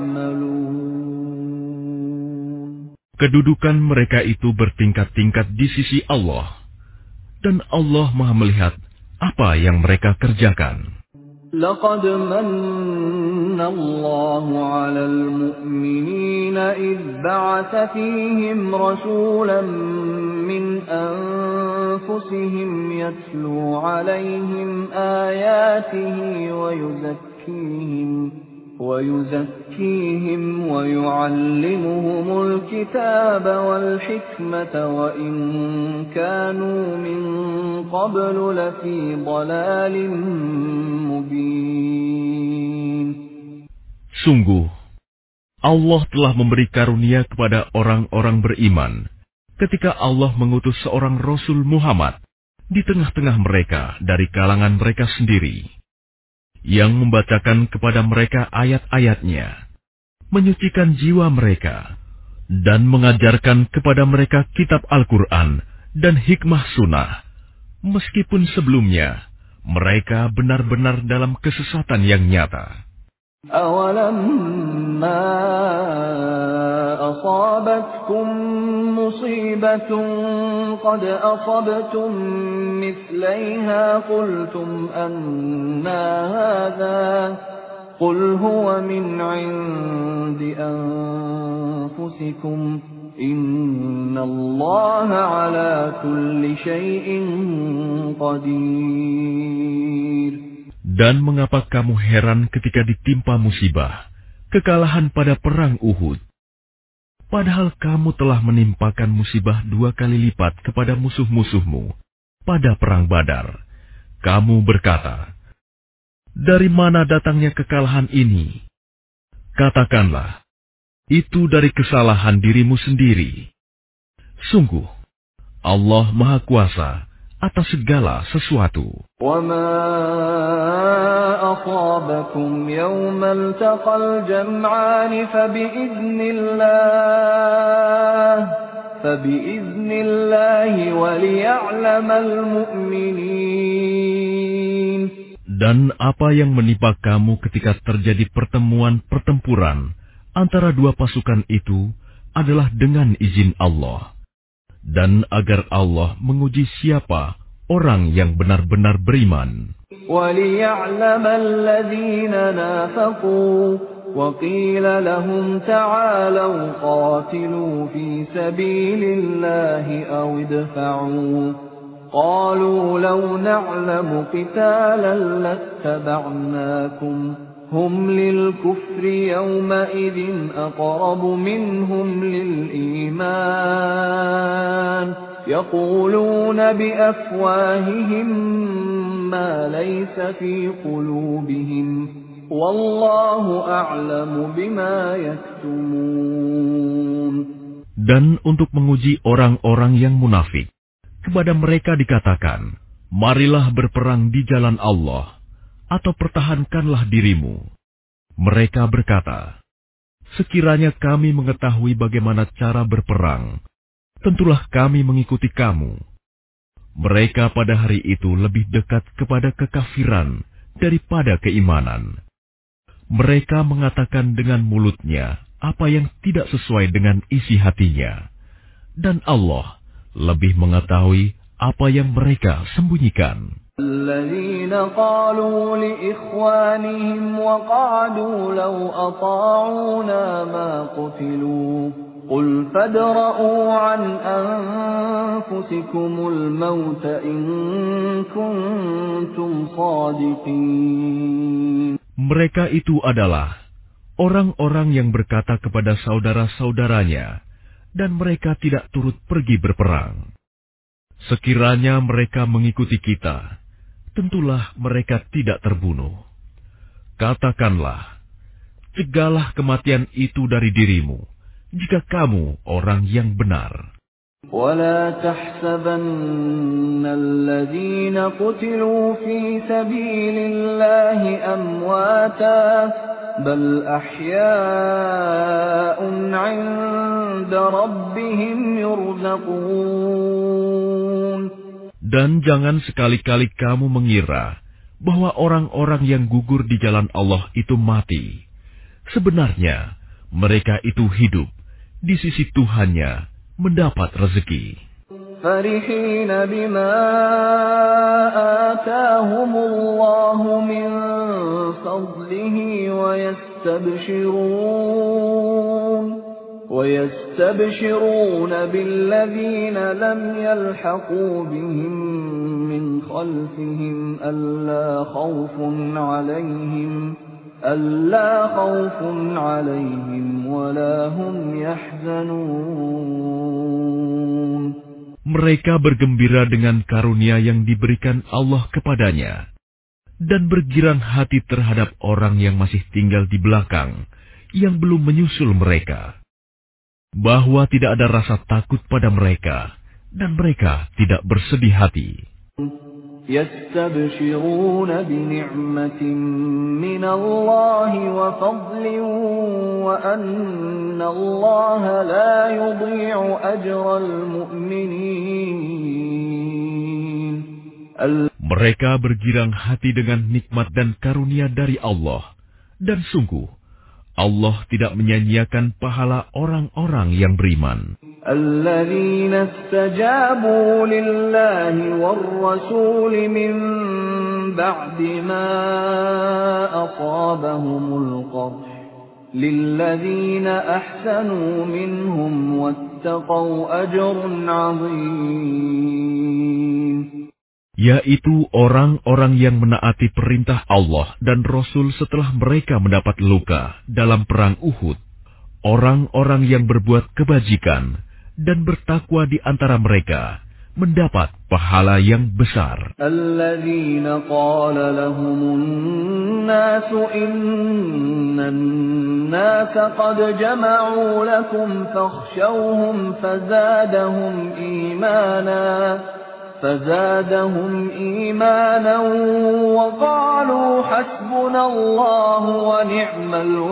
ya'malun. Kedudukan mereka itu bertingkat-tingkat di sisi Allah, dan Allah Maha melihat apa yang mereka kerjakan. لقد من الله على المؤمنين إذ بعث فيهم رسولا من أنفسهم يتلو عليهم آياته ويزكيهم ويزكيهم ويعلمهم الكتاب والحكمة وإن كانوا من قبل لفي ضلال مبين. Sungguh, Allah telah memberi karunia kepada orang-orang beriman ketika Allah mengutus seorang Rasul Muhammad di tengah-tengah mereka dari kalangan mereka sendiri, yang membacakan kepada mereka ayat-ayatnya, menyucikan jiwa mereka, dan mengajarkan kepada mereka kitab Al-Quran dan hikmah sunnah, meskipun sebelumnya mereka benar-benar dalam kesesatan yang nyata. أَوَلَمَّا أَصَابَتْكُم مُّصِيبَةٌ قَدْ أَصَبْتُم مِّثْلَيْهَا قُلْتُمْ أَنَّىٰ هَٰذَا قُلْ هُوَ مِنْ عِندِ أَنفُسِكُمْ إِنَّ اللَّهَ عَلَىٰ كُلِّ شَيْءٍ قَدِيرٌ. Dan mengapa kamu heran ketika ditimpa musibah, kekalahan pada perang Uhud? Padahal kamu telah menimpakan musibah dua kali lipat kepada musuh-musuhmu pada perang Badar. Kamu berkata, dari mana datangnya kekalahan ini? Katakanlah, itu dari kesalahan dirimu sendiri. Sungguh, Allah Maha Kuasa atas segala sesuatu. وَمَا أَصَابَكُمْ يَوْمَ الْتَقَى الْجَمْعَانِ فَبِإِذْنِ اللَّهِ فَبِإِذْنِ اللَّهِ وَلِيَعْلَمَ الْمُؤْمِنِينَ. Dan apa yang menimpa kamu ketika terjadi pertemuan pertempuran antara dua pasukan itu adalah dengan izin Allah. Dan agar Allah menguji siapa orang yang benar-benar beriman. وَلِيَعْلَمَ الَّذِينَ نَافَقُوا وَقِيلَ لَهُمْ تَعَالَوْا قَاتِلُوا فِي سَبِيلِ اللَّهِ أَوِ ادْفَعُوا قَالُوا لَوْ نَعْلَمُ قِتَالًا لَاتَّبَعْنَاكُمْ هُمْ لِلْكُفْرِ يَوْمَئِذٍ أَقْرَبُ مِنْهُمْ لِلْإِيمَانِ يَقُولُونَ بِأَفْوَاهِهِمْ مَا لَيْسَ فِي قُلُوبِهِمْ وَاللَّهُ أَعْلَمُ بِمَا يَكْتُمُونَ. Dan untuk menguji orang-orang yang munafik, kepada mereka dikatakan, marilah berperang di jalan Allah, atau pertahankanlah dirimu. Mereka berkata, sekiranya kami mengetahui bagaimana cara berperang, tentulah kami mengikuti kamu. Mereka pada hari itu lebih dekat kepada kekafiran daripada keimanan. Mereka mengatakan dengan mulutnya apa yang tidak sesuai dengan isi hatinya. Dan Allah lebih mengetahui apa yang mereka sembunyikan. الَّذِينَ قَالُوا لِإِخْوَانِهِمْ وَقَعَدُوا لَوْ أَطَاعُونَا مَا قُتِلُوا قُلْ فَادْرَءُوا عَنْ أَنفُسِكُمُ الْمَوْتَ إِن كُنتُمْ صَادِقِينَ. Mereka itu adalah orang-orang yang berkata kepada saudara-saudaranya, dan mereka tidak turut pergi berperang. Sekiranya mereka mengikuti kita, tentulah mereka tidak terbunuh. Katakanlah, cegahlah kematian itu dari dirimu, jika kamu orang yang benar. وَلَا تَحْسَبَنَّ الَّذِينَ قُتِلُوا فِي سَبِيلِ اللَّهِ أَمْوَاتًا بَلْ أَحْيَاءٌ عِندَ رَبِّهِمْ يُرْزَقُونَ. Dan jangan sekali-kali kamu mengira bahwa orang-orang yang gugur di jalan Allah itu mati. Sebenarnya mereka itu hidup di sisi Tuhannya, mendapat rezeki. فَرِحِينَ بِمَا آتَاهُمُ اللَّهُ مِنْ فَضْلِهِ وَيَسْتَبْشِرُونَ وَيَسْتَبْشِرُونَ بِالَّذِينَ لَمْ يَلْحَقُوا بِهِمْ مِنْ خَلْفِهِمْ أَلَّا خَوْفٌ عَلَيْهِمْ أَلَّا خَوْفٌ عَلَيْهِمْ وَلَا هُمْ يَحْزَنُونَ. Mereka bergembira dengan karunia yang diberikan Allah kepadanya, dan bergirang hati terhadap orang yang masih tinggal di belakang, yang belum menyusul mereka, bahwa tidak ada rasa takut pada mereka, dan mereka tidak bersedih hati. يَسْتَبْشِرُونَ بِنِعْمَةٍ مِّنَ اللَّهِ وَفَضْلٍ وَأَنَّ اللَّهَ لَا يُضِيعُ أَجْرَ الْمُؤْمِنِينَ. Mereka bergirang hati dengan nikmat dan karunia dari Allah, dan sungguh Allah tidak menyanyiakan pahala orang-orang yang beriman. الَّذِينَ اسْتَجَابُوا لِلَّهِ وَالرَّسُولِ مِن بَعْدِ مَا أَصَابَهُمُ الْقَرْحُ لِلَّذِينَ أَحْسَنُوا مِنْهُمْ وَاتَّقَوْا أَجْرٌ عَظِيمٌ. Yaitu orang-orang yang menaati perintah Allah dan Rasul setelah mereka mendapat luka dalam perang Uhud. Orang-orang yang berbuat kebajikan dan bertakwa di antara mereka mendapat pahala yang besar. Alladzina qala lahumun nasu innan nasa qad jama'u lakum fakhshawhum fazadahum imanan فزادهم إيمانا وقالوا حسبنا الله ونعم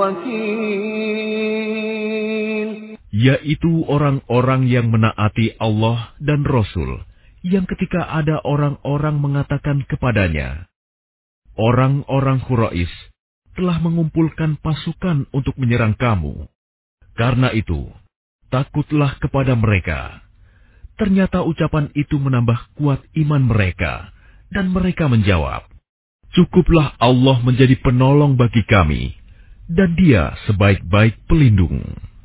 الوكيل. Yaitu orang-orang yang menaati Allah dan Rasul, yang ketika ada orang-orang mengatakan kepadanya, Orang-orang Quraisy telah mengumpulkan pasukan untuk menyerang kamu. Karena itu, takutlah kepada mereka. Ternyata ucapan itu menambah kuat iman mereka, dan mereka menjawab, "Cukuplah Allah menjadi penolong bagi kami, dan Dia sebaik-baik pelindung."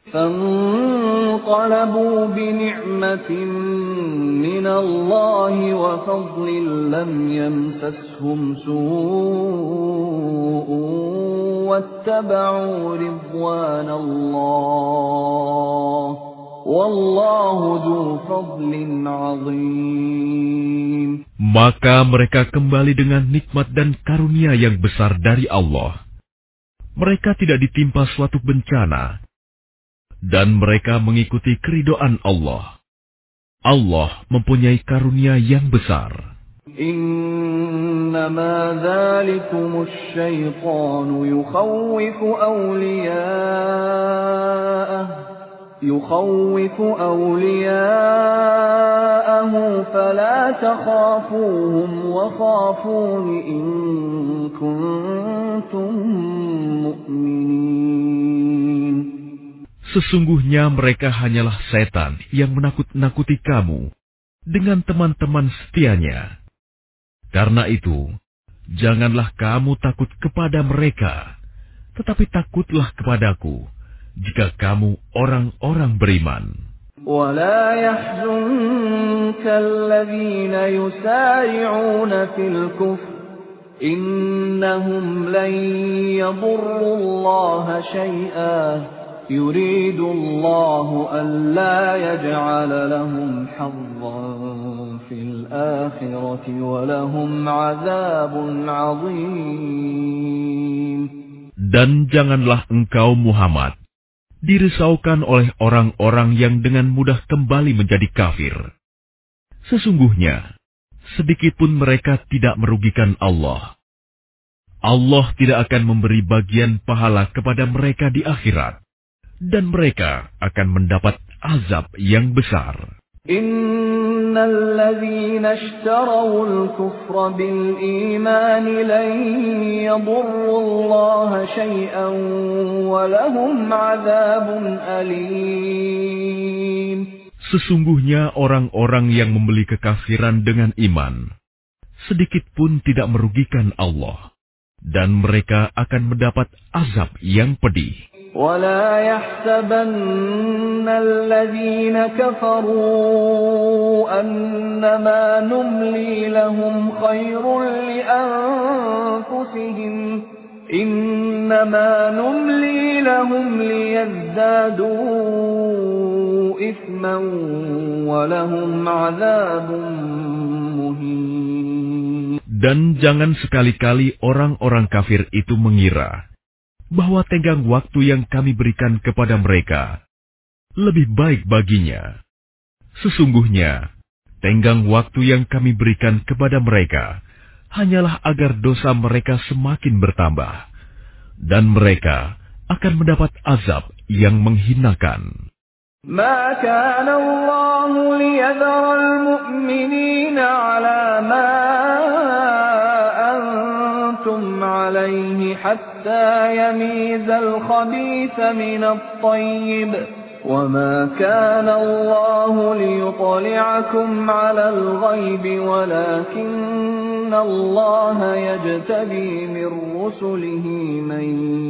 فانقلبوا بنعمة من الله وفضل لم يمسسهم سوء واتبعوا رضوان الله والله ذو فضل عظيم. Maka mereka kembali dengan nikmat dan karunia yang besar dari Allah. Mereka tidak ditimpa suatu bencana, dan mereka mengikuti keridhaan Allah. Allah mempunyai karunia yang besar. Innama dzalikumul syaitanu yukhawwifu awliya'ah yukhawwifu awliya'ahu fala takhafuhum wa khafuni in kuntum mu'minin. Sesungguhnya mereka hanyalah setan yang menakut-nakuti kamu dengan teman-teman setianya. Karena itu, janganlah kamu takut kepada mereka, tetapi takutlah kepadaku jika kamu orang-orang beriman. وَلَا يَحْزُنكَ الَّذِينَ يُسَارِعُونَ فِي الْكُفْرِ إِنَّهُمْ لَن يَضُرُّوا اللَّهَ شَيْئًا يريد الله ألا يجعل لهم حظا في الآخرة ولهم عذاب عظيم. Dan janganlah engkau Muhammad dirisaukan oleh orang-orang yang dengan mudah kembali menjadi kafir. Sesungguhnya, sedikitpun mereka tidak merugikan Allah. Allah tidak akan memberi bagian pahala kepada mereka di akhirat. Dan mereka akan mendapat azab yang besar. Innal ladzina ishtarawul kufra bil iman lan yadurru Allah syai'an wa lahum 'adzabun alim. Sesungguhnya orang-orang yang membeli kekafiran dengan iman sedikit pun tidak merugikan Allah, dan mereka akan mendapat azab yang pedih. ولا يحسبن الذين كفروا أنما نملي لهم خير لأنفسهم إنما نملي لهم ليزدادوا إثما ولهم عذاب مهين. Dan jangan sekali-kali orang-orang kafir itu mengira bahwa tenggang waktu yang kami berikan kepada mereka lebih baik baginya. Sesungguhnya, tenggang waktu yang kami berikan kepada mereka hanyalah agar dosa mereka semakin bertambah, dan mereka akan mendapat azab yang menghinakan. ما كان الله ليذر المؤمنين على ما أنتم عليه حتى يميز الخبيث من الطيب وما كان الله ليطلعكم على الغيب ولكن الله يجتبي من رسله من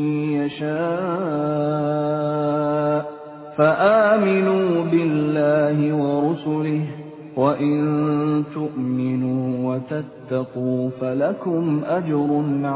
يشاء فآمنوا بالله ورسله وإن تؤمنوا وتتقوا فلكم أجر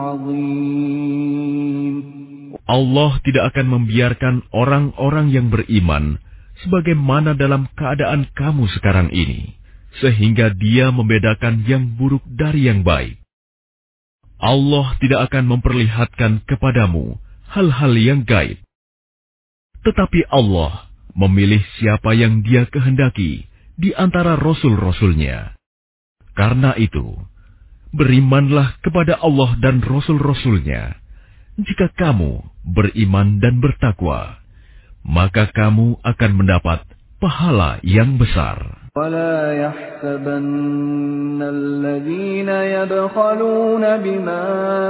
عظيم. Allah tidak akan membiarkan orang-orang yang beriman sebagaimana dalam keadaan kamu sekarang ini, sehingga Dia membedakan yang buruk dari yang baik. Allah tidak akan memperlihatkan kepadamu hal-hal yang gaib. Tetapi Allah memilih siapa yang Dia kehendaki di antara rasul-rasulnya. Karena itu, berimanlah kepada Allah dan rasul-rasulnya. Jika kamu beriman dan bertakwa, maka kamu akan mendapat pahala yang besar. ولا يحسبن الذين يبخلون بما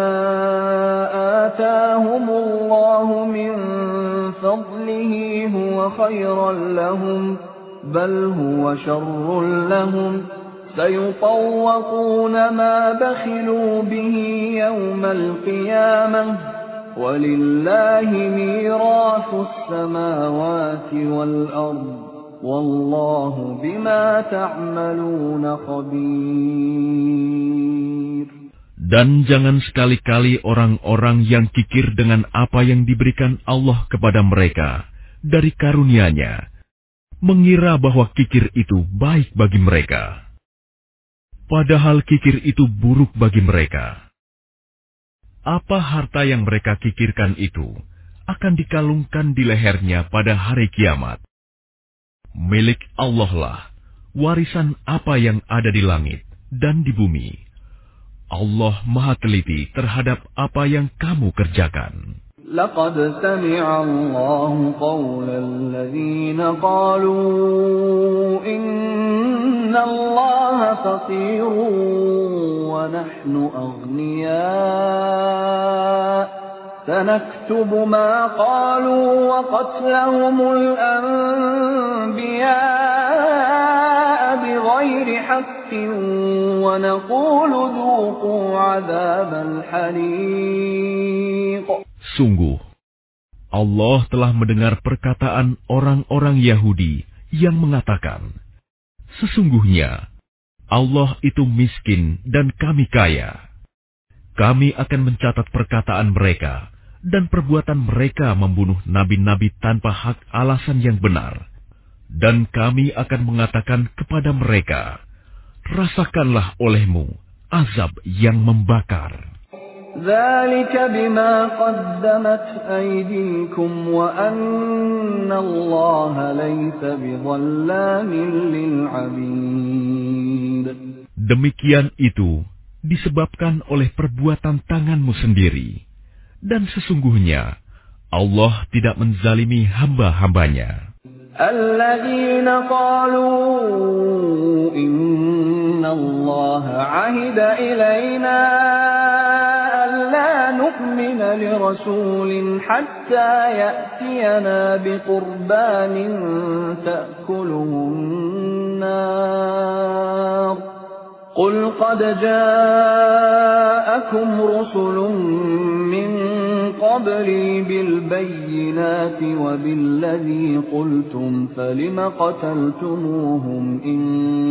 آتاهم الله من فضله هو خيرا لهم بل هو شر لهم سيطوقون ما بخلوا به يوم القيامة ولله ميراث السماوات والأرض Wallahu bima ta'maluna khabir. Dan jangan sekali-kali orang-orang yang kikir dengan apa yang diberikan Allah kepada mereka dari karunia-Nya, mengira bahwa kikir itu baik bagi mereka. Padahal kikir itu buruk bagi mereka. Apa harta yang mereka kikirkan itu akan dikalungkan di lehernya pada hari kiamat. Milik Allah lah warisan apa yang ada di langit dan di bumi. Allah Maha Teliti terhadap apa yang kamu kerjakan. Laqad sami'a Allahu qawla alladhina qalu inna Allaha faqirun wa nahnu aghniya. سنكتب ما قالوا وقتلهم الأنبياء بغير حق ونقول ذوقوا عذاب الحريق. Sungguh, Allah telah mendengar perkataan orang-orang Yahudi yang mengatakan, sesungguhnya Allah itu miskin dan kami kaya. Kami akan mencatat perkataan mereka dan perbuatan mereka membunuh nabi-nabi tanpa hak alasan yang benar. Dan kami akan mengatakan kepada mereka, rasakanlah olehmu azab yang membakar. ذَلِكَ بِمَا قَدَّمَتْ أَيْدِيكُمْ وَأَنَّ اللَّهَ لَيْسَ بِظَلَّامٍ لِلْعَبِيدِ. Demikian itu disebabkan oleh perbuatan tanganmu sendiri. Dan sesungguhnya Allah tidak menzalimi hamba-hambanya. Alladzina qalu inna Allah ahida ilayna alla nu'mina li rasulin hatta ya'tiyana biqurbanin ta'kuluhu an-nar. قل قد جاءكم رسل من قبلي بالبينات وبالذي قلتم فلم قتلتموهم إن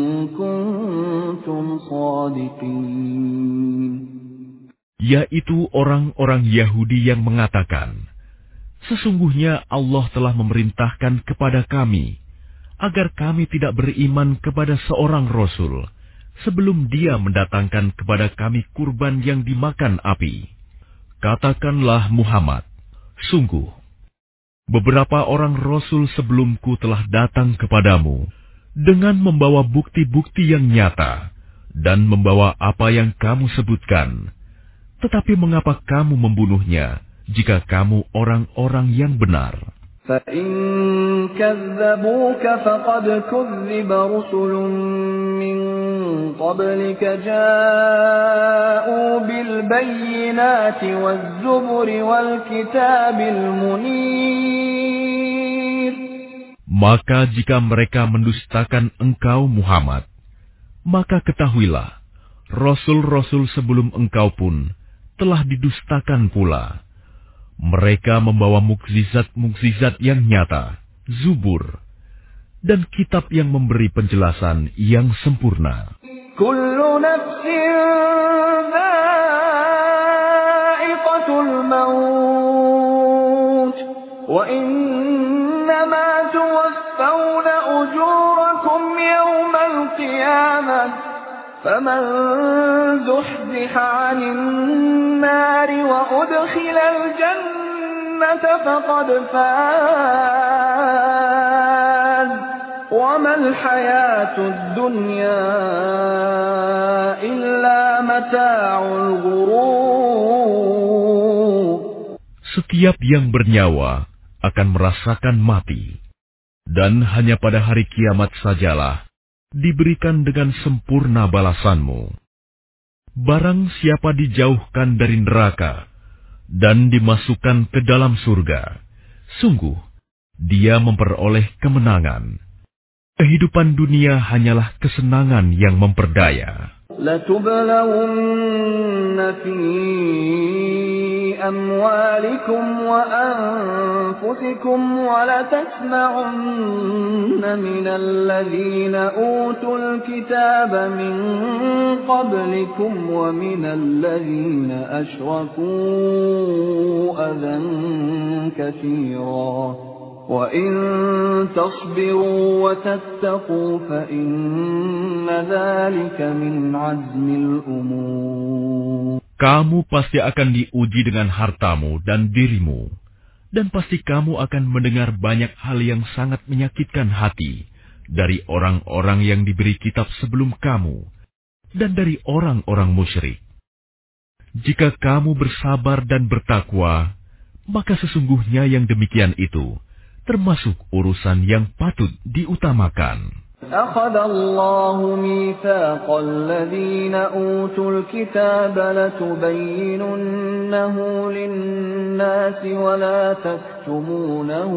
كنتم صادقين. Yaitu orang-orang Yahudi yang mengatakan, sesungguhnya Allah telah memerintahkan kepada kami agar kami tidak beriman kepada seorang Rasul sebelum dia mendatangkan kepada kami kurban yang dimakan api. Katakanlah Muhammad, sungguh, beberapa orang Rasul sebelumku telah datang kepadamu dengan membawa bukti-bukti yang nyata dan membawa apa yang kamu sebutkan. Tetapi mengapa kamu membunuhnya jika kamu orang-orang yang benar? فَإِن كَذَّبُوكَ فَقَدْ كُذِّبَ رُسُلٌ مِّن قَبْلِكَ جَاءُوا بِالْبَيِّنَاتِ وَالزُّبُرِ وَالْكِتَابِ الْمُنِيرِ. Maka jika mereka mendustakan engkau Muhammad, maka ketahuilah, Rasul-Rasul sebelum engkau pun telah didustakan pula. Mereka membawa mukjizat-mukjizat yang nyata, Zubur, dan kitab yang memberi penjelasan yang sempurna. Kullu nafsin dha'iqatul maut, wa innama tuwaffawna ujurakum yawmal qiyamah. فمن زحزح عن النار وأدخل الجنة فقد فاز وما الحياة الدنيا إلا متاع الغرور. Setiap yang bernyawa akan merasakan mati, dan hanya pada hari kiamat sajalah diberikan dengan sempurna balasanmu. Barang siapa dijauhkan dari neraka dan dimasukkan ke dalam surga, sungguh dia memperoleh kemenangan. Kehidupan dunia hanyalah kesenangan yang memperdaya. لَتُبْلَوُنَّ فِي أَمْوَالِكُمْ وَأَنفُسِكُمْ وَلَتَسْمَعُنَّ مِنَ الَّذِينَ أُوتُوا الْكِتَابَ مِنْ قَبْلِكُمْ وَمِنَ الَّذِينَ أَشْرَكُوا أَذًى كَثِيرًا وَإِن تَصْبِرُوا وَتَتَّقُوا فَإِنَّ ذَلِكَ مِنْ عَزْمِ الْأُمُورِ. Kamu pasti akan diuji dengan hartamu dan dirimu, dan pasti kamu akan mendengar banyak hal yang sangat menyakitkan hati dari orang-orang yang diberi kitab sebelum kamu dan dari orang-orang musyrik. Jika kamu bersabar dan bertakwa, maka sesungguhnya yang demikian itu termasuk urusan yang patut diutamakan. أَخَذَ اللَّهُ مِيثَاقَ الَّذِينَ أُوتُوا الْكِتَابَ لَتُبَيِّنُنَّهُ لِلنَّاسِ وَلَا تَكْتُمُونَهُ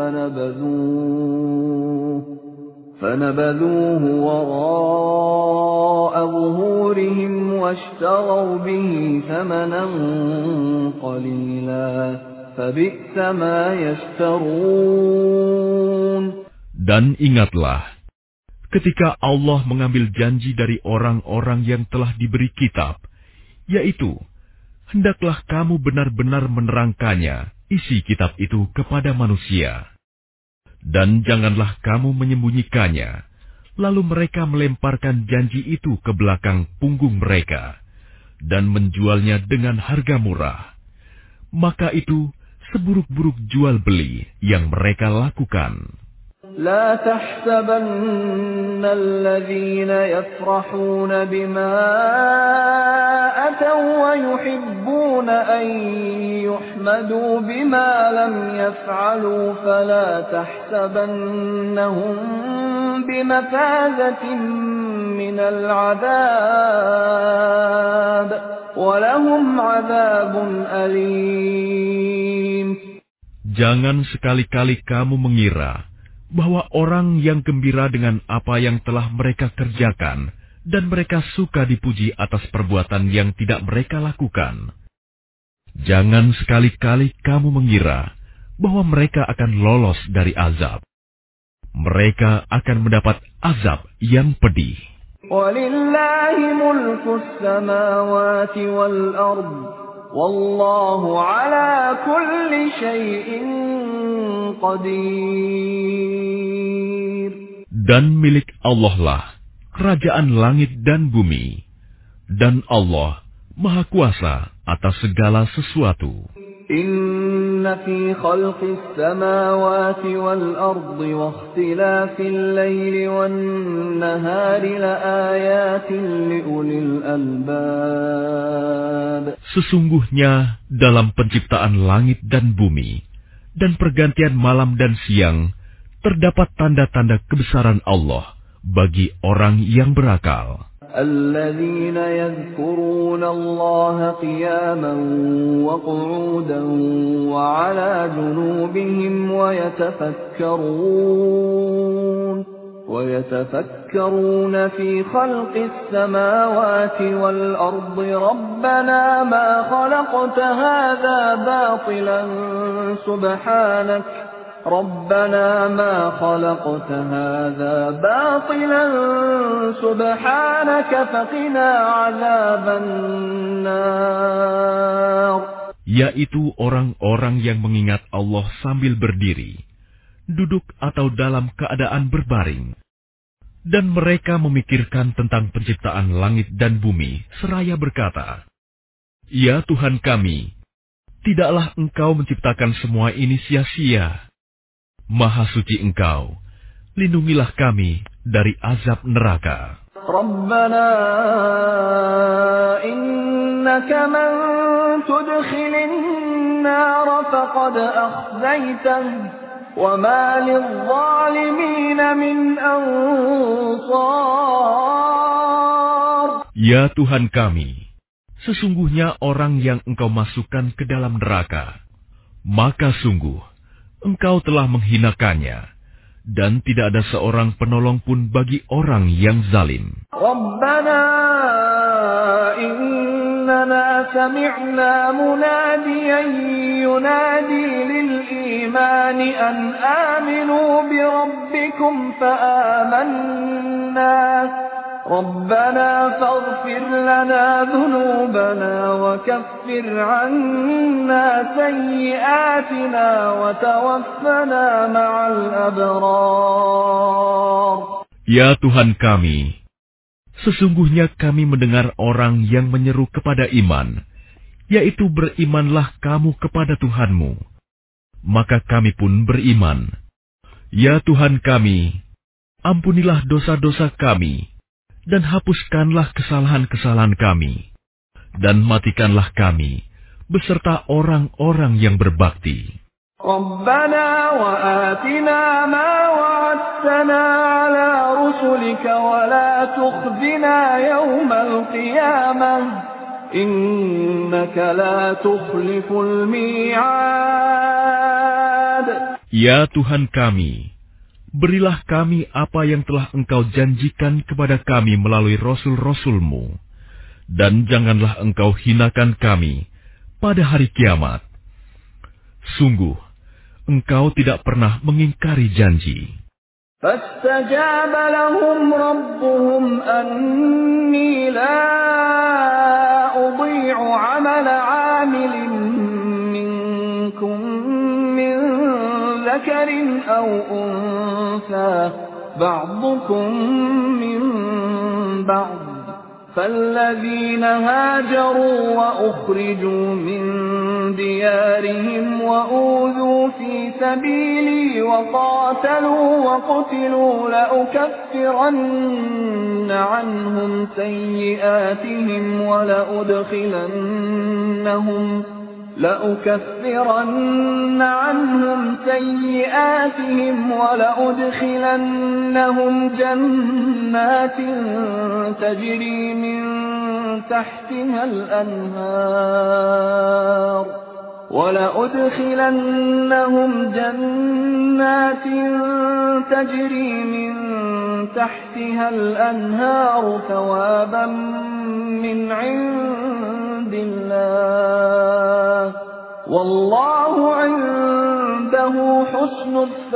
فَنَبَذُوهُ فَنَبَذُوهُ وَرَاءَ ظُهُورِهِمْ وَاشْتَرَوْا بِهِ ثَمَنًا قَلِيلًا فَبِئْسَ مَا يَشْتَرُونَ. Dan ingatlah, ketika Allah mengambil janji dari orang-orang yang telah diberi kitab, yaitu, hendaklah kamu benar-benar menerangkannya, isi kitab itu kepada manusia. Dan janganlah kamu menyembunyikannya, lalu mereka melemparkan janji itu ke belakang punggung mereka, dan menjualnya dengan harga murah. Maka itu seburuk-buruk jual beli yang mereka lakukan. لا تحسبن الذين يفرحون بما أتوا ويحبون أن يحمدوا بما لم يفعلوا فلا تحسبنهم بمفازة من العذاب ولهم عذاب أليم. Jangan sekali-kali kamu mengira bahwa orang yang gembira dengan apa yang telah mereka kerjakan dan mereka suka dipuji atas perbuatan yang tidak mereka lakukan. Jangan sekali-kali kamu mengira bahwa mereka akan lolos dari azab. Mereka akan mendapat azab yang pedih. وَلِلَّهِ مُلْكُ السَّمَاوَاتِ وَالْأَرْضِ وَاللَّهُ عَلَى كُلِّ شَيْءٍ قَدِيرٌ. Dan milik Allah lah kerajaan langit dan bumi, dan Allah Maha Kuasa atas segala sesuatu. إِنَّ فِي خَلْقِ السَّمَاوَاتِ وَالْأَرْضِ وَاخْتِلَافِ اللَّيْلِ وَالنَّهَارِ لَآيَاتٍ لِأُولِي الْأَلْبَابِ. Sesungguhnya dalam penciptaan langit dan bumi dan pergantian malam dan siang terdapat tanda-tanda kebesaran Allah bagi orang yang berakal. الَّذِينَ يَذْكُرُونَ اللَّهَ قِيَامًا وَقُعُودًا وَعَلَى جُنُوبِهِمْ وَيَتَفَكَّرُونَ وَيَتَفَكَّرُونَ فِي خَلْقِ السَّمَاوَاتِ وَالْأَرْضِ رَبَّنَا مَا خَلَقْتَ هَذَا بَاطِلًا سُبْحَانَكَ رَبَّنَا مَا خَلَقْتَ هَذَا بَاطِلًا سُبْحَانَكَ فَقِنَا عَذَابَ النَّارِ. Yaitu orang-orang yang mengingat Allah sambil berdiri, duduk atau dalam keadaan berbaring. Dan mereka memikirkan tentang penciptaan langit dan bumi seraya berkata, "Ya Tuhan kami, tidaklah Engkau menciptakan semua ini sia-sia. Maha suci Engkau, lindungilah kami dari azab neraka." Rabbana innaka man tudkhilin nar faqad akhzaytah وما للظالمين من أنصار. Ya Tuhan kami, sesungguhnya orang yang Engkau masukkan ke dalam neraka, maka sungguh Engkau telah menghinakannya, dan tidak ada seorang penolong pun bagi orang yang zalim. Rabbana innana sami'na munadiyan yunadi lil imani an aminu bi rabbikum fa amanna. ربنا فاغفر لنا ذنوبنا وكفر عنا سيئاتنا وتوفنا مع الأبرار. Ya Tuhan kami, sesungguhnya kami mendengar orang yang menyeru kepada iman, yaitu berimanlah kamu kepada Tuhanmu. Maka kami pun beriman. Ya Tuhan kami, ampunilah dosa-dosa kami, dan hapuskanlah kesalahan-kesalahan kami, dan matikanlah kami beserta orang-orang yang berbakti. Rabbana wa atina ma wa'adtana ala rusulika wa la tukhzina yawmal qiyamah innaka la tukhliful mi'ad. Ya Tuhan kami, berilah kami apa yang telah Engkau janjikan kepada kami melalui Rasul-Rasul-Mu, dan janganlah Engkau hinakan kami pada hari kiamat. Sungguh, Engkau tidak pernah mengingkari janji. فاستجاب لهم ربهم أني لا أضيع عمل عامل منكم من ذكر أو أنثى بعضكم من بعض فالذين هاجروا وأخرجوا من ديارهم وأوذوا في سبيلي وقاتلوا وقتلوا لأكفرن عنهم سيئاتهم ولأدخلنهم لأكفرن عنهم سيئاتهم ولأدخلنهم جنات تجري من تحتها الأنهار ولأدخلنهم جنات تجري من تحتها الأنهار ثوابا من عند الله والله عنده حسن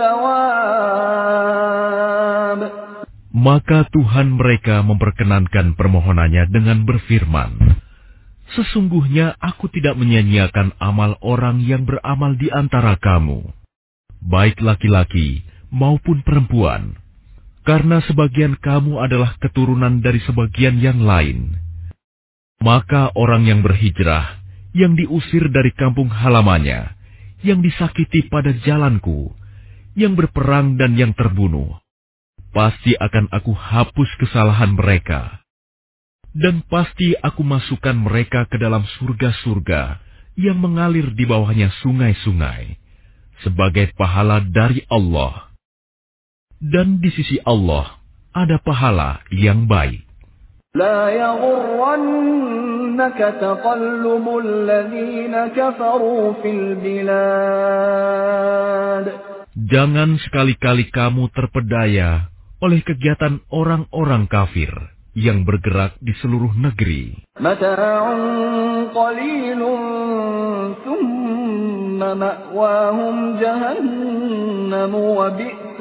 الثواب. Maka Tuhan mereka memperkenankan permohonannya dengan berfirman, sesungguhnya aku tidak menyia-nyiakan amal orang yang beramal di antara kamu, baik laki-laki maupun perempuan, karena sebagian kamu adalah keturunan dari sebagian yang lain. Maka orang yang berhijrah, yang diusir dari kampung halamannya, yang disakiti pada jalanku, yang berperang dan yang terbunuh, pasti akan aku hapus kesalahan mereka. Dan pasti aku masukkan mereka ke dalam surga-surga yang mengalir di bawahnya sungai-sungai, sebagai pahala dari Allah. Dan di sisi Allah ada pahala yang baik. لا يغرنك تقلب الذين كفروا في البلاد. Jangan sekali-kali kamu terpedaya oleh kegiatan orang-orang kafir yang bergerak di seluruh negeri. متاع قليل ثم مأواهم جهنم وبئس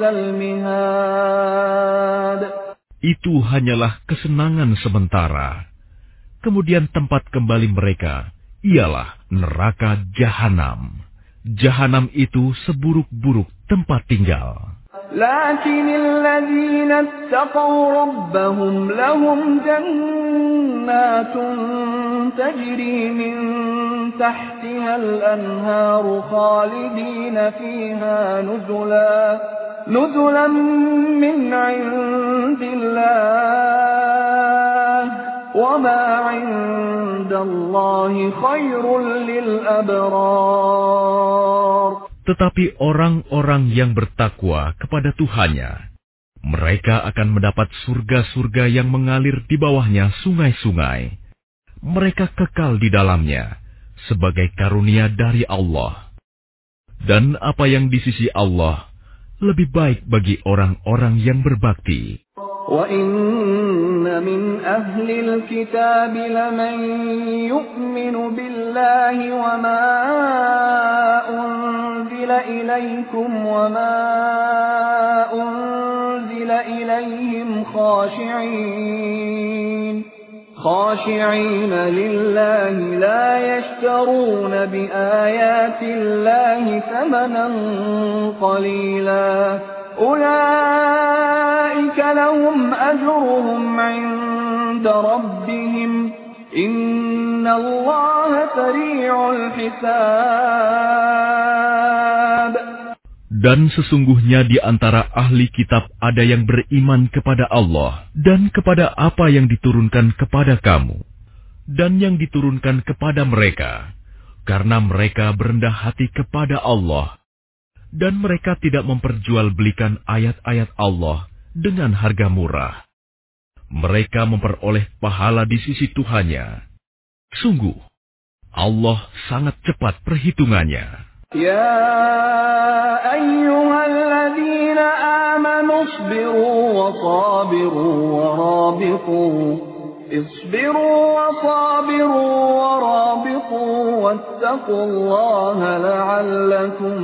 المهاد. Itu hanyalah kesenangan sementara. Kemudian tempat kembali mereka ialah neraka Jahanam. Jahanam itu seburuk-buruk tempat tinggal. لكن الذين اتقوا ربهم لهم جنات تجري من تحتها الأنهار خالدين فيها نزلا نزلا من عند الله وما عند الله خير للأبرار. Tetapi orang-orang yang bertakwa kepada Tuhannya, mereka akan mendapat surga-surga yang mengalir di bawahnya sungai-sungai. Mereka kekal di dalamnya sebagai karunia dari Allah. Dan apa yang di sisi Allah lebih baik bagi orang-orang yang berbakti. وَإِنَّ مِنْ أَهْلِ الْكِتَابِ لَمَنْ يُؤْمِنُ بِاللَّهِ وَمَا أُنْزِلَ إِلَيْكُمْ وَمَا أُنْزِلَ إِلَيْهِمْ خَاشِعِينَ خاشعين لله لا يشترون بآيات الله ثمنا قليلا أولئك لهم أجرهم عند ربهم إن الله سريع الحساب. Dan sesungguhnya di antara ahli kitab ada yang beriman kepada Allah dan kepada apa yang diturunkan kepada kamu dan yang diturunkan kepada mereka, karena mereka berendah hati kepada Allah dan mereka tidak memperjualbelikan ayat-ayat Allah dengan harga murah. Mereka memperoleh pahala di sisi Tuhannya. Sungguh, Allah sangat cepat perhitungannya. يا أيها الذين آمنوا اصبروا وصابروا ورابطوا اصبروا وصابروا ورابطوا واتقوا الله لعلكم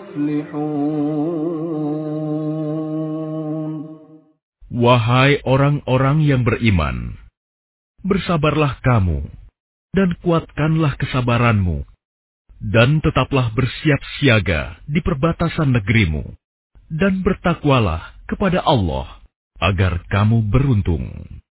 تفلحون. Wahai orang-orang yang beriman, bersabarlah kamu dan kuatkanlah kesabaranmu. Dan tetaplah bersiap siaga di perbatasan negerimu, dan bertakwalah kepada Allah, agar kamu beruntung.